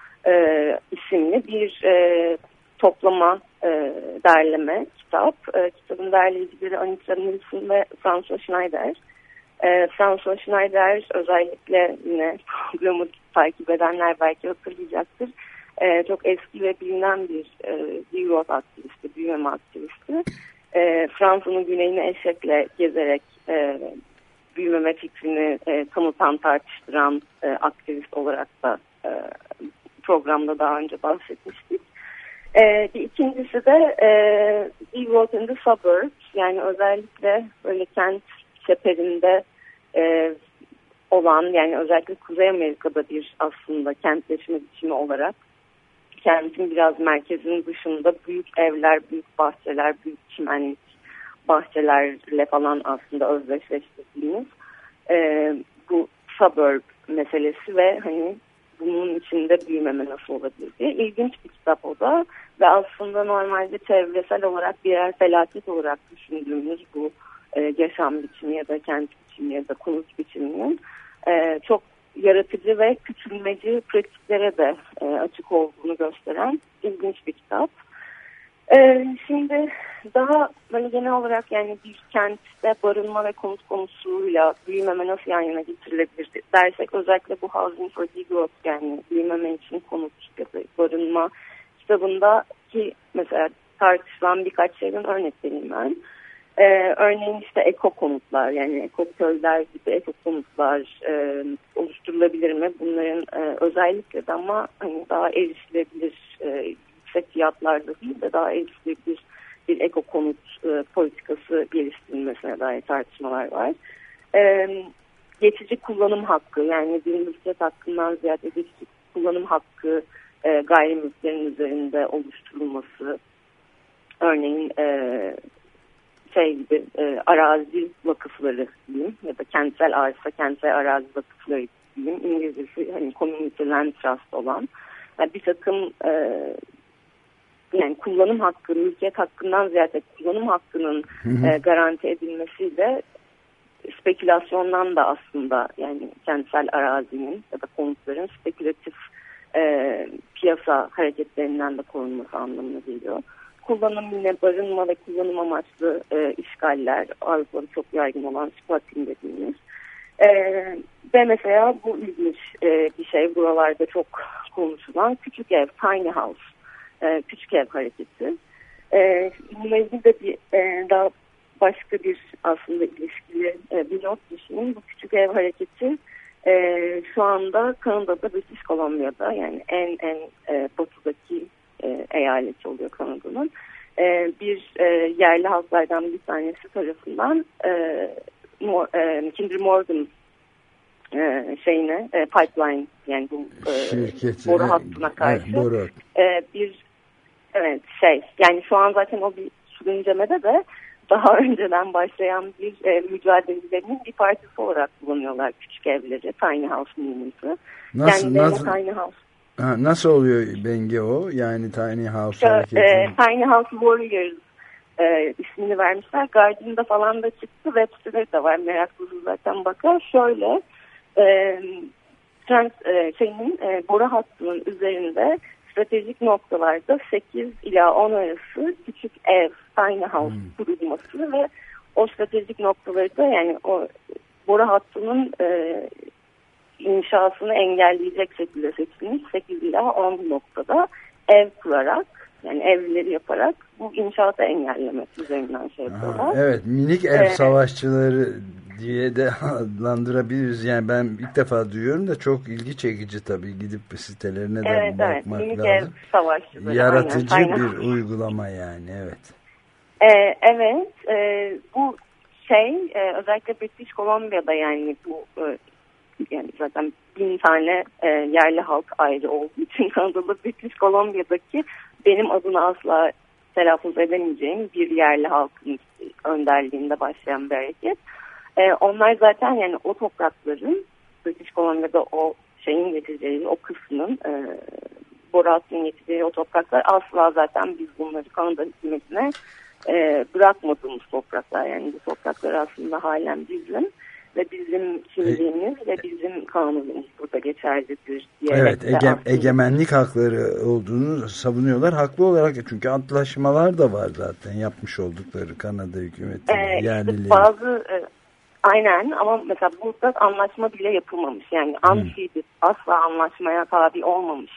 isimli bir toplama, derleme kitap. Kitabın derleyicileri Anita Nilsson ve François Schneider. François Schneider özellikle yine programı takip edenler belki hatırlayacaktır. Çok eski ve bilinen bir degrowth aktivisti, büyümeme aktivisti. Fransa'nın güneyini eşekle gezerek büyümeme fikrini tanıtan, tartıştıran aktivist olarak da programda daha önce bahsetmiştik. Bir ikincisi de degrowth in the suburbs, yani özellikle böyle kent çeperinde olan, yani özellikle Kuzey Amerika'da bir aslında kentleşme biçimi olarak kentin biraz merkezinin dışında büyük evler, büyük bahçeler, büyük çimenlik bahçelerle falan aslında özdeşleştirdiğimiz bu suburb meselesi ve hani bunun içinde büyümeme nasıl olabilir diye ilginç bir kitap o da ve aslında normalde çevresel olarak birer felaket olarak düşündüğümüz bu yaşam biçimi ya da kent biçimi ya da konut biçiminin çok yaratıcı ve küçülmeci pratiklere de açık olduğunu gösteren ilginç bir kitap. Şimdi daha böyle genel olarak yani bir kentte barınma ve konut konusuyla büyümeme nasıl yan yana getirilebilir dersek, özellikle bu Housing for Degrowth, yani büyümeme için konut ya da barınma kitabındaki mesela tartışılan birkaç şeyden örnek vereyim ben. Örneğin işte eko konutlar, yani eko köyler gibi eko konutlar oluşturulabilir mi? Bunların özellikle de ama hani daha erişilebilir, yüksek fiyatlarda değil de daha erişilebilir bir eko konut politikası geliştirilmesine dair tartışmalar var. geçici kullanım hakkı, yani bir mülkiyet hakkından ziyade geçici kullanım hakkı gayrimülklerin üzerinde oluşturulması, örneğin gibi arazi vakıfları diyeyim ya da kentsel arsa, kentsel arazi vakıfları diyeyim, İngilizcesi hani community land trust olan bir takım yani kullanım hakkı, mülkiyet hakkından ziyade kullanım hakkının garanti edilmesiyle spekülasyondan da aslında, yani kentsel arazinin ya da konutların spekülatif piyasa hareketlerinden de korunması anlamına geliyor. Kullanım yine barınma ve kullanım amaçlı işgaller, Avrupa'da çok yaygın olan squatting dediğimiz. Ve mesela bu ilginç bir şey, buralarda çok konuşulan küçük ev, tiny house, küçük ev hareketi. Bununla ilgili de daha başka bir aslında ilişkili bir not düşünün. Bu küçük ev hareketi şu anda Kanada'da, British Columbia'da, yani en batıdaki eyaleti oluyor Kanada'nın. Bir yerli halklardan bir tanesi tarafından Kinder Morgan pipeline, yani bu boru hattına karşı bir yani şu an zaten o bir sürüncemede de daha önceden başlayan bir mücadelelerinin bir partisi olarak kullanıyorlar küçük evleri, tiny house movement'ı. Nasıl oluyor Bengi o? Yani tiny house hareketi. Tiny house warriors ismini vermişler. Guardian'da falan da çıktı. Web siteleri de var. Meraklısı zaten bakar. Şöyle boru hattının üzerinde stratejik noktalarda 8 ila 10 arası küçük ev, tiny house kurulması ve o stratejik noktaları da, yani o boru hattının inşasını engelleyecek şekilde seçilmiş 8 ila 10 noktada ev kurarak, yani evleri yaparak bu inşaatı engellemek üzerinden yapıyorlar. Evet, minik ev savaşçıları diye de adlandırabiliriz. Yani ben ilk defa duyuyorum da çok ilgi çekici tabii, gidip sitelerine de bakmak minik lazım. Ev savaşçıları. Yaratıcı bir uygulama yani, evet. Evet, bu özellikle British Columbia'da, yani bu yani zaten 1000 tane yerli halk ayrı olduğu için Kanadalı British Columbia'daki benim adını asla telaffuz edemeyeceğim bir yerli halkın önderliğinde başlayan bir hareket. Onlar zaten yani o toprakların, British Columbia'da o getireceği, o kısmın boru hattının getireceği o topraklar asla zaten biz bunları Kanada hükümetine bırakmadığımız topraklar. Yani bu topraklar aslında halen bizim ve bizim kimliğimiz ve bizim kanunumuz burada geçerlidir diyerek. Evet, egemenlik hakları olduğunu savunuyorlar. Haklı olarak, çünkü antlaşmalar da var zaten yapmış oldukları Kanada hükümeti. İşte bazı aynen, ama mesela burada anlaşma bile yapılmamış. Yani asla anlaşmaya tabi olmamış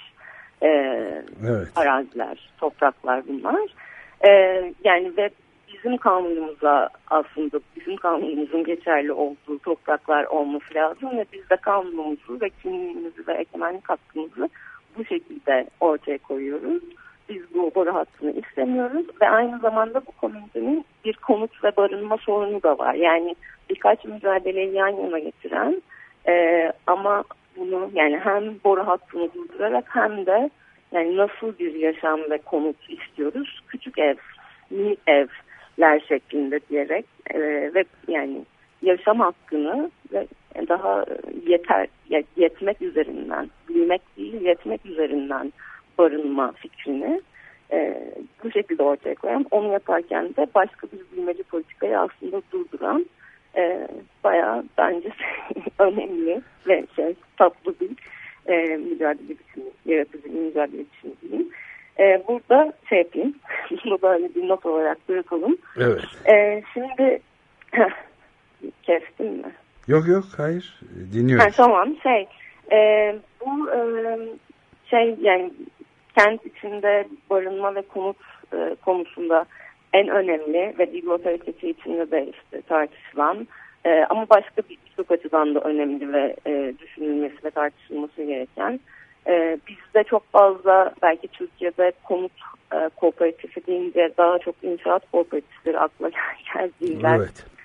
araziler, topraklar bunlar. Yani ve bizim kanunumuza, aslında bizim kanunumuzun geçerli olduğu topraklar olması lazım ve biz de kanunumuzu ve kimliğimizi ve egemenlik hakkımızı bu şekilde ortaya koyuyoruz. Biz bu boru hattını istemiyoruz ve aynı zamanda bu komünitenin bir konut ve barınma sorunu da var. Yani birkaç mücadeleyi yan yana getiren ama bunu yani hem boru hattını durdurarak hem de yani nasıl bir yaşam ve konut istiyoruz, küçük ev, minik evler şeklinde diyerek ve yani yaşam hakkını ve daha yetmek üzerinden, büyümek değil yetmek üzerinden barınma fikrini bu şekilde ortaya koyan, onu yaparken de başka bir büyümeci politikayı aslında durduran bayağı bence önemli ve tatlı bir mücadele biçimi, yaratıcı bir mücadele biçimi diyeyim. Burada yapayım, bunu böyle bir not olarak bırakalım. Evet. Şimdi kestim mi? Yok hayır, dinliyorum. Tamam, bu yani kent içinde barınma ve konut konusunda en önemli ve Diglot hareketi içinde de işte tartışılan ama başka birçok açıdan da önemli ve düşünülmesi ve tartışılması gereken, bizde çok fazla belki Türkiye'de konut kooperatifi deyince daha çok inşaat kooperatifleri akla geldiğinden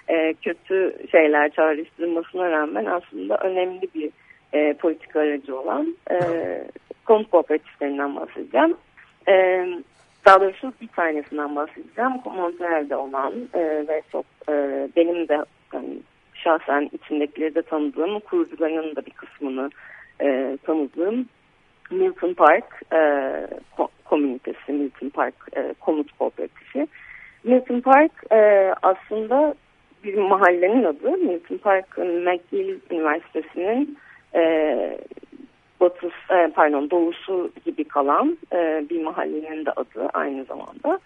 kötü şeyler çağrıştırmasına rağmen aslında önemli bir politika aracı olan konut kooperatiflerinden bahsedeceğim. Daha doğrusu bir tanesinden bahsedeceğim. Montreal'de olan ve çok benim de yani, şahsen içindekileri de tanıdığım, kurucularının da bir kısmını tanıdığım Milton Park komünitesi, Milton Park konut kooperatifi. Milton Park aslında bir mahallenin adı. Milton Park, McGill Üniversitesi'nin doğusu gibi kalan bir mahallenin de adı aynı zamanda.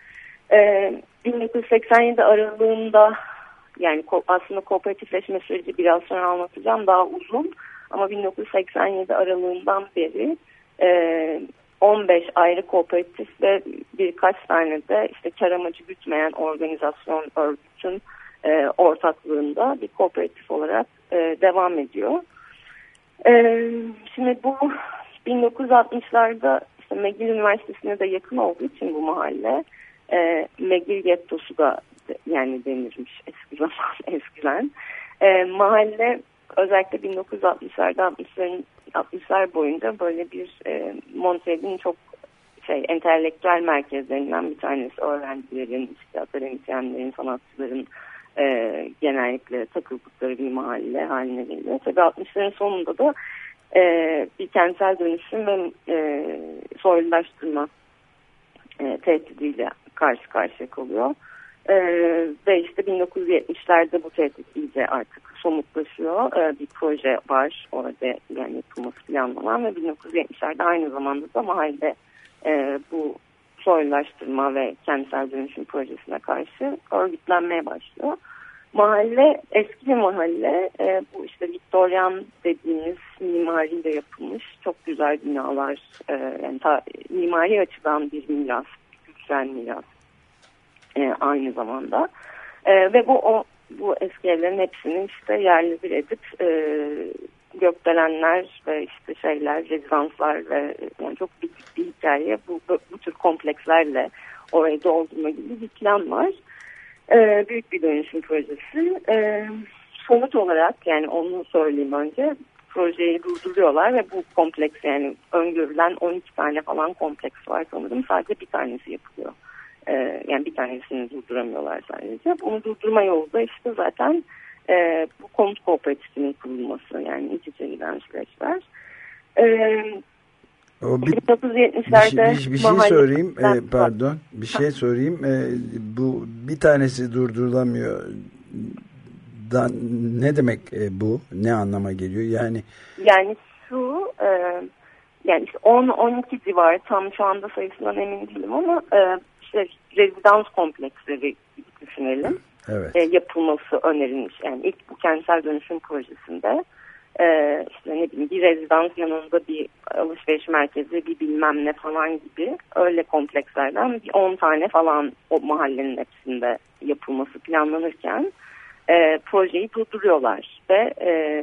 1987 aralığında yani aslında kooperatifleşme süreci biraz sonra anlatacağım, daha uzun ama 1987 aralığından beri 15 ayrı kooperatif ve birkaç tane de işte kar amacı gütmeyen organizasyon, örgütün ortaklığında bir kooperatif olarak devam ediyor. Şimdi bu 1960'larda işte McGill Üniversitesi'ne de yakın olduğu için bu mahalle McGill Gettosu da yani denirmiş eskiden. Mahalle özellikle 1960'larda 60'lar boyunca böyle bir Montreal'in çok entelektüel merkezlerinden bir tanesi. Öğrencilerin, işte akademisyenlerin, sanatçıların genellikle takıldıkları bir mahalle haline geliyor. Tabii 60'ların sonunda da bir kentsel dönüşüm ve soylulaştırma tehdidiyle karşı karşıya kalıyor. Ve işte 1970'lerde bu tehdit iyice artık somutlaşıyor. Bir proje var orada yani yapılması planlanan ve 1970'lerde aynı zamanda da mahalle bu soylulaştırma ve kentsel dönüşüm projesine karşı örgütlenmeye başlıyor. Mahalle eski bir mahalle. Bu işte Viktoryan dediğimiz mimariyle yapılmış çok güzel binalar. Yani mimari açıdan bir miras, güzel miras aynı zamanda. Ve bu eski evlerin hepsini işte yerli bir edip gökdelenler ve işte rezidanslar ve yani çok büyük bir hikaye. Bu tür komplekslerle orayı doldurma gibi bir plan var. Büyük bir dönüşüm projesi. Sonuç olarak yani onu söyleyeyim önce, projeyi durduruyorlar ve bu kompleks yani öngörülen 12 tane falan kompleks var sanırım. Sadece bir tanesi yapılıyor. Yani bir tanesini durduramıyorlar sadece. Bunu durdurma yolu da işte zaten bu konut kooperatifinin kurulması, yani iç içe giden süreçler. Bir şey sorayım, pardon, bir şey sorayım. Bu bir tanesi durdurulamıyor. Ne demek bu? Ne anlama geliyor? Yani şu yani işte 10-12 civarı, tam şu anda sayısından emin değilim ama işte rezidans kompleksleri düşünelim. Evet. Yapılması önerilmiş. Yani ilk bu kentsel dönüşüm projesinde işte ne bileyim bir rezidans yanında bir alışveriş merkezi, bir bilmem ne falan gibi öyle komplekslerden bir 10 tane falan o mahallenin hepsinde yapılması planlanırken projeyi durduruyorlar ve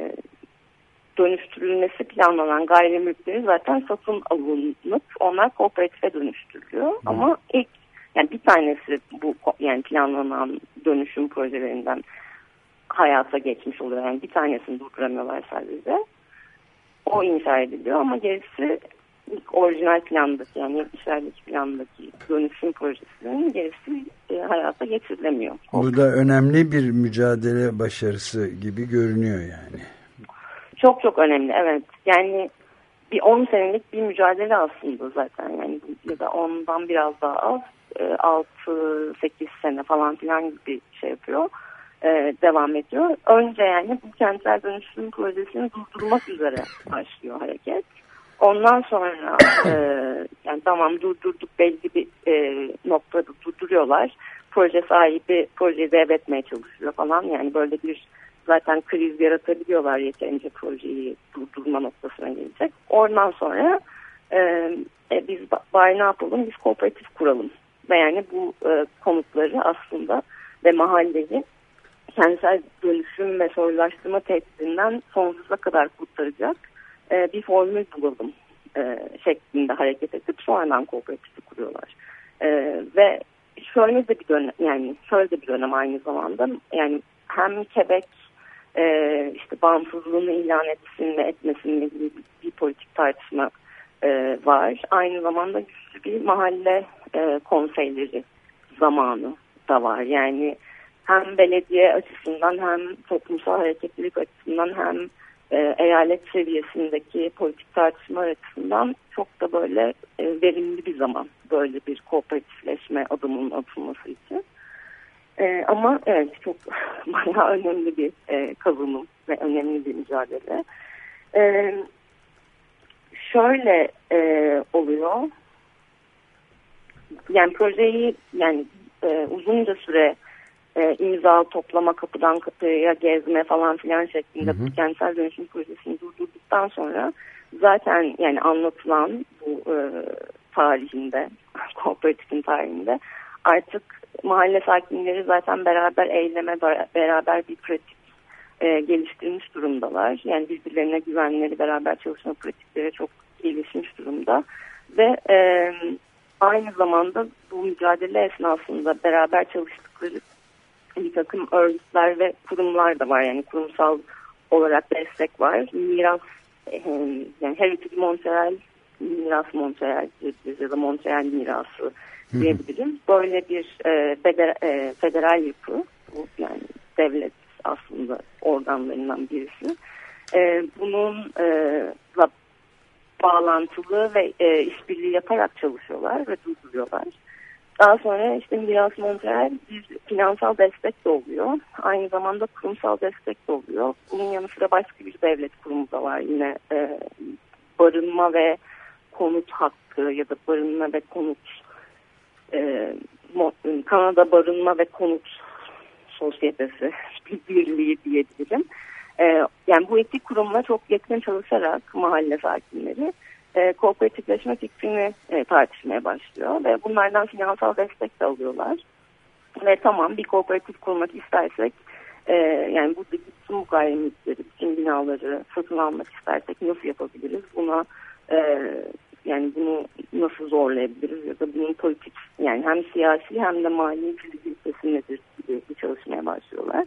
dönüştürülmesi planlanan gayrimülkleri zaten satın alınıp onlar kooperatife dönüştürülüyor. Ama yani bir tanesi bu yani planlanan dönüşüm projelerinden hayata geçmiş oluyor. Yani bir tanesini durduramıyorlar sadece. O inşa ediliyor ama gerisi ilk orijinal plandaki, yani 70'lerdeki plandaki dönüşüm projesinin gerisi hayata geçirilemiyor. Bu da önemli bir mücadele başarısı gibi görünüyor yani. Çok çok önemli, evet. Yani bir 10 senelik bir mücadele aslında zaten. Yani ya da ondan biraz daha az, 6-8 sene falan filan gibi bir şey yapıyor. Devam ediyor. Önce yani bu kentsel dönüşüm projesini durdurmak üzere başlıyor hareket. Ondan sonra yani tamam durdurduk, belli bir noktada durduruyorlar. Proje sahibi projeyi devretmeye çalışıyor falan. Yani böyle bir zaten kriz yaratabiliyorlar yeterince projeyi durdurma noktasına gelecek. Ondan sonra biz bari ne yapalım, biz kooperatif kuralım. Ve yani bu konutları aslında ve mahalleyi kentsel dönüşüm ve soylulaştırma tehdidinden sonsuza kadar kurtaracak bir formül bulalım şeklinde hareket edip sonradan kooperatifi kuruyorlar. Ve şöyle de bir dönem, yani şöyle de bir dönem aynı zamanda, yani hem Quebec işte bağımsızlığını ilan etsin ve etmesin gibi bir politik tartışma var. Aynı zamanda güçlü bir mahalle konseyleri zamanı da var. Yani hem belediye açısından hem toplumsal hareketlilik açısından hem eyalet seviyesindeki politik tartışmalar açısından çok da böyle verimli bir zaman böyle bir kooperatifleşme adımının atılması için. Ama evet çok bayağı önemli bir kazanım ve önemli bir mücadele. Şöyle oluyor. Yani projeyi yani uzunca süre imza toplama, kapıdan kapıya gezme falan filan şeklinde bu kentsel dönüşüm projesini durdurduktan sonra zaten yani anlatılan bu tarihinde, kooperatifin tarihinde artık mahalle sakinleri zaten beraber eyleme, beraber bir pratik geliştirmiş durumdalar. Yani birbirlerine güvenleri, beraber çalışma pratikleri çok gelişmiş durumda. Ve aynı zamanda bu mücadele esnasında beraber çalıştıkları bir takım örgütler ve kurumlar da var. Yani kurumsal olarak destek var. Miras, yani Heritage Montreal, Miras Montreal ya da Montreal Mirası diyebilirim. Böyle bir federal yapı, bu yani devlet aslında organlarından birisi. Bununla bağlantılı ve işbirliği yaparak çalışıyorlar ve durduruyorlar. Daha sonra işte Miras Montreal bir finansal destek de oluyor. Aynı zamanda kurumsal destek de oluyor. Bunun yanı sıra başka bir devlet kurumu da var. Yine barınma ve konut hakkı ya da barınma ve konut Kanada Barınma ve Konut Sosyetesi birliği diyebilirim. Yani bu iki kurumla çok yakın çalışarak mahalle sakinleri kooperatifleşme fikrini tartışmaya başlıyor ve bunlardan finansal destek de alıyorlar. Ve tamam bir kooperatif kurmak istersek yani buradaki bütün gayrimenkulleri, bütün binaları satın almak istersek nasıl yapabiliriz? Buna yani bunu nasıl zorlayabiliriz ya da bunun politik yani hem siyasi hem de mali fizibilitesi nedir gibi bir çalışmaya başlıyorlar.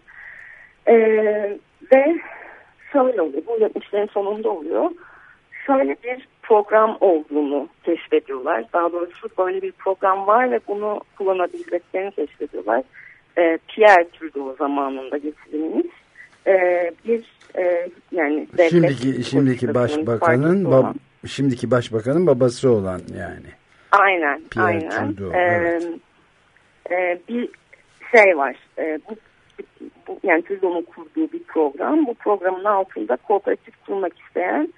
Ve şöyle oluyor, bu 70'lerin sonunda oluyor. Şöyle bir program olduğunu keşfediyorlar. Daha doğrusu böyle bir program var ve bunu kullanabileceklerini keşfediyorlar. Pierre Trudeau zamanında getirilmiş bir yani şimdiki başbakanın şimdiki başbakanın babası olan yani. Aynen. Pierre aynen. Trudeau, evet. Bir şey var. Bu yani Trudeau'nun kurduğu bir program. Bu programın altında kooperatif kurmak isteyen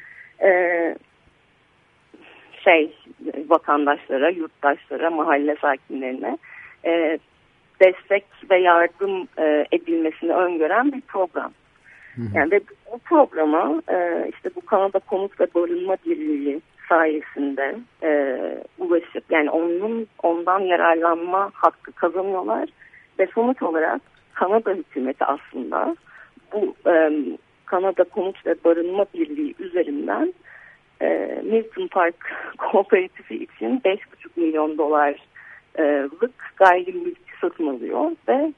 vatandaşlara, yurttaşlara, mahalle sakinlerine destek ve yardım edilmesini öngören bir program. Yani ve bu programa işte bu Kanada Konut ve Barınma Birliği sayesinde ulaşıp yani ondan yararlanma hakkı kazanıyorlar ve sonuç olarak Kanada hükümeti aslında bu Kanada Konut ve Barınma Birliği üzerinden Milton Park Kooperatifi için $5,5 milyon gayrimülk satın alıyor ve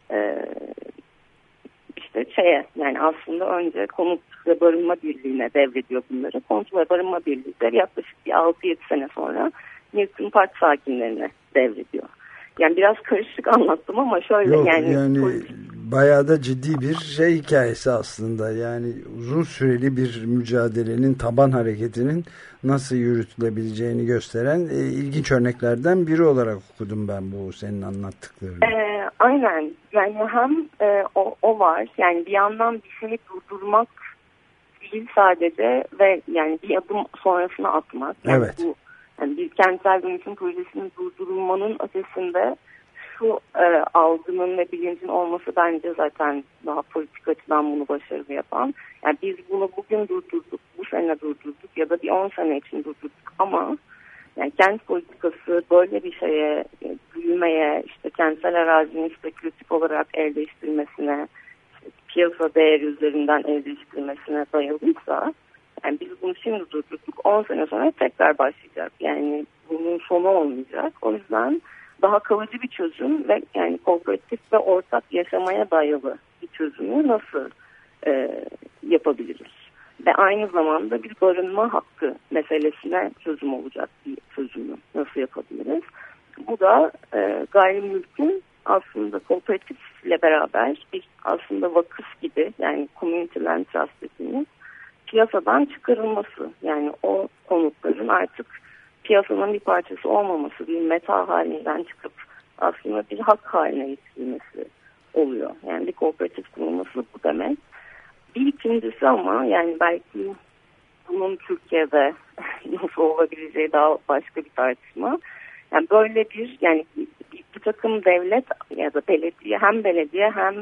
işte yani aslında önce Konut ve Barınma Birliği'ne devrediyor bunları. Konut ve Barınma Birliği de yaklaşık bir 6-7 sene sonra Milton Park sakinlerine devrediyor. Yani biraz karışık anlattım ama şöyle. Yok, yani bayağı da ciddi bir hikayesi aslında. Yani uzun süreli bir mücadelenin, taban hareketinin nasıl yürütülebileceğini gösteren ilginç örneklerden biri olarak okudum ben bu senin anlattıklarını. Aynen. Yani hem o var. Yani bir yandan bir şeyi durdurmak değil sadece ve yani bir adım sonrasına atmak. Yani evet. Bu yani bir kentsel dönüşüm projesinin durdurulmanın ötesinde şu algının ve bilincin olması bence zaten daha politik açıdan bunu başarılı yapan. Yani biz bunu bugün durdurduk, bu sene durdurduk ya da bir 10 sene için durdurduk ama yani kent politikası böyle bir şeye, büyümeye, işte kentsel arazinin spekülatif olarak el değiştirmesine, işte piyasa değeri üzerinden el değiştirmesine dayalıysa yani biz bunu şimdi durdurduk, 10 sene sonra tekrar başlayacak. Yani bunun sonu olmayacak. O yüzden daha kalıcı bir çözüm ve yani kooperatif ve ortak yaşamaya dayalı bir çözümü nasıl yapabiliriz? Ve aynı zamanda bir barınma hakkı meselesine çözüm olacak bir çözümü nasıl yapabiliriz? Bu da gayrimülkün aslında kooperatifle beraber bir aslında vakıf gibi, yani community land trust dediğimiz piyasadan çıkarılması. Yani o konutların artık piyasanın bir parçası olmaması, bir meta halinden çıkıp aslında bir hak haline getirilmesi oluyor. Yani bir kooperatif kurulması bu demek. Bir ikincisi ama yani belki bunun Türkiye'de nasıl olabileceği daha başka bir tartışma. Yani böyle bir, yani bir takım devlet ya da belediye, hem belediye hem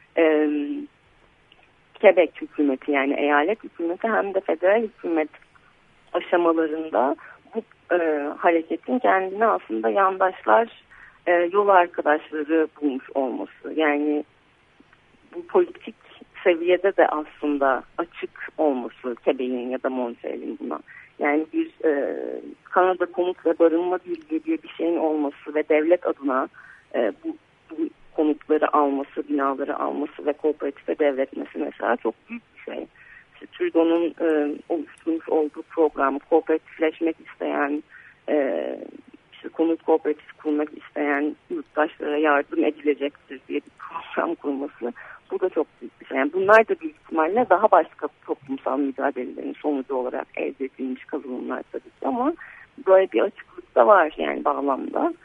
Quebec hükümeti, yani eyalet hükümeti hem de federal hükümet aşamalarında bu hareketin kendine aslında yandaşlar, yol arkadaşları bulmuş olması. Yani bu politik seviyede de aslında açık olması Quebec'in ya da Montreal'in buna. Yani bir Kanada Konut ve Barınma Birliği diye bir şeyin olması ve devlet adına bu konutları alması, binaları alması ve kooperatife devretmesi mesela çok büyük bir şey. İşte Trudeau'nun oluşturmuş olduğu program, kooperatifleşmek isteyen, işte konut kooperatifi kurmak isteyen yurttaşlara yardım edilecektir diye bir program kurması, bu da çok büyük bir şey. Yani bunlar da büyük ihtimalle daha başka toplumsal mücadelelerin sonucu olarak elde edilmiş kazanımlar tabii ki, ama böyle bir açıklık da var yani bağlamda.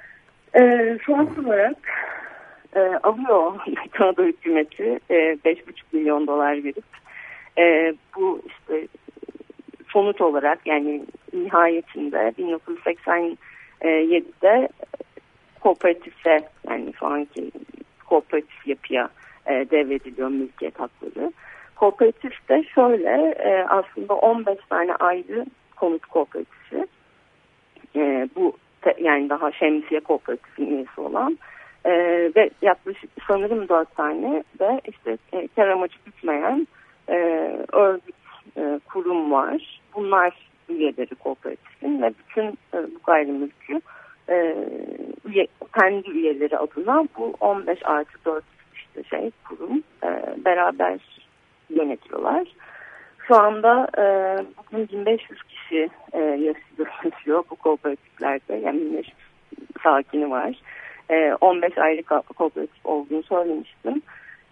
Sonuç olarak alıyor Kanada hükümeti $5,5 milyon verip bu işte sonuç olarak, yani nihayetinde 1987'de kooperatife, yani şu anki kooperatif yapıya devrediliyor mülkiyet hakları. Kooperatif de şöyle aslında 15 tane ayrı konut kooperatifi, bu yani daha şemsiye kooperatifin üyesi olan ve yaklaşık sanırım 4 tane de işte kar amacı gütmeyen örgüt, kurum var. Bunlar üyeleri kooperatifin ve bütün bu gayrimülkü kendi üyeleri adına bu 15+4 işte kurum beraber yönetiyorlar. Şu anda bugün 1500 kişi yaşıyor bu kooperatiflerde. Yani 1500 sakini var. 15 ayrı kooperatif olduğunu söylemiştim.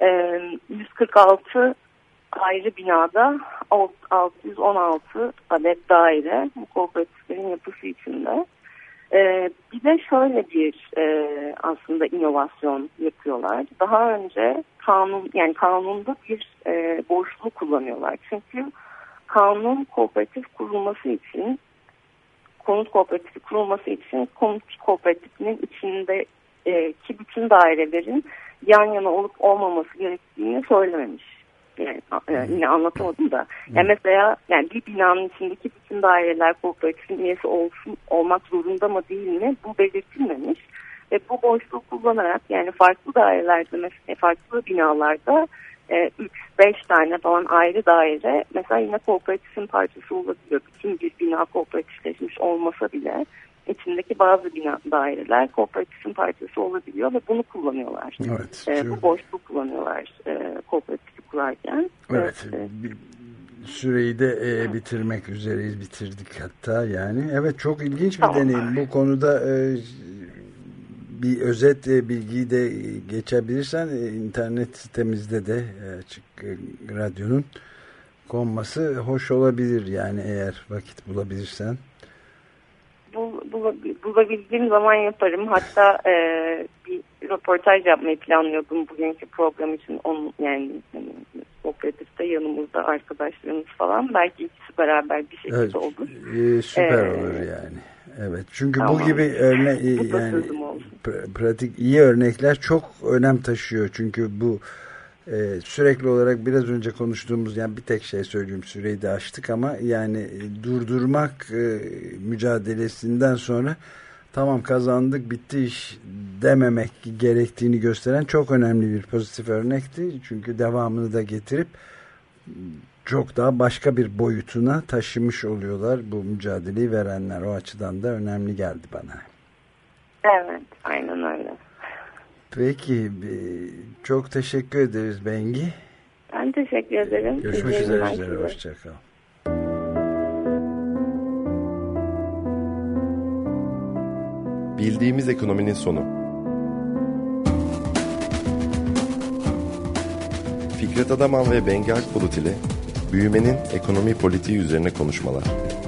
146 ayrı binada 616 adet daire bu kooperatiflerin yapısı içinde. Bir de şöyle bir aslında inovasyon yapıyorlar. Daha önce kanunda bir boşluğu kullanıyorlar. Çünkü kanun kooperatif kurulması için, konut kooperatifi kurulması için konut kooperatifinin içindeki bütün dairelerin yan yana olup olmaması gerektiğini söylememiş. Yani yine anlatamadım da. Yani mesela yani bir binanın içindeki bütün daireler kooperatifin üyesi olmak zorunda mı değil mi? Bu belirtilmemiş. Ve bu boşluğu kullanarak, yani farklı dairelerde, mesela farklı binalarda 3-5 tane falan ayrı daire mesela yine kooperatifin parçası olabiliyor. Bütün bir bina kooperatifleşmiş olmasa bile içindeki bazı daireler kooperatifin parçası olabiliyor ve bunu kullanıyorlar. Evet, bu boşluğu kullanıyorlar kooperatifi kurarken. Evet. Süreyi de bitirmek üzereyiz. Bitirdik hatta yani. Evet, çok ilginç bir deneyim. Bu konuda bir özet bilgiyi de geçebilirsen internet sitemizde de Açık Radyo'nun konması hoş olabilir yani, eğer vakit bulabilirsen. Bulabildiğim zaman yaparım. Hatta bir röportaj yapmayı planlıyordum bugünkü program için. Yani kooperatifte yanımızda arkadaşlarımız falan. Belki ikisi beraber bir şekilde olur. Süper olur yani. Evet, çünkü tamam, bu gibi yani pratik iyi örnekler çok önem taşıyor. Çünkü bu sürekli olarak biraz önce konuştuğumuz, yani bir tek şey söyleyeyim, süreyi de aştık ama yani durdurmak mücadelesinden sonra tamam kazandık bitti iş dememek gerektiğini gösteren çok önemli bir pozitif örnekti. Çünkü devamını da getirip çok daha başka bir boyutuna taşımış oluyorlar bu mücadeleyi verenler. O açıdan da önemli geldi bana. Evet, aynen öyle. Peki, çok teşekkür ederiz Bengi. Ben teşekkür ederim. Görüşmek üzere. Hoşçakal. Bildiğimiz ekonominin sonu. Fikret Adaman ve Bengi Akbulut ile büyümenin ekonomi politiği üzerine konuşmalar.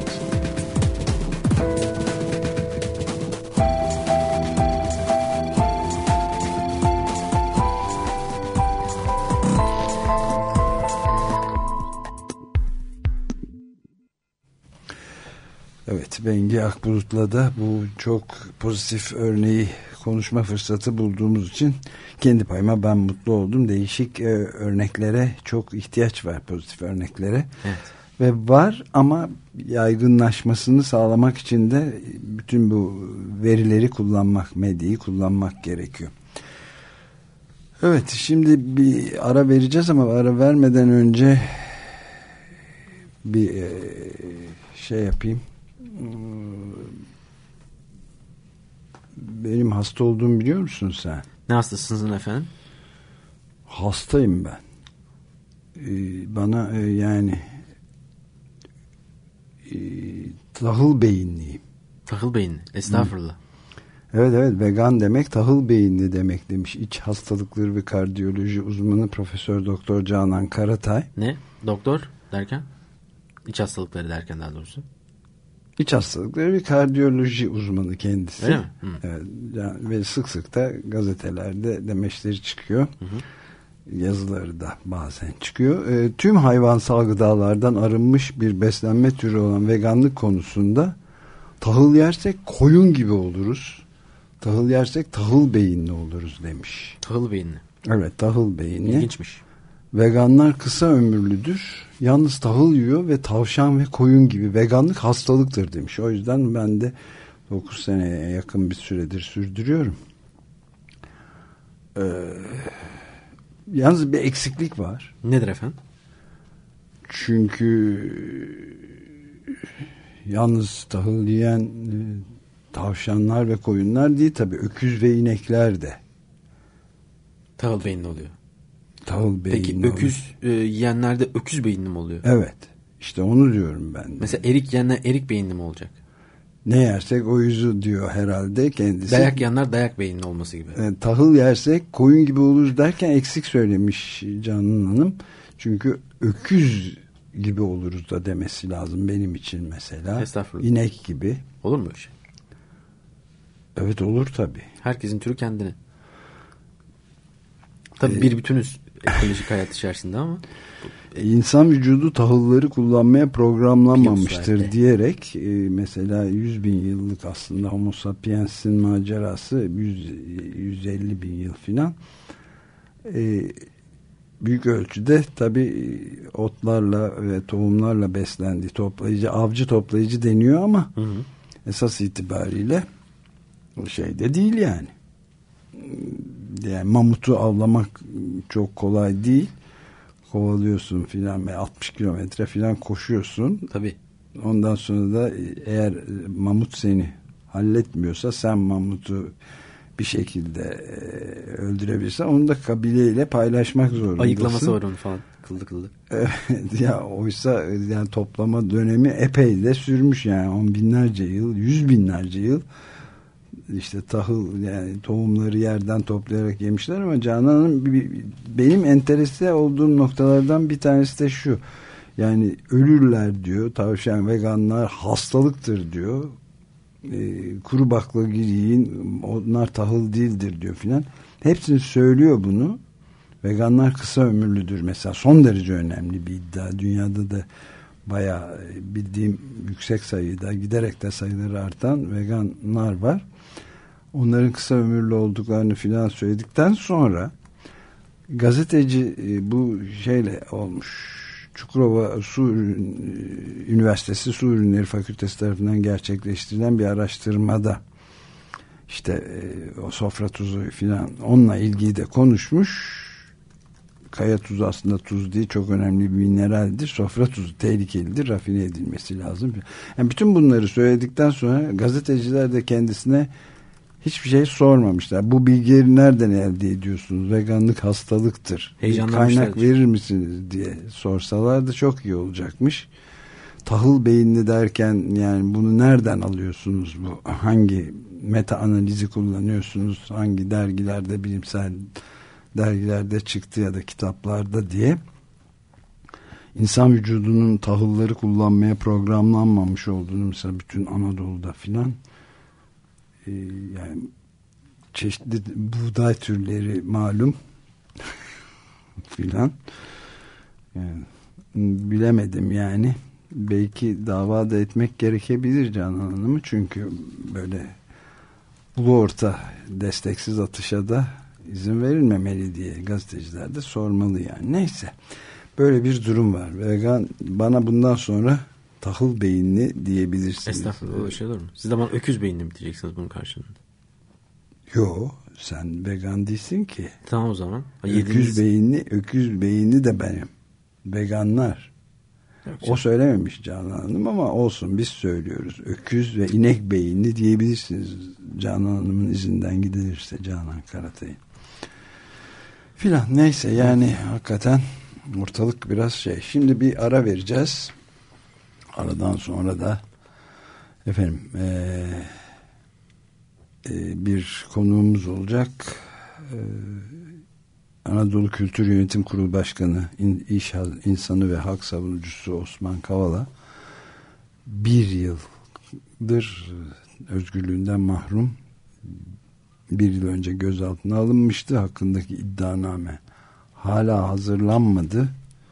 Evet, Bengi Akbulut'la da bu çok pozitif örneği konuşma fırsatı bulduğumuz için kendi payıma ben mutlu oldum. Değişik örneklere çok ihtiyaç var, pozitif örneklere. Evet. Ve var ama yaygınlaşmasını sağlamak için de bütün bu verileri kullanmak, medyayı kullanmak gerekiyor. Evet, şimdi bir ara vereceğiz ama ara vermeden önce bir şey yapayım. Benim hasta olduğumu biliyor musun sen? Ne hastasınız efendim? Hastayım ben. Bana yani tahıl beyinliyim. Tahıl beyinli. Estağfurullah. Evet, vegan demek tahıl beyinli demek demiş. İç hastalıkları ve kardiyoloji uzmanı Profesör Doktor Canan Karatay. Ne? Doktor derken? İç hastalıkları derken daha doğrusu. İç hastalıkları ve kardiyoloji uzmanı kendisi. Öyle mi? Evet, yani ve sık sık da gazetelerde demeçleri çıkıyor. Yazıları da bazen çıkıyor. Tüm hayvansal gıdalardan arınmış bir beslenme türü olan veganlık konusunda tahıl yersek koyun gibi oluruz. Tahıl yersek tahıl beyinli oluruz demiş. Tahıl beyinli. Evet, tahıl beyinli. İlginçmiş. Veganlar kısa ömürlüdür. Yalnız tahıl yiyor ve tavşan ve koyun gibi. Veganlık hastalıktır demiş. O yüzden ben de 9 seneye yakın bir süredir sürdürüyorum. Yalnız bir eksiklik var. Nedir efendim? Çünkü yalnız tahıl yiyen tavşanlar ve koyunlar değil tabii. Öküz ve inekler de Tahıl beyinli oluyor. tahıl beyinli. Peki öküz yiyenlerde öküz beyinli mi oluyor? Evet. İşte onu diyorum ben de. Mesela erik yiyenler erik beyinli mi olacak? Ne yersek o yüzü diyor herhalde kendisi. Dayak yiyenler dayak beyinli olması gibi. Tahıl yersek koyun gibi oluruz derken eksik söylemiş Canan Hanım. Çünkü öküz gibi oluruz da demesi lazım benim için mesela. Estağfurullah. İnek gibi. Olur mu öyle şey? Evet, olur tabii. Herkesin türü kendine. Tabii bir bütünüz ekolojik hayat içerisinde ama. İnsan vücudu tahılları kullanmaya programlanmamıştır Biyosferde diyerek mesela 100.000 yıllık aslında Homo sapiens'in macerası 150 bin yıl filan büyük ölçüde tabii otlarla ve tohumlarla beslendi. Toplayıcı, avcı toplayıcı deniyor ama esas itibariyle şey de değil yani. Yani mamutu avlamak çok kolay değil. Kovalıyorsun filan ve 60 kilometre filan koşuyorsun. Tabii. Ondan sonra da eğer mamut seni halletmiyorsa sen mamutu bir şekilde öldürebilirsen onu da kabileyle paylaşmak zorundasın. Ayıklaması var onu falan. Kıldı. Evet, ya oysa yani toplama dönemi epey de sürmüş yani 10 binlerce yıl, 100 binlerce yıl. İşte tahıl yani tohumları yerden toplayarak yemişler ama Canan Hanım benim enterese olduğum noktalardan bir tanesi de şu. Yani ölürler diyor. Tavşan veganlar hastalıktır diyor. Kuru baklagil yiyin onlar tahıl değildir diyor filan. Hepsini söylüyor bunu. Veganlar kısa ömürlüdür mesela. Son derece önemli bir iddia. Dünyada da bayağı bildiğim yüksek sayıda giderek de sayıları artan veganlar var. Onların kısa ömürlü olduklarını filan söyledikten sonra gazeteci bu şeyle olmuş. Çukurova Üniversitesi Su Ürünleri Fakültesi tarafından gerçekleştirilen bir araştırmada işte o sofra tuzu filan onunla ilgili de konuşmuş. Kaya tuzu aslında tuz değil, çok önemli bir mineraldir. Sofra tuzu tehlikelidir, rafine edilmesi lazım. Yani bütün bunları söyledikten sonra gazeteciler de kendisine Hiçbir şey sormamışlar. Bu bilgileri nereden elde ediyorsunuz? Veganlık hastalıktır. Bir kaynak verir misiniz diye sorsalardı çok iyi olacakmış. Tahıl beyinli derken yani bunu nereden alıyorsunuz? Bu hangi meta analizi kullanıyorsunuz? Hangi dergilerde, bilimsel dergilerde çıktı ya da kitaplarda diye. İnsan vücudunun tahılları kullanmaya programlanmamış olduğunu mesela bütün Anadolu'da filan yani çeşitli buğday türleri malum filan yani, bilemedim yani. Belki davada etmek gerekebilir Canan Hanım'ı, çünkü böyle ulu orta desteksiz atışa da izin verilmemeli diye gazeteciler de sormalı yani. Neyse, böyle bir durum var. Vegan, bana bundan sonra tahıl beyinli diyebilirsiniz. Estağfurullah, öyle şey olur mu? Siz de bana öküz beyinli mi diyeceksiniz bunun karşılığında? Yo, sen vegan değilsin ki. Tamam o zaman. Öküz beyinli de benim. Veganlar. O söylememiş Canan Hanım ama olsun, biz söylüyoruz. Öküz ve inek beyinli diyebilirsiniz. Canan Hanım'ın izinden gidilirse, Canan Karatay'ın. Filan, neyse yani hakikaten ortalık biraz şey. Şimdi bir ara vereceğiz. Aradan sonra da efendim bir konuğumuz olacak. Anadolu Kültür Yönetim Kurulu Başkanı, iş insanı ve hak savunucusu Osman Kavala 1 yıldır özgürlüğünden mahrum. 1 yıl önce gözaltına alınmıştı. Hakkındaki iddianame hala hazırlanmadı.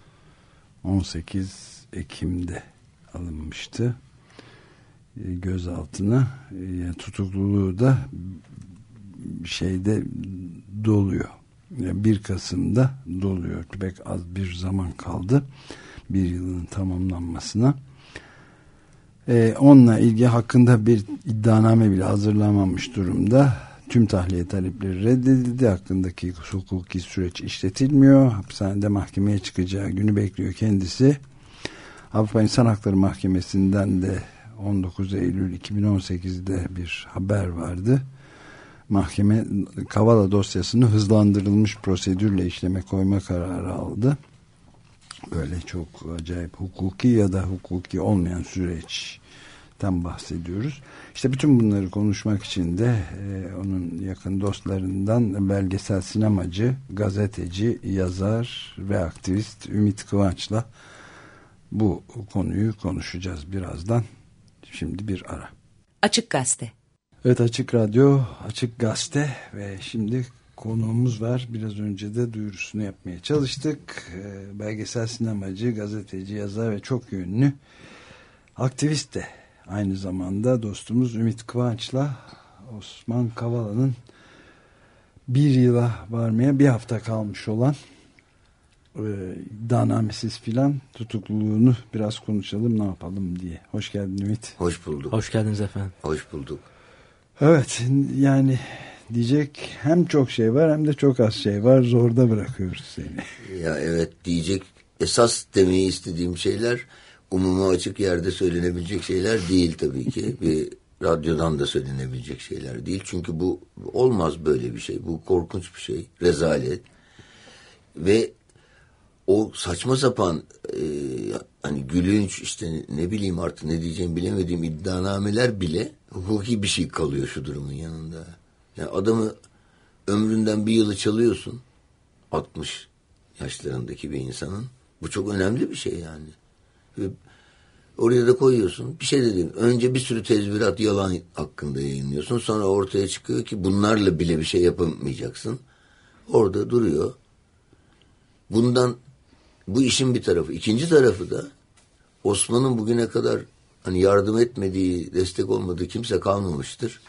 18 Ekim'de alınmıştı gözaltına. Yani tutukluluğu da şeyde doluyor. 1 Kasım'da doluyor. Pek az bir zaman kaldı 1 yılın tamamlanmasına. Onunla ilgili hakkında bir iddianame bile hazırlanmamış durumda. Tüm tahliye talepleri reddedildi. Hakkındaki hukuki süreç işletilmiyor. Hapishanede mahkemeye çıkacağı günü bekliyor kendisi. Avrupa İnsan Hakları Mahkemesi'nden de 19 Eylül 2018'de bir haber vardı. Mahkeme Kavala dosyasını hızlandırılmış prosedürle işleme koyma kararı aldı. Böyle çok acayip hukuki ya da hukuki olmayan süreçten bahsediyoruz. İşte bütün bunları konuşmak için de onun yakın dostlarından belgesel sinemacı, gazeteci, yazar ve aktivist Ümit Kıvanç'la bu konuyu konuşacağız birazdan. Şimdi bir ara. Açık Gazete. Evet, Açık Radyo, Açık Gazete ve şimdi konuğumuz var. Biraz önce de duyurusunu yapmaya çalıştık. Belgesel sinemacı, gazeteci, yazar ve çok yönlü aktivist de aynı zamanda dostumuz Ümit Kıvanç'la Osman Kavala'nın 1 yıla varmaya 1 hafta kalmış olan iddianamesiz filan tutukluluğunu biraz konuşalım, ne yapalım diye. Hoş geldin Ümit. Hoş bulduk. Hoş geldiniz efendim. Hoş bulduk. Evet, yani diyecek hem çok şey var hem de çok az şey var. Zorda bırakıyoruz seni. Ya evet, diyecek, esas demeyi istediğim şeyler umuma açık yerde söylenebilecek şeyler değil tabii ki. Bir radyodan da söylenebilecek şeyler değil. Çünkü bu olmaz, böyle bir şey. Bu korkunç bir şey. Rezalet. Ve o saçma sapan hani gülünç, işte ne bileyim artık ne diyeceğimi bilemediğim iddianameler bile hukuki bir şey kalıyor şu durumun yanında. Yani adamı ömründen 1 yılı çalıyorsun, 60 yaşlarındaki bir insanın. Bu çok önemli bir şey yani. Ve oraya da koyuyorsun. Bir şey dedin. Önce bir sürü tezvirat, yalan hakkında yayınlıyorsun. Sonra ortaya çıkıyor ki bunlarla bile bir şey yapamayacaksın. Orada duruyor. Bu işin bir tarafı. İkinci tarafı da Osman'ın bugüne kadar hani yardım etmediği, destek olmadığı kimse kalmamıştır.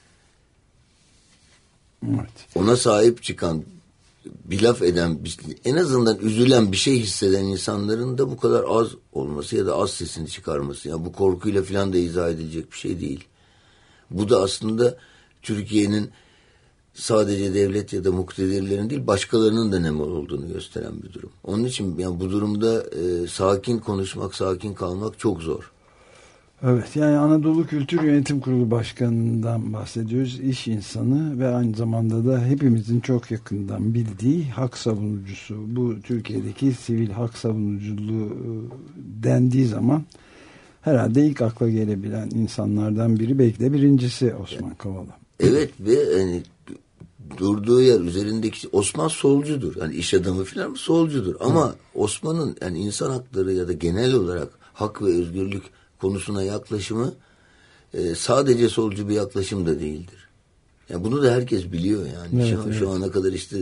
Evet. Ona sahip çıkan, bir laf eden, en azından üzülen, bir şey hisseden insanların da bu kadar az olması ya da az sesini çıkarması. Yani bu korkuyla falan da izah edilecek bir şey değil. Bu da aslında Türkiye'nin sadece devlet ya da muktedirlerin değil, başkalarının da ne mal olduğunu gösteren bir durum. Onun için yani bu durumda sakin konuşmak, sakin kalmak çok zor. Evet, yani Anadolu Kültür Yönetim Kurulu Başkanı'ndan bahsediyoruz. İş insanı ve aynı zamanda da hepimizin çok yakından bildiği hak savunucusu. Bu Türkiye'deki sivil hak savunuculuğu dendiği zaman herhalde ilk akla gelebilen insanlardan biri, belki de birincisi Osman Kavala. Evet ve yani durduğu yer üzerindeki Osman solcudur. Yani iş adamı falan solcudur. Ama Osman'ın yani insan hakları ya da genel olarak hak ve özgürlük konusuna yaklaşımı sadece solcu bir yaklaşım da değildir. Yani bunu da herkes biliyor yani. Evet, şu ana kadar işte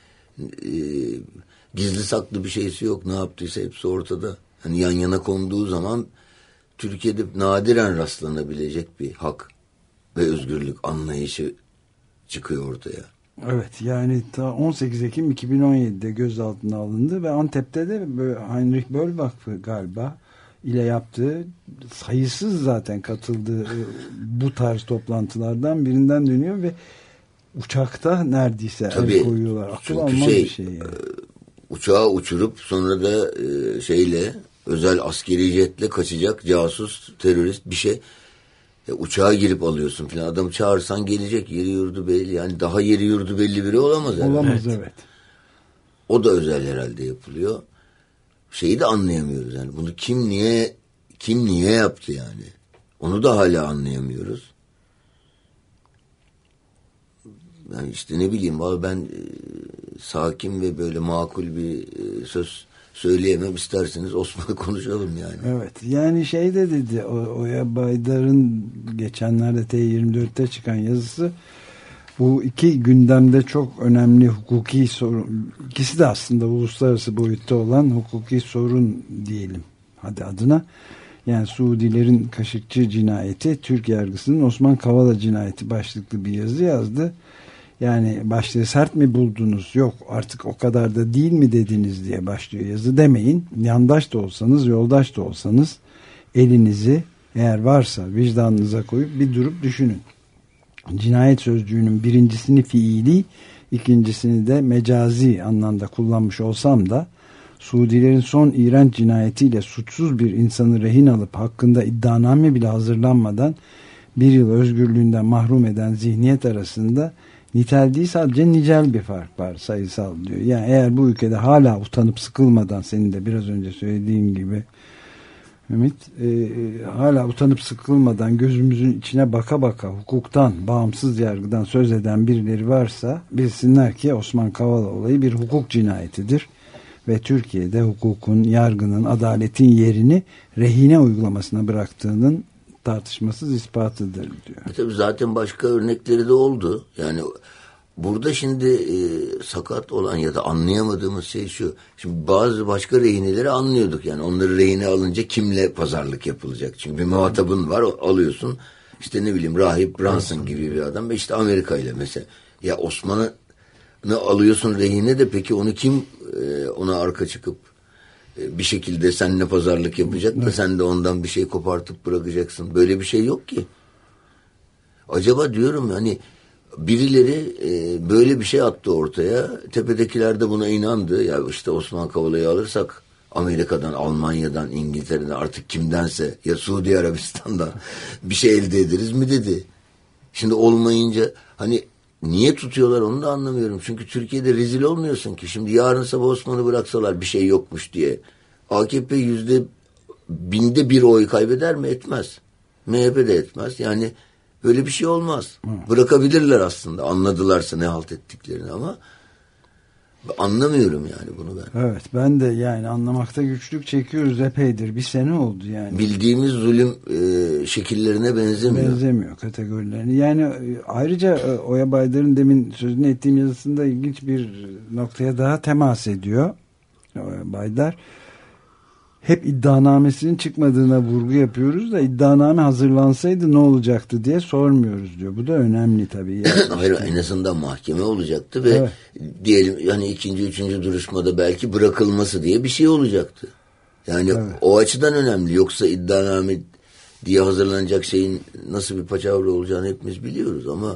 gizli saklı bir şeysi yok. Ne yaptıysa hepsi ortada. Hani yan yana konduğu zaman Türkiye'de nadiren rastlanabilecek bir hak ve özgürlük anlayışı çıkıyor ortaya. Evet, yani ta 18 Ekim 2017'de gözaltına alındı ve Antep'te de Heinrich Böll Vakfı galiba ile yaptığı sayısız zaten katıldığı bu tarz toplantılardan birinden dönüyor ve uçakta neredeyse el koyuyorlar. Akıl almaz bir şey yani. Uçağı uçurup sonra da özel askeri jetle kaçacak casus, terörist bir şey. Uçağa girip alıyorsun falan. Adamı çağırsan gelecek. Yeri yurdu belli. Yani daha yeri yurdu belli biri olamaz herhalde. Olamaz, evet. O da özel herhalde yapılıyor. Şeyi de anlayamıyoruz yani. Bunu kim niye yaptı yani? Onu da hala anlayamıyoruz. Yani işte ne bileyim ben sakin ve böyle makul bir söz söyleyemem, isterseniz Osman'ı konuşalım yani. Evet, yani de dedi Oya Baydar'ın geçenlerde T24'te çıkan yazısı, bu iki gündemde çok önemli hukuki sorun, ikisi de aslında uluslararası boyutta olan hukuki sorun diyelim hadi adına. Yani Suudilerin Kaşıkçı cinayeti, Türk yargısının Osman Kavala cinayeti başlıklı bir yazı yazdı. Yani başlığı sert mi buldunuz? Yok artık o kadar da değil mi dediniz diye başlıyor yazı. Demeyin. Yandaş da olsanız, yoldaş da olsanız elinizi eğer varsa vicdanınıza koyup bir durup düşünün. Cinayet sözcüğünün birincisini fiili, ikincisini de mecazi anlamda kullanmış olsam da Suudilerin son iğrenç cinayetiyle suçsuz bir insanı rehin alıp hakkında iddianame bile hazırlanmadan bir yıl özgürlüğünden mahrum eden zihniyet arasında nitel değil sadece nicel bir fark var, sayısal diyor. Yani eğer bu ülkede hala utanıp sıkılmadan, senin de biraz önce söylediğin gibi Ümit, hala utanıp sıkılmadan gözümüzün içine baka baka hukuktan, bağımsız yargıdan söz eden birileri varsa bilsinler ki Osman Kavala olayı bir hukuk cinayetidir ve Türkiye'de hukukun, yargının, adaletin yerini rehine uygulamasına bıraktığının tartışmasız ispatıdır diyor. Tabii zaten başka örnekleri de oldu. Yani burada şimdi sakat olan ya da anlayamadığımız şey şu. Şimdi bazı başka rehineleri anlıyorduk. Yani onları rehine alınca kimle pazarlık yapılacak? Çünkü bir muhatabın var, alıyorsun. İşte ne bileyim Rahip Brunson gibi bir adam ve işte Amerika ile mesela. Ya Osman'ı alıyorsun rehine de peki onu kim ona arka çıkıp bir şekilde seninle pazarlık yapacak da sen de ondan bir şey kopartıp bırakacaksın. Böyle bir şey yok ki. Acaba diyorum hani birileri böyle bir şey attı ortaya. Tepedekiler de buna inandı. Ya işte Osman Kavala'yı alırsak Amerika'dan, Almanya'dan, İngiltere'den artık kimdense ya Suudi Arabistan'dan bir şey elde ederiz mi dedi. Şimdi olmayınca hani niye tutuyorlar onu da anlamıyorum. Çünkü Türkiye'de rezil olmuyorsun ki. Şimdi yarın sabah Osman'ı bıraksalar bir şey yokmuş diye. AKP %1000'de oy kaybeder mi? Etmez. MHP de etmez. Yani böyle bir şey olmaz. Bırakabilirler aslında. Anladılarsa ne halt ettiklerini ama anlamıyorum yani bunu ben. Evet, ben de yani anlamakta güçlük çekiyoruz epeydir. Bir sene oldu yani. Bildiğimiz zulüm şekillerine benzemiyor. Benzemiyor kategorilerini. Yani ayrıca Oya Baydar'ın demin sözünü ettiğim yazısında ilginç bir noktaya daha temas ediyor. Oya Baydar hep iddianamesinin çıkmadığına vurgu yapıyoruz da iddianame hazırlansaydı ne olacaktı diye sormuyoruz diyor. Bu da önemli tabii. Yani hayır, en azından mahkeme olacaktı ve diyelim yani ikinci, üçüncü duruşmada belki bırakılması diye bir şey olacaktı. Yani o açıdan önemli. Yoksa iddianame diye hazırlanacak şeyin nasıl bir paçavra olacağını hepimiz biliyoruz ama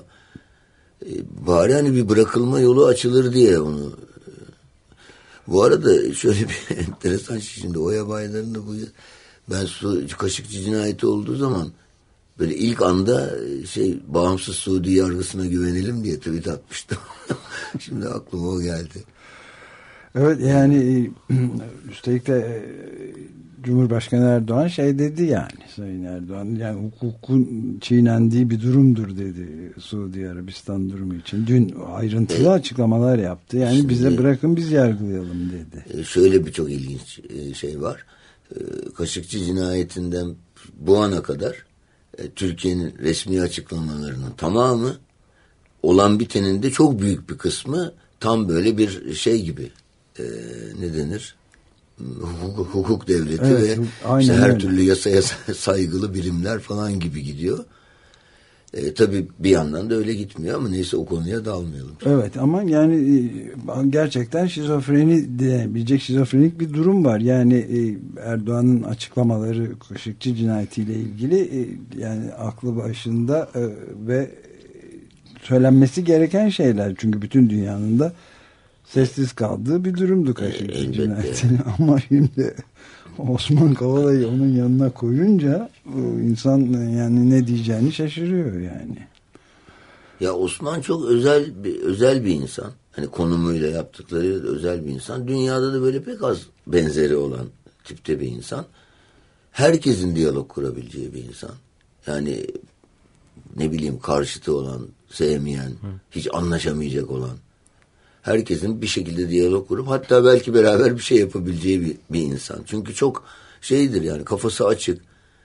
bari hani bir bırakılma yolu açılır diye onu. Bu arada şöyle bir enteresan şey, şimdi Oya Baydar'ın da Ben Kaşıkçı cinayeti olduğu zaman böyle ilk anda bağımsız Suudi yargısına güvenelim diye tweet atmıştım. Şimdi aklıma o geldi. Evet, yani üstelik de Cumhurbaşkanı Erdoğan dedi yani, Sayın Erdoğan, yani hukukun çiğnendiği bir durumdur dedi Suudi Arabistan durumu için. Dün ayrıntılı açıklamalar yaptı. Yani şimdi, bize bırakın biz yargılayalım dedi. Şöyle bir çok ilginç şey var. Kaşıkçı cinayetinden bu ana kadar Türkiye'nin resmi açıklamalarının tamamı, olan bitenin de çok büyük bir kısmı tam böyle bir şey gibi, ne denir? Hukuk devleti, evet, ve işte her türlü yasaya saygılı birimler falan gibi gidiyor. Tabii bir yandan da öyle gitmiyor ama neyse, o konuya dalmayalım. Evet, ama yani gerçekten şizofreni diyebilecek şizofrenik bir durum var. Yani Erdoğan'ın açıklamaları Kaşıkçı cinayetiyle ilgili yani aklı başında ve söylenmesi gereken şeyler. Çünkü bütün dünyanın da sessiz kaldığı bir durumdu Kaşıkçı cinayetini. Ama şimdi Osman Kavala'yı onun yanına koyunca insan yani ne diyeceğini şaşırıyor yani. Ya Osman çok özel bir insan. Hani konumuyla, yaptıklarıyla da özel bir insan. Dünyada da böyle pek az benzeri olan tipte bir insan. Herkesin diyalog kurabileceği bir insan. Yani ne bileyim, karşıtı olan, sevmeyen, hiç anlaşamayacak olan, herkesin bir şekilde diyalog kurup hatta belki beraber bir şey yapabileceği bir insan. Çünkü çok şeydir yani, kafası açık.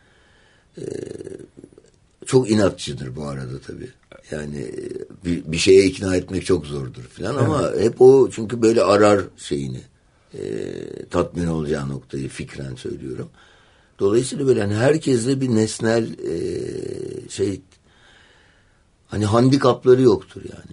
Çok inatçıdır bu arada tabii. Yani bir şeye ikna etmek çok zordur falan, evet. Ama hep o, çünkü böyle arar şeyini, tatmin olacağı noktayı, fikren söylüyorum. Dolayısıyla böyle hani herkesle bir nesnel hani handikapları yoktur yani.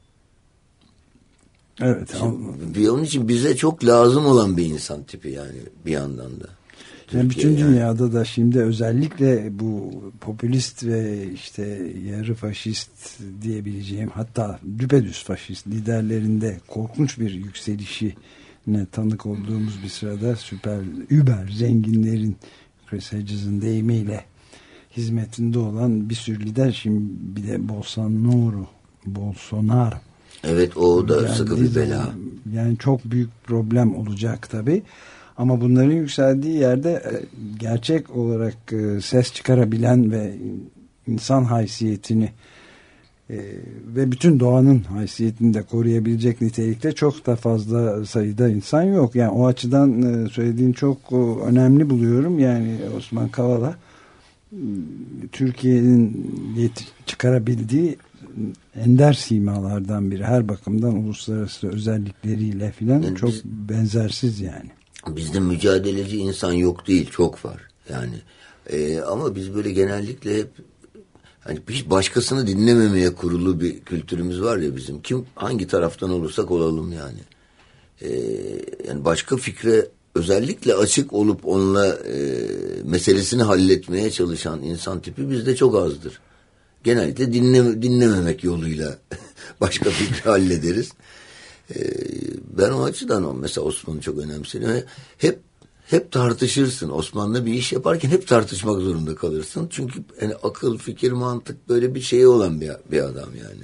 Evet. Onun için bize çok lazım olan bir insan tipi yani, bir yandan da. Yani bütün dünyada da şimdi özellikle bu popülist ve işte yarı faşist diyebileceğim, hatta düpedüz faşist liderlerinde korkunç bir yükselişine tanık olduğumuz bir sırada über zenginlerin, Chris Hedges'in deyimiyle hizmetinde olan bir sürü lider, şimdi bir de Bolsonaro. Evet, o da sıkı bir bela. Yani çok büyük problem olacak tabii. Ama bunların yükseldiği yerde gerçek olarak ses çıkarabilen ve insan haysiyetini ve bütün doğanın haysiyetini de koruyabilecek nitelikte çok da fazla sayıda insan yok. Yani o açıdan söylediğin çok önemli buluyorum. Yani Osman Kavala Türkiye'nin çıkarabildiği ender simalardan biri. Her bakımdan uluslararası özellikleriyle filan yani çok benzersiz yani. Bizde mücadeleci insan yok değil, çok var yani. Ama biz böyle genellikle hep hani hiç başkasını dinlememeye kurulu bir kültürümüz var ya bizim. Hangi taraftan olursak olalım yani. Yani başka fikre özellikle açık olup onunla meselesini halletmeye çalışan insan tipi bizde çok azdır. Genellikle dinlememek yoluyla başka fikri hallederiz. Ben o açıdan mesela Osman'ı çok önemserim. Hep tartışırsın. Osman'la bir iş yaparken hep tartışmak zorunda kalırsın. Çünkü yani akıl, fikir, mantık böyle bir şey olan bir adam yani.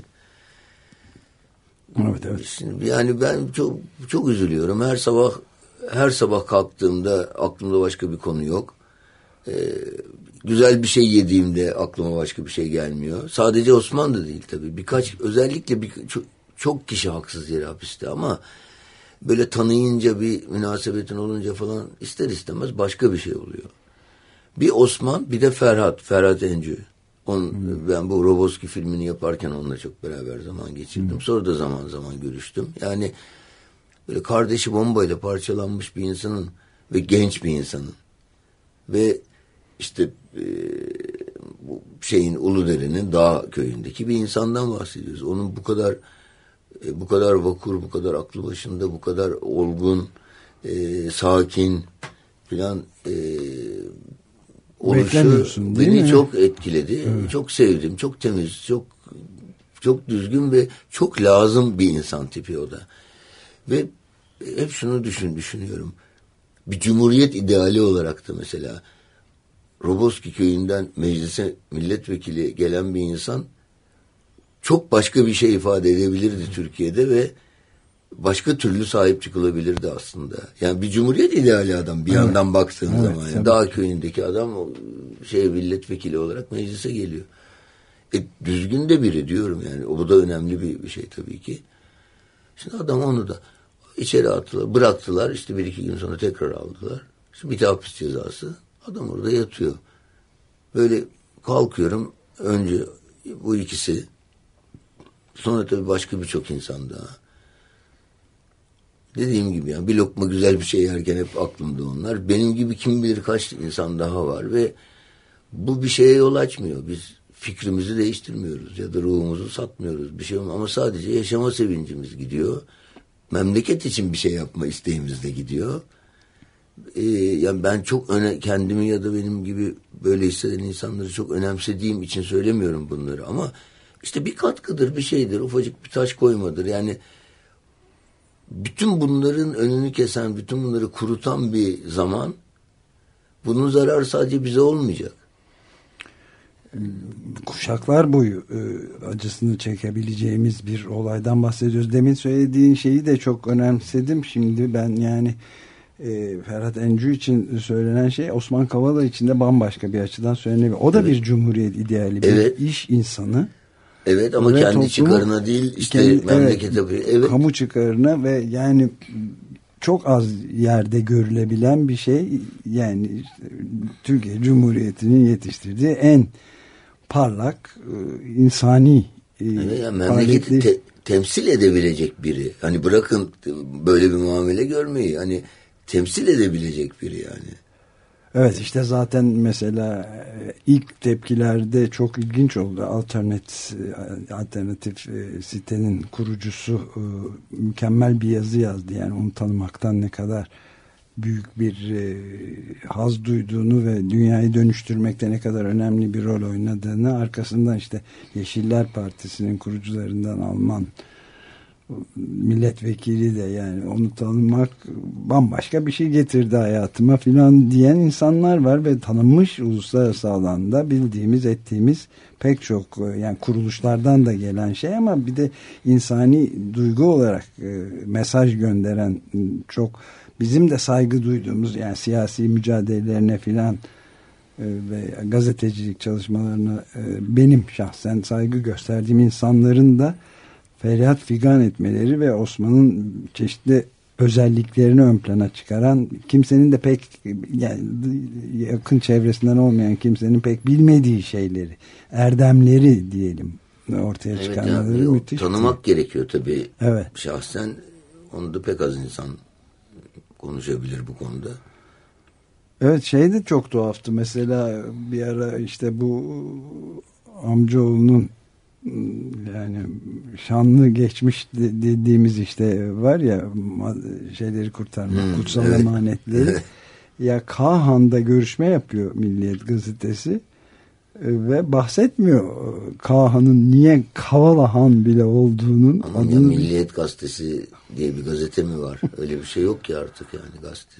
Evet. Şimdi yani ben çok üzülüyorum. Her sabah kalktığımda aklımda başka bir konu yok. Güzel bir şey yediğimde aklıma başka bir şey gelmiyor. Sadece Osman da değil tabii. Özellikle çok kişi haksız yere hapiste ama böyle tanıyınca, bir münasebetin olunca falan ister istemez başka bir şey oluyor. Bir Osman, bir de Ferhat Encü. Ben bu Roboski filmini yaparken onunla çok beraber zaman geçirdim. Sonra da zaman zaman görüştüm. Yani böyle kardeşi bombayla parçalanmış bir insanın ve genç bir insanın ve işte bu Uludere'nin Dağ köyündeki bir insandan bahsediyoruz. Onun bu kadar vakur, bu kadar aklı başında, bu kadar olgun, sakin filan oluşu beni çok etkiledi. Evet. Çok sevdim. Çok temiz, çok düzgün ve çok lazım bir insan tipi o da. Ve hep şunu düşünüyorum. Bir cumhuriyet ideali olarak da mesela Roboski köyünden meclise milletvekili gelen bir insan çok başka bir şey ifade edebilirdi Türkiye'de ve başka türlü sahip çıkılabilirdi aslında. Yani bir cumhuriyet ideali adam bir yandan baktığın zaman. Yani Dağ köyündeki adam milletvekili olarak meclise geliyor. Düzgün de biri diyorum yani. Bu da önemli bir şey tabii ki. Şimdi adam onu da içeri attılar, bıraktılar. İşte 1-2 gün sonra tekrar aldılar. İşte bir hapis cezası. Adam orada yatıyor. Böyle kalkıyorum. Önce bu ikisi. Sonra tabii başka birçok insan daha. Dediğim gibi yani bir lokma güzel bir şey yerken hep aklımda onlar. Benim gibi kim bilir kaç insan daha var ve bu bir şeye yol açmıyor. Biz fikrimizi değiştirmiyoruz ya da ruhumuzu satmıyoruz. Bir şey olmuyor ama sadece yaşama sevincimiz gidiyor. Memleket için bir şey yapma isteğimiz de gidiyor. Yani ben çok kendimi ya da benim gibi böyle hisseden insanları çok önemsediğim için söylemiyorum bunları ama işte bir katkıdır, bir şeydir, ufacık bir taş koymadır. Yani bütün bunların önünü kesen, bütün bunları kurutan bir zaman, bunun zararı sadece bize olmayacak. Kuşaklar boyu acısını çekebileceğimiz bir olaydan bahsediyoruz. Demin söylediğin şeyi de çok önemsedim. Şimdi ben yani Ferhat Encü için söylenen şey Osman Kavala için de bambaşka bir açıdan söylenebilir. O da bir cumhuriyet ideali, bir iş insanı. Evet ama kendi çıkarına değil işte memlekete. Evet. Kamu çıkarına ve yani çok az yerde görülebilen bir şey. Yani işte, Türkiye Cumhuriyeti'nin yetiştirdiği en parlak insani yani memleketi temsil edebilecek biri. Hani bırakın böyle bir muamele görmeyi. Hani temsil edebilecek biri yani. Evet işte zaten mesela ilk tepkilerde çok ilginç oldu. Alternatif sitenin kurucusu mükemmel bir yazı yazdı. Yani onu tanımaktan ne kadar büyük bir haz duyduğunu ve dünyayı dönüştürmekte ne kadar önemli bir rol oynadığını, arkasından işte Yeşiller Partisi'nin kurucularından Alman milletvekili de yani onu tanımak bambaşka bir şey getirdi hayatıma filan diyen insanlar var ve tanınmış uluslararası alanda bildiğimiz ettiğimiz pek çok yani kuruluşlardan da gelen şey ama bir de insani duygu olarak mesaj gönderen çok bizim de saygı duyduğumuz yani siyasi mücadelelerine filan ve gazetecilik çalışmalarına benim şahsen saygı gösterdiğim insanların da feryat figan etmeleri ve Osman'ın çeşitli özelliklerini ön plana çıkaran, kimsenin de pek yani yakın çevresinden olmayan kimsenin pek bilmediği şeyleri, erdemleri diyelim ortaya çıkarmaları yani, müthiş. Tanımak gerekiyor tabii. Evet. Şahsen onu da pek az insan konuşabilir bu konuda. Evet şey de çok tuhaftı. Mesela bir ara işte bu amcaoğlunun yani şanlı geçmiş dediğimiz işte var ya şeyleri kurtarmak, kutsal emanetleri. Ya Kahan'da görüşme yapıyor Milliyet Gazetesi ve bahsetmiyor Kahan'ın niye Kavala Han bile olduğunun. Ama ya Milliyet Gazetesi diye bir gazete mi var? Öyle bir şey yok ki artık yani gazete.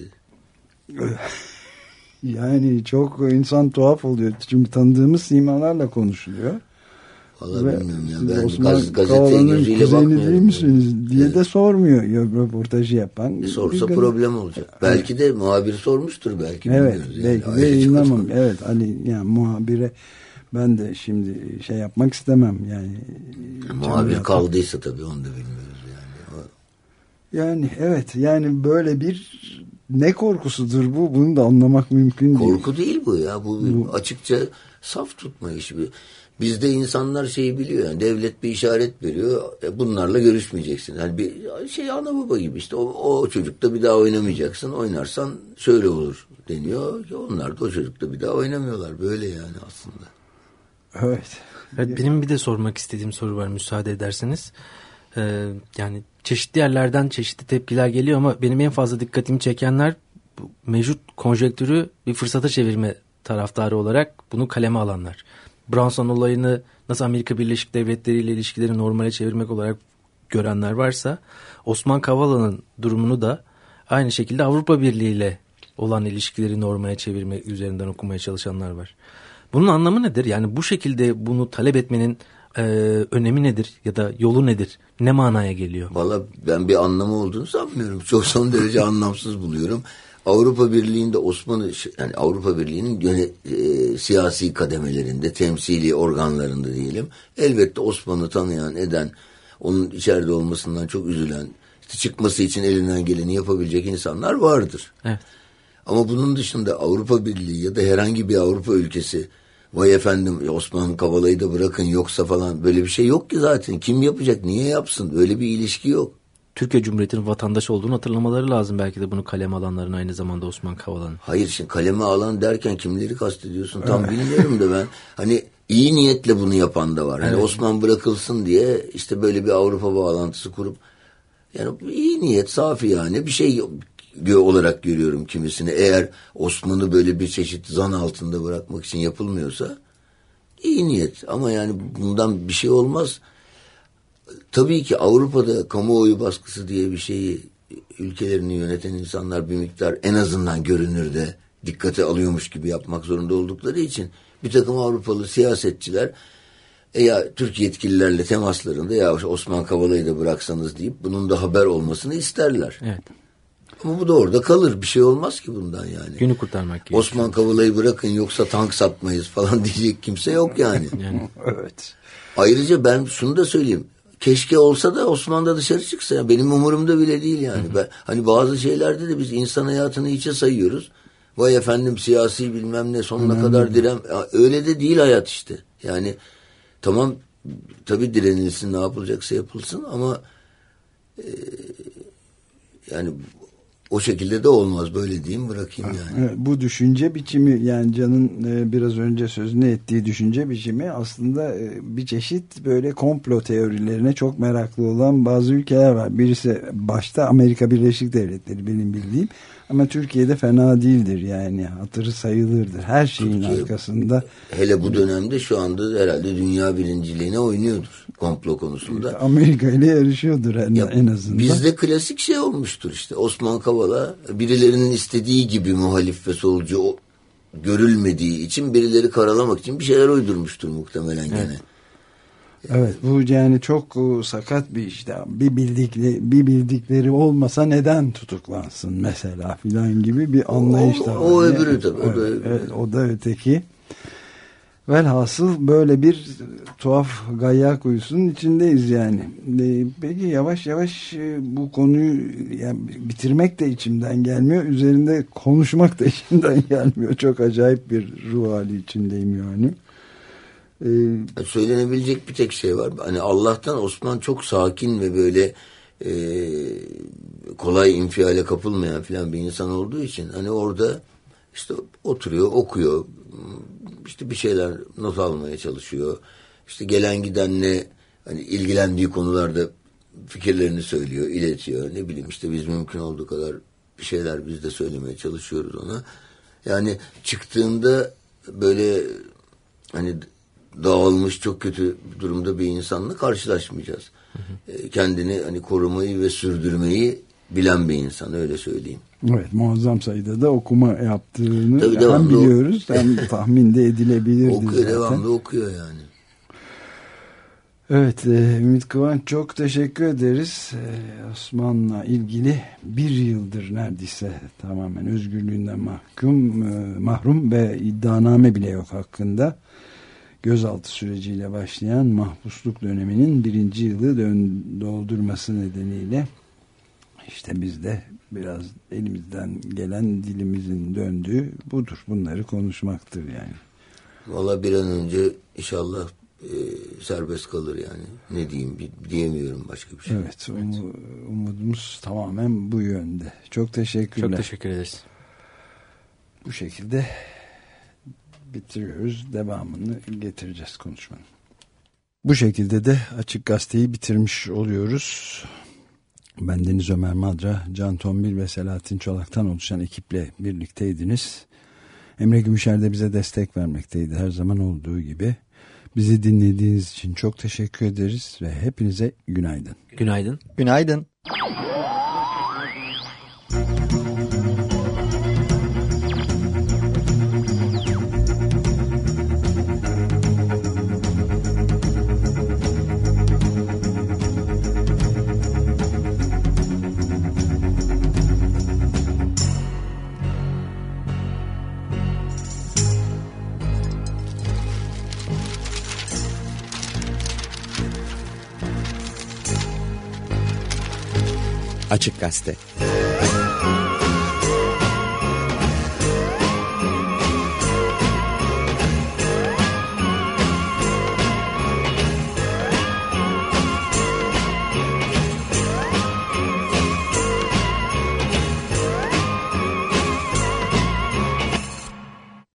Yani çok insan tuhaf oluyor. Çünkü tanıdığımız simalarla konuşuluyor. Vallahi bilmiyorum ya. Ben gazeteye gözüyle bakmıyorum. Değil misiniz diye de sormuyor röportajı yapan. Sorsa problem olacak. Belki de muhabir sormuştur belki. Evet. Yani. Belki de inanmam. Evet Ali yani muhabire ben de şimdi şey yapmak istemem yani. Muhabir kaldıysa tabii onu da bilmiyoruz yani. Yani evet yani böyle bir ne korkusudur bu? Bunu da anlamak mümkün değil. Korku değil bu ya. Bu açıkça saf tutma işi. Bizde insanlar şeyi biliyor yani devlet bir işaret veriyor. Bunlarla görüşmeyeceksin. Yani bir şey ana baba gibi işte o çocukla bir daha oynamayacaksın. Oynarsan şöyle olur deniyor. Onlar da o çocukla bir daha oynamıyorlar. Böyle yani aslında. Evet. Evet benim bir de sormak istediğim soru var müsaade ederseniz. Yani çeşitli yerlerden çeşitli tepkiler geliyor ama benim en fazla dikkatimi çekenler bu mevcut konjektürü bir fırsata çevirme taraftarı olarak bunu kaleme alanlar. Branson olayını nasıl Amerika Birleşik Devletleri ile ilişkileri normale çevirmek olarak görenler varsa Osman Kavala'nın durumunu da aynı şekilde Avrupa Birliği ile olan ilişkileri normaya çevirme üzerinden okumaya çalışanlar var. Bunun anlamı nedir? Yani bu şekilde bunu talep etmenin önemi nedir ya da yolu nedir? Ne manaya geliyor? Valla ben bir anlamı olduğunu sanmıyorum. Çok son derece anlamsız buluyorum. Avrupa Birliği'nde yani Avrupa Birliği'nin siyasi kademelerinde, temsili organlarında diyelim. Elbette Osman'ı tanıyan, eden, onun içeride olmasından çok üzülen, işte çıkması için elinden geleni yapabilecek insanlar vardır. Evet. Ama bunun dışında Avrupa Birliği ya da herhangi bir Avrupa ülkesi, vay efendim Osman Kavala'yı da bırakın yoksa falan, böyle bir şey yok ki zaten. Kim yapacak, niye yapsın? Öyle bir ilişki yok. Türkiye Cumhuriyeti'nin vatandaşı olduğunu hatırlamaları lazım belki de bunu kaleme alanların, aynı zamanda Osman Kavala'nın. Hayır, şimdi kaleme alan derken kimleri kastediyorsun tam bilmiyorum da ben. Hani iyi niyetle bunu yapan da var. Hani Osman bırakılsın diye işte böyle bir Avrupa bağlantısı kurup, yani iyi niyet, safi yani bir şey olarak görüyorum kimisini. Eğer Osman'ı böyle bir çeşit zan altında bırakmak için yapılmıyorsa iyi niyet, ama yani bundan bir şey olmaz. Tabii ki Avrupa'da kamuoyu baskısı diye bir şeyi ülkelerini yöneten insanlar bir miktar en azından görünürde dikkate alıyormuş gibi yapmak zorunda oldukları için bir takım Avrupalı siyasetçiler ya Türk yetkililerle temaslarında ya Osman Kavala'yı da bıraksanız deyip bunun da haber olmasını isterler. Evet. Ama bu da orada kalır. Bir şey olmaz ki bundan yani. Günü kurtarmak gibi. Osman Kavala'yı bırakın yoksa tank satmayız falan diyecek kimse yok yani. Evet. Ayrıca ben şunu da söyleyeyim. Keşke olsa da Osman da dışarı çıksa. Yani benim umurumda bile değil yani. Ben, hani bazı şeylerde de biz insan hayatını hiçe sayıyoruz. Vay efendim siyasi bilmem ne sonuna kadar öyle de değil hayat işte. Yani tamam, tabii direnilsin, ne yapılacaksa yapılsın ama yani o şekilde de olmaz, böyle diyeyim, bırakayım yani. Evet, bu düşünce biçimi, yani Can'ın biraz önce sözünü ettiği düşünce biçimi aslında bir çeşit böyle komplo teorilerine çok meraklı olan bazı ülkeler var. Birisi başta Amerika Birleşik Devletleri benim bildiğim, ama Türkiye'de fena değildir yani, hatırı sayılırdır her şeyin Türkiye, arkasında. Hele bu dönemde şu anda herhalde dünya birinciliğine oynuyordur komplo konusunda. Amerika ile yarışıyordur en azından. Bizde klasik şey olmuştur işte, Osman Kavala birilerinin istediği gibi muhalif ve solcu görülmediği için birileri karalamak için bir şeyler uydurmuştur muhtemelen gene. Evet, bu yani çok sakat bir işte, bir bildikleri olmasa neden tutuklansın mesela filan gibi bir anlayış da var. O öbürü tabii. Evet, o da öteki. Velhasıl böyle bir tuhaf gayya kuyusunun içindeyiz yani. Peki yavaş yavaş bu konuyu yani bitirmek de içimden gelmiyor. Üzerinde konuşmak da içimden gelmiyor. Çok acayip bir ruh hali içindeyim yani. Söylenebilecek bir tek şey var. Hani Allah'tan Osman çok sakin ve böyle kolay infiale kapılmayan filan bir insan olduğu için hani orada işte oturuyor, okuyor, işte bir şeyler not almaya çalışıyor. İşte gelen gidenle hani ilgilendiği konularda fikirlerini söylüyor, iletiyor. Ne bileyim işte biz mümkün olduğu kadar bir şeyler biz de söylemeye çalışıyoruz ona. Yani çıktığında böyle hani dağılmış, çok kötü durumda bir insanla karşılaşmayacağız. Kendini hani korumayı ve sürdürmeyi bilen bir insan, öyle söyleyeyim. Evet, muazzam sayıda da okuma yaptığını tabii hem biliyoruz hem tahmin de edilebilirdi. Okuyor zaten. Devamlı okuyor yani. Evet, Ümit Kıvanç, çok teşekkür ederiz. Osman'la ilgili bir yıldır neredeyse tamamen özgürlüğünden mahrum ve iddianame bile yok hakkında. Gözaltı süreciyle başlayan mahpusluk döneminin 1. yılı doldurması nedeniyle işte biz de biraz elimizden gelen, dilimizin döndüğü budur. Bunları konuşmaktır yani. Vallahi bir an önce inşallah serbest kalır yani. Ne diyeyim, diyemiyorum başka bir şey. Evet, umudumuz tamamen bu yönde. Çok teşekkürler. Çok teşekkür ederiz. Bu şekilde bitiriyoruz. Devamını getireceğiz konuşmanın. Bu şekilde de Açık Gazete'yi bitirmiş oluyoruz. Ben Deniz Ömer Madra, Can Tombil ve Selahattin Çolak'tan oluşan ekiple birlikteydiniz. Emre Gümüşer de bize destek vermekteydi her zaman olduğu gibi. Bizi dinlediğiniz için çok teşekkür ederiz ve hepinize günaydın. Günaydın. Günaydın. Açık Gazete.